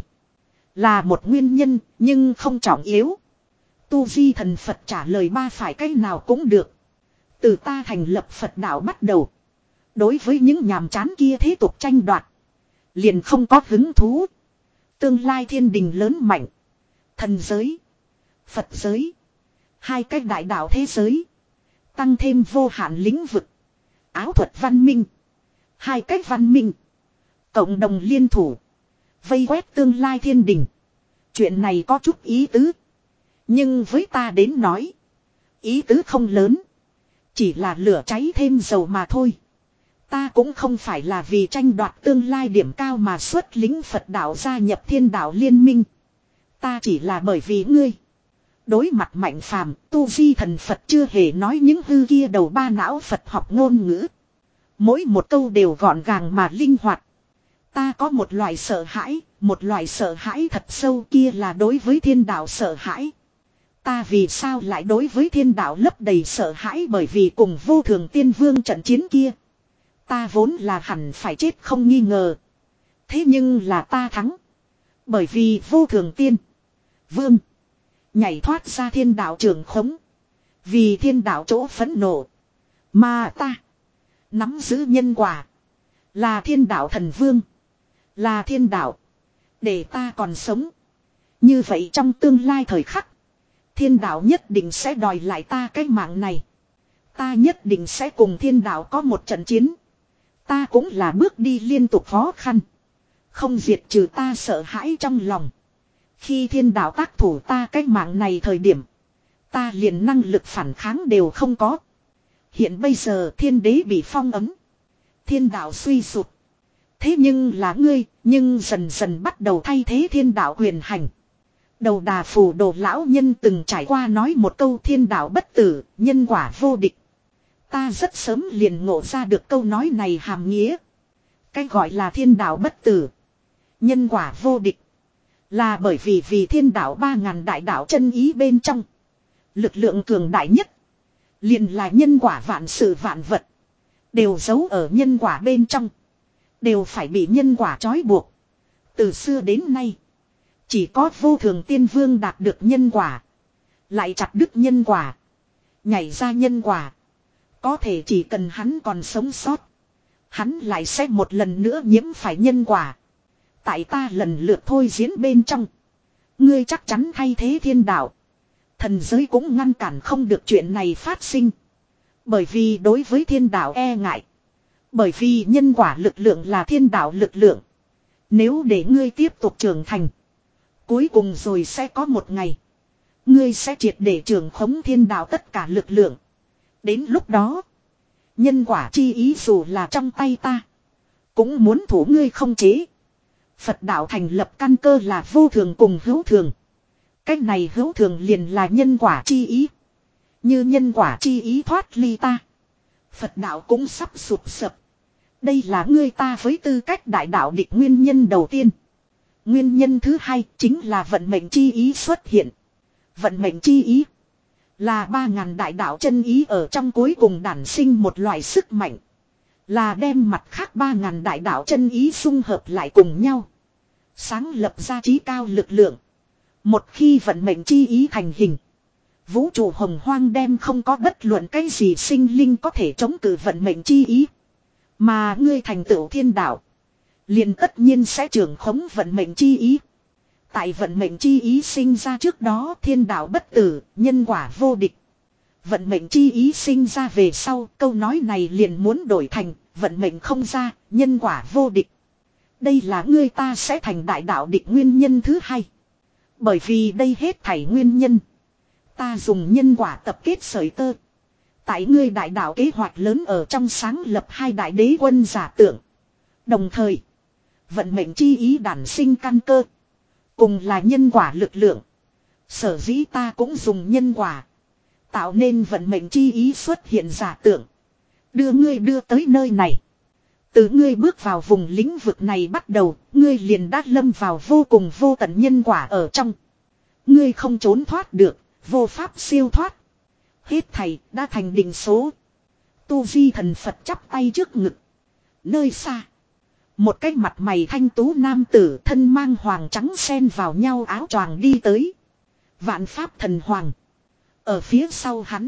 Là một nguyên nhân nhưng không trọng yếu. Tu Di thần Phật trả lời ba phải cái nào cũng được. Từ ta thành lập Phật đạo bắt đầu. Đối với những nhàm chán kia thế tục tranh đoạt. Liền không có hứng thú. Tương lai thiên đình lớn mạnh. Thần giới. Phật giới. Hai cái đại đạo thế giới. Tăng thêm vô hạn lĩnh vực. Áo thuật văn minh. Hai cách văn minh. Cộng đồng liên thủ. Vây quét tương lai thiên đình. Chuyện này có chút ý tứ. Nhưng với ta đến nói. Ý tứ không lớn. Chỉ là lửa cháy thêm dầu mà thôi. Ta cũng không phải là vì tranh đoạt tương lai điểm cao mà xuất lính Phật đạo gia nhập thiên đạo liên minh. Ta chỉ là bởi vì ngươi. Đối mặt Mạnh Phàm, tu vi thần Phật chưa hề nói những hư kia đầu ba não Phật học ngôn ngữ. Mỗi một câu đều gọn gàng mà linh hoạt. Ta có một loại sợ hãi, một loại sợ hãi thật sâu kia là đối với thiên đạo sợ hãi. Ta vì sao lại đối với thiên đạo lấp đầy sợ hãi, bởi vì cùng vô thường tiên vương trận chiến kia. Ta vốn là hẳn phải chết không nghi ngờ. Thế nhưng là ta thắng. Bởi vì vô thường tiên vương nhảy thoát ra thiên đạo trường khống. Vì thiên đạo chỗ phẫn nộ. Mà ta nắm giữ nhân quả. Là thiên đạo thần vương. Là thiên đạo. Để ta còn sống. Như vậy trong tương lai thời khắc. Thiên đạo nhất định sẽ đòi lại ta cái mạng này. Ta nhất định sẽ cùng thiên đạo có một trận chiến. Ta cũng là bước đi liên tục khó khăn. Không diệt trừ ta sợ hãi trong lòng. Khi thiên đạo tác thủ ta cái mạng này thời điểm. Ta liền năng lực phản kháng đều không có. Hiện bây giờ thiên đế bị phong ấm. Thiên đạo suy sụp. Thế nhưng là ngươi, nhưng dần dần bắt đầu thay thế thiên đạo quyền hành. Đầu đà phù đồ lão nhân từng trải qua nói một câu thiên đạo bất tử, nhân quả vô địch. Ta rất sớm liền ngộ ra được câu nói này hàm nghĩa. Cái gọi là thiên đạo bất tử, nhân quả vô địch. Là bởi vì vì thiên đạo ba ngàn đại đạo chân ý bên trong. Lực lượng cường đại nhất. Liền là nhân quả vạn sự vạn vật. Đều giấu ở nhân quả bên trong. Đều phải bị nhân quả trói buộc. Từ xưa đến nay. Chỉ có vô thường tiên vương đạt được nhân quả. Lại chặt đứt nhân quả. Nhảy ra nhân quả. Có thể chỉ cần hắn còn sống sót. Hắn lại sẽ một lần nữa nhiễm phải nhân quả. Tại ta lần lượt thôi diễn bên trong. Ngươi chắc chắn thay thế thiên đạo. Thần giới cũng ngăn cản không được chuyện này phát sinh. Bởi vì đối với thiên đạo e ngại. Bởi vì nhân quả lực lượng là thiên đạo lực lượng. Nếu để ngươi tiếp tục trưởng thành. Cuối cùng rồi sẽ có một ngày. Ngươi sẽ triệt để trưởng khống thiên đạo tất cả lực lượng. Đến lúc đó. Nhân quả chi ý dù là trong tay ta. Cũng muốn thủ ngươi không chế. Phật đạo thành lập căn cơ là vô thường cùng hữu thường. Cách này hữu thường liền là nhân quả chi ý. Như nhân quả chi ý thoát ly ta. Phật đạo cũng sắp sụp sập. Đây là ngươi ta với tư cách đại đạo địch nguyên nhân đầu tiên. Nguyên nhân thứ hai chính là vận mệnh chi ý xuất hiện. Vận mệnh chi ý là ba ngàn đại đạo chân ý ở trong cuối cùng đản sinh một loại sức mạnh. Là đem mặt khác ba ngàn đại đạo chân ý xung hợp lại cùng nhau. Sáng lập ra trí cao lực lượng. Một khi vận mệnh chi ý thành hình. Vũ trụ hồng hoang đem không có bất luận cái gì sinh linh có thể chống cự vận mệnh chi ý. Mà ngươi thành tựu thiên đạo. Liền tất nhiên sẽ trưởng khống vận mệnh chi ý. Tại vận mệnh chi ý sinh ra trước đó thiên đạo bất tử, nhân quả vô địch. Vận mệnh chi ý sinh ra về sau, câu nói này liền muốn đổi thành, vận mệnh không ra, nhân quả vô địch. Đây là ngươi ta sẽ thành đại đạo địch nguyên nhân thứ hai. Bởi vì đây hết thảy nguyên nhân. Ta dùng nhân quả tập kết sợi tơ. Tại ngươi đại đạo kế hoạch lớn ở trong sáng lập hai đại đế quân giả tưởng. Đồng thời, vận mệnh chi ý đản sinh căn cơ. Cùng là nhân quả lực lượng. Sở dĩ ta cũng dùng nhân quả. Tạo nên vận mệnh chi ý xuất hiện giả tưởng. Đưa ngươi đưa tới nơi này. Từ ngươi bước vào vùng lĩnh vực này bắt đầu, ngươi liền đã lâm vào vô cùng vô tận nhân quả ở trong. Ngươi không trốn thoát được, vô pháp siêu thoát. Hết thầy đã thành định số. Tu vi thần Phật chắp tay trước ngực. Nơi xa. Một cái mặt mày thanh tú nam tử thân mang hoàng trắng xen vào nhau áo choàng đi tới. Vạn pháp thần hoàng. Ở phía sau hắn.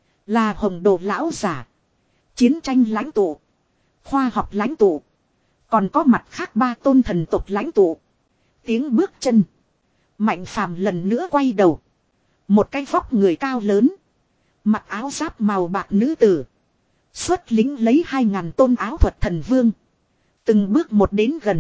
Là hồng đồ lão giả. Chiến tranh lãnh tụ. Khoa học lãnh tụ. Còn có mặt khác ba tôn thần tộc lãnh tụ. Tiếng bước chân. Mạnh phàm lần nữa quay đầu. Một cái vóc người cao lớn. Mặc áo giáp màu bạc nữ tử. Xuất lính lấy hai ngàn tôn áo thuật thần vương. Từng bước một đến gần.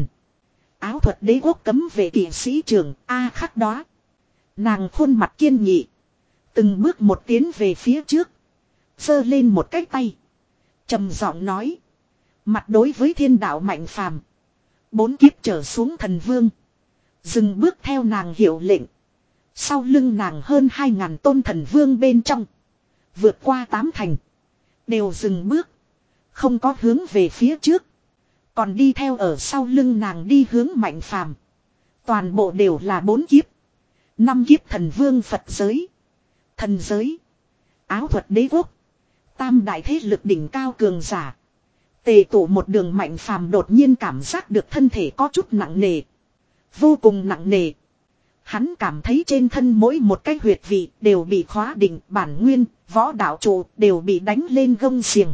Áo thuật đế quốc cấm vệ kỵ sĩ trường A khắc đó. Nàng khuôn mặt kiên nghị. Từng bước một tiến về phía trước. Giơ lên một cái tay. Trầm giọng nói. Mặt đối với thiên đạo mạnh phàm. Bốn kiếp trở xuống thần vương. Dừng bước theo nàng hiệu lệnh. Sau lưng nàng hơn hai ngàn tôn thần vương bên trong. Vượt qua tám thành. Đều dừng bước. Không có hướng về phía trước. Còn đi theo ở sau lưng nàng đi hướng Mạnh Phàm. Toàn bộ đều là bốn kiếp. Năm kiếp thần vương Phật giới. Thần giới. Áo thuật đế quốc. Tam đại thế lực đỉnh cao cường giả. Tề tụ một đường Mạnh Phàm đột nhiên cảm giác được thân thể có chút nặng nề. Vô cùng nặng nề. Hắn cảm thấy trên thân mỗi một cái huyệt vị đều bị khóa định, bản nguyên, võ đạo trụ đều bị đánh lên gông xiềng.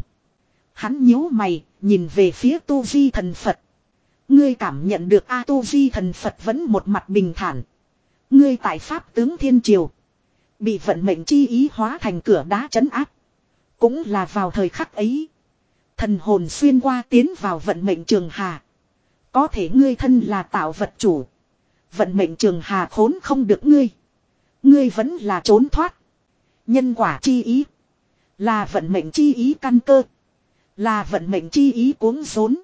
Hắn nhíu mày, nhìn về phía Tu Di thần Phật. Ngươi cảm nhận được A Tu Di thần Phật vẫn một mặt bình thản. Ngươi tại Pháp tướng Thiên Triều. Bị vận mệnh chi ý hóa thành cửa đá trấn áp. Cũng là vào thời khắc ấy. Thần hồn xuyên qua tiến vào vận mệnh trường hà. Có thể ngươi thân là tạo vật chủ. Vận mệnh trường hà khốn không được ngươi. Ngươi vẫn là trốn thoát. Nhân quả chi ý. Là vận mệnh chi ý căn cơ. Là vận mệnh chi ý cuống rốn.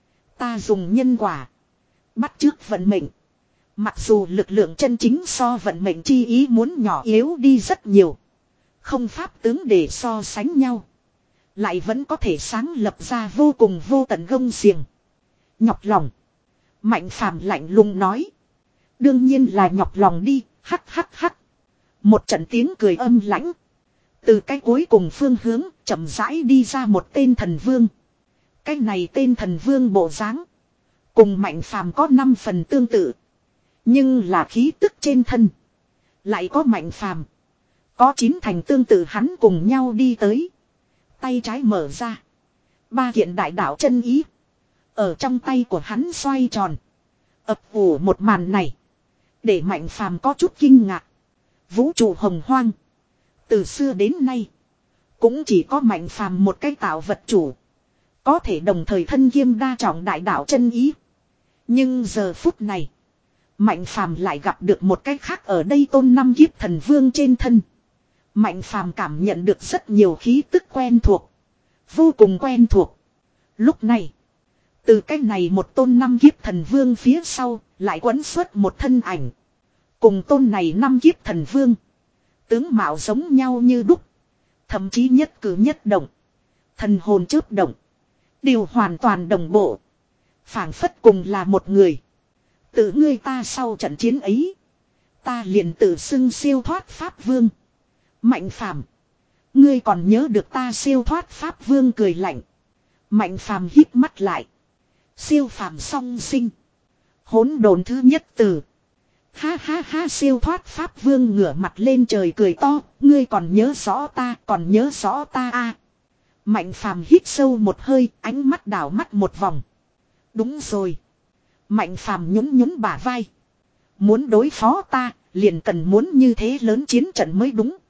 Ta dùng nhân quả. Bắt chước vận mệnh. Mặc dù lực lượng chân chính so vận mệnh chi ý muốn nhỏ yếu đi rất nhiều. Không pháp tướng để so sánh nhau. Lại vẫn có thể sáng lập ra vô cùng vô tận gông xiềng. Nhọc lòng. Mạnh Phàm lạnh lùng nói. Đương nhiên là nhọc lòng đi, hắc hắc hắc. Một trận tiếng cười âm lãnh. Từ cái cuối cùng phương hướng, chậm rãi đi ra một tên thần vương. Cái này tên thần vương bộ dáng cùng Mạnh Phàm có năm phần tương tự. Nhưng là khí tức trên thân. Lại có Mạnh Phàm có chín thành tương tự hắn cùng nhau đi tới. Tay trái mở ra. Ba kiện đại đạo chân ý. Ở trong tay của hắn xoay tròn. Ập ủ một màn này. Để Mạnh Phàm có chút kinh ngạc. Vũ trụ hồng hoang. Từ xưa đến nay. Cũng chỉ có Mạnh Phàm một cái tạo vật chủ. Có thể đồng thời thân kiêm đa trọng đại đạo chân ý. Nhưng giờ phút này. Mạnh Phàm lại gặp được một cái khác ở đây tôn năm kiếp thần vương trên thân. Mạnh Phàm cảm nhận được rất nhiều khí tức quen thuộc. Vô cùng quen thuộc. Lúc này. Từ cái này một tôn năm kiếp thần vương phía sau. Lại quấn xuất một thân ảnh. Cùng tôn này năm kiếp thần vương. Tướng mạo giống nhau như đúc. Thậm chí nhất cử nhất động. Thần hồn chớp động. Đều hoàn toàn đồng bộ. Phảng phất cùng là một người. Tự ngươi ta sau trận chiến ấy. Ta liền tự xưng siêu thoát Pháp Vương. Mạnh Phàm, ngươi còn nhớ được ta siêu thoát Pháp Vương cười lạnh. Mạnh Phàm hít mắt lại. Siêu phàm song sinh. Hỗn độn thứ nhất từ. Ha ha ha siêu thoát Pháp Vương ngửa mặt lên trời cười to. Ngươi còn nhớ rõ ta, còn nhớ rõ ta a. À. Mạnh Phàm hít sâu một hơi, ánh mắt đảo mắt một vòng. Đúng rồi. Mạnh Phàm nhún nhún bả vai. Muốn đối phó ta, liền cần muốn như thế lớn chiến trận mới đúng.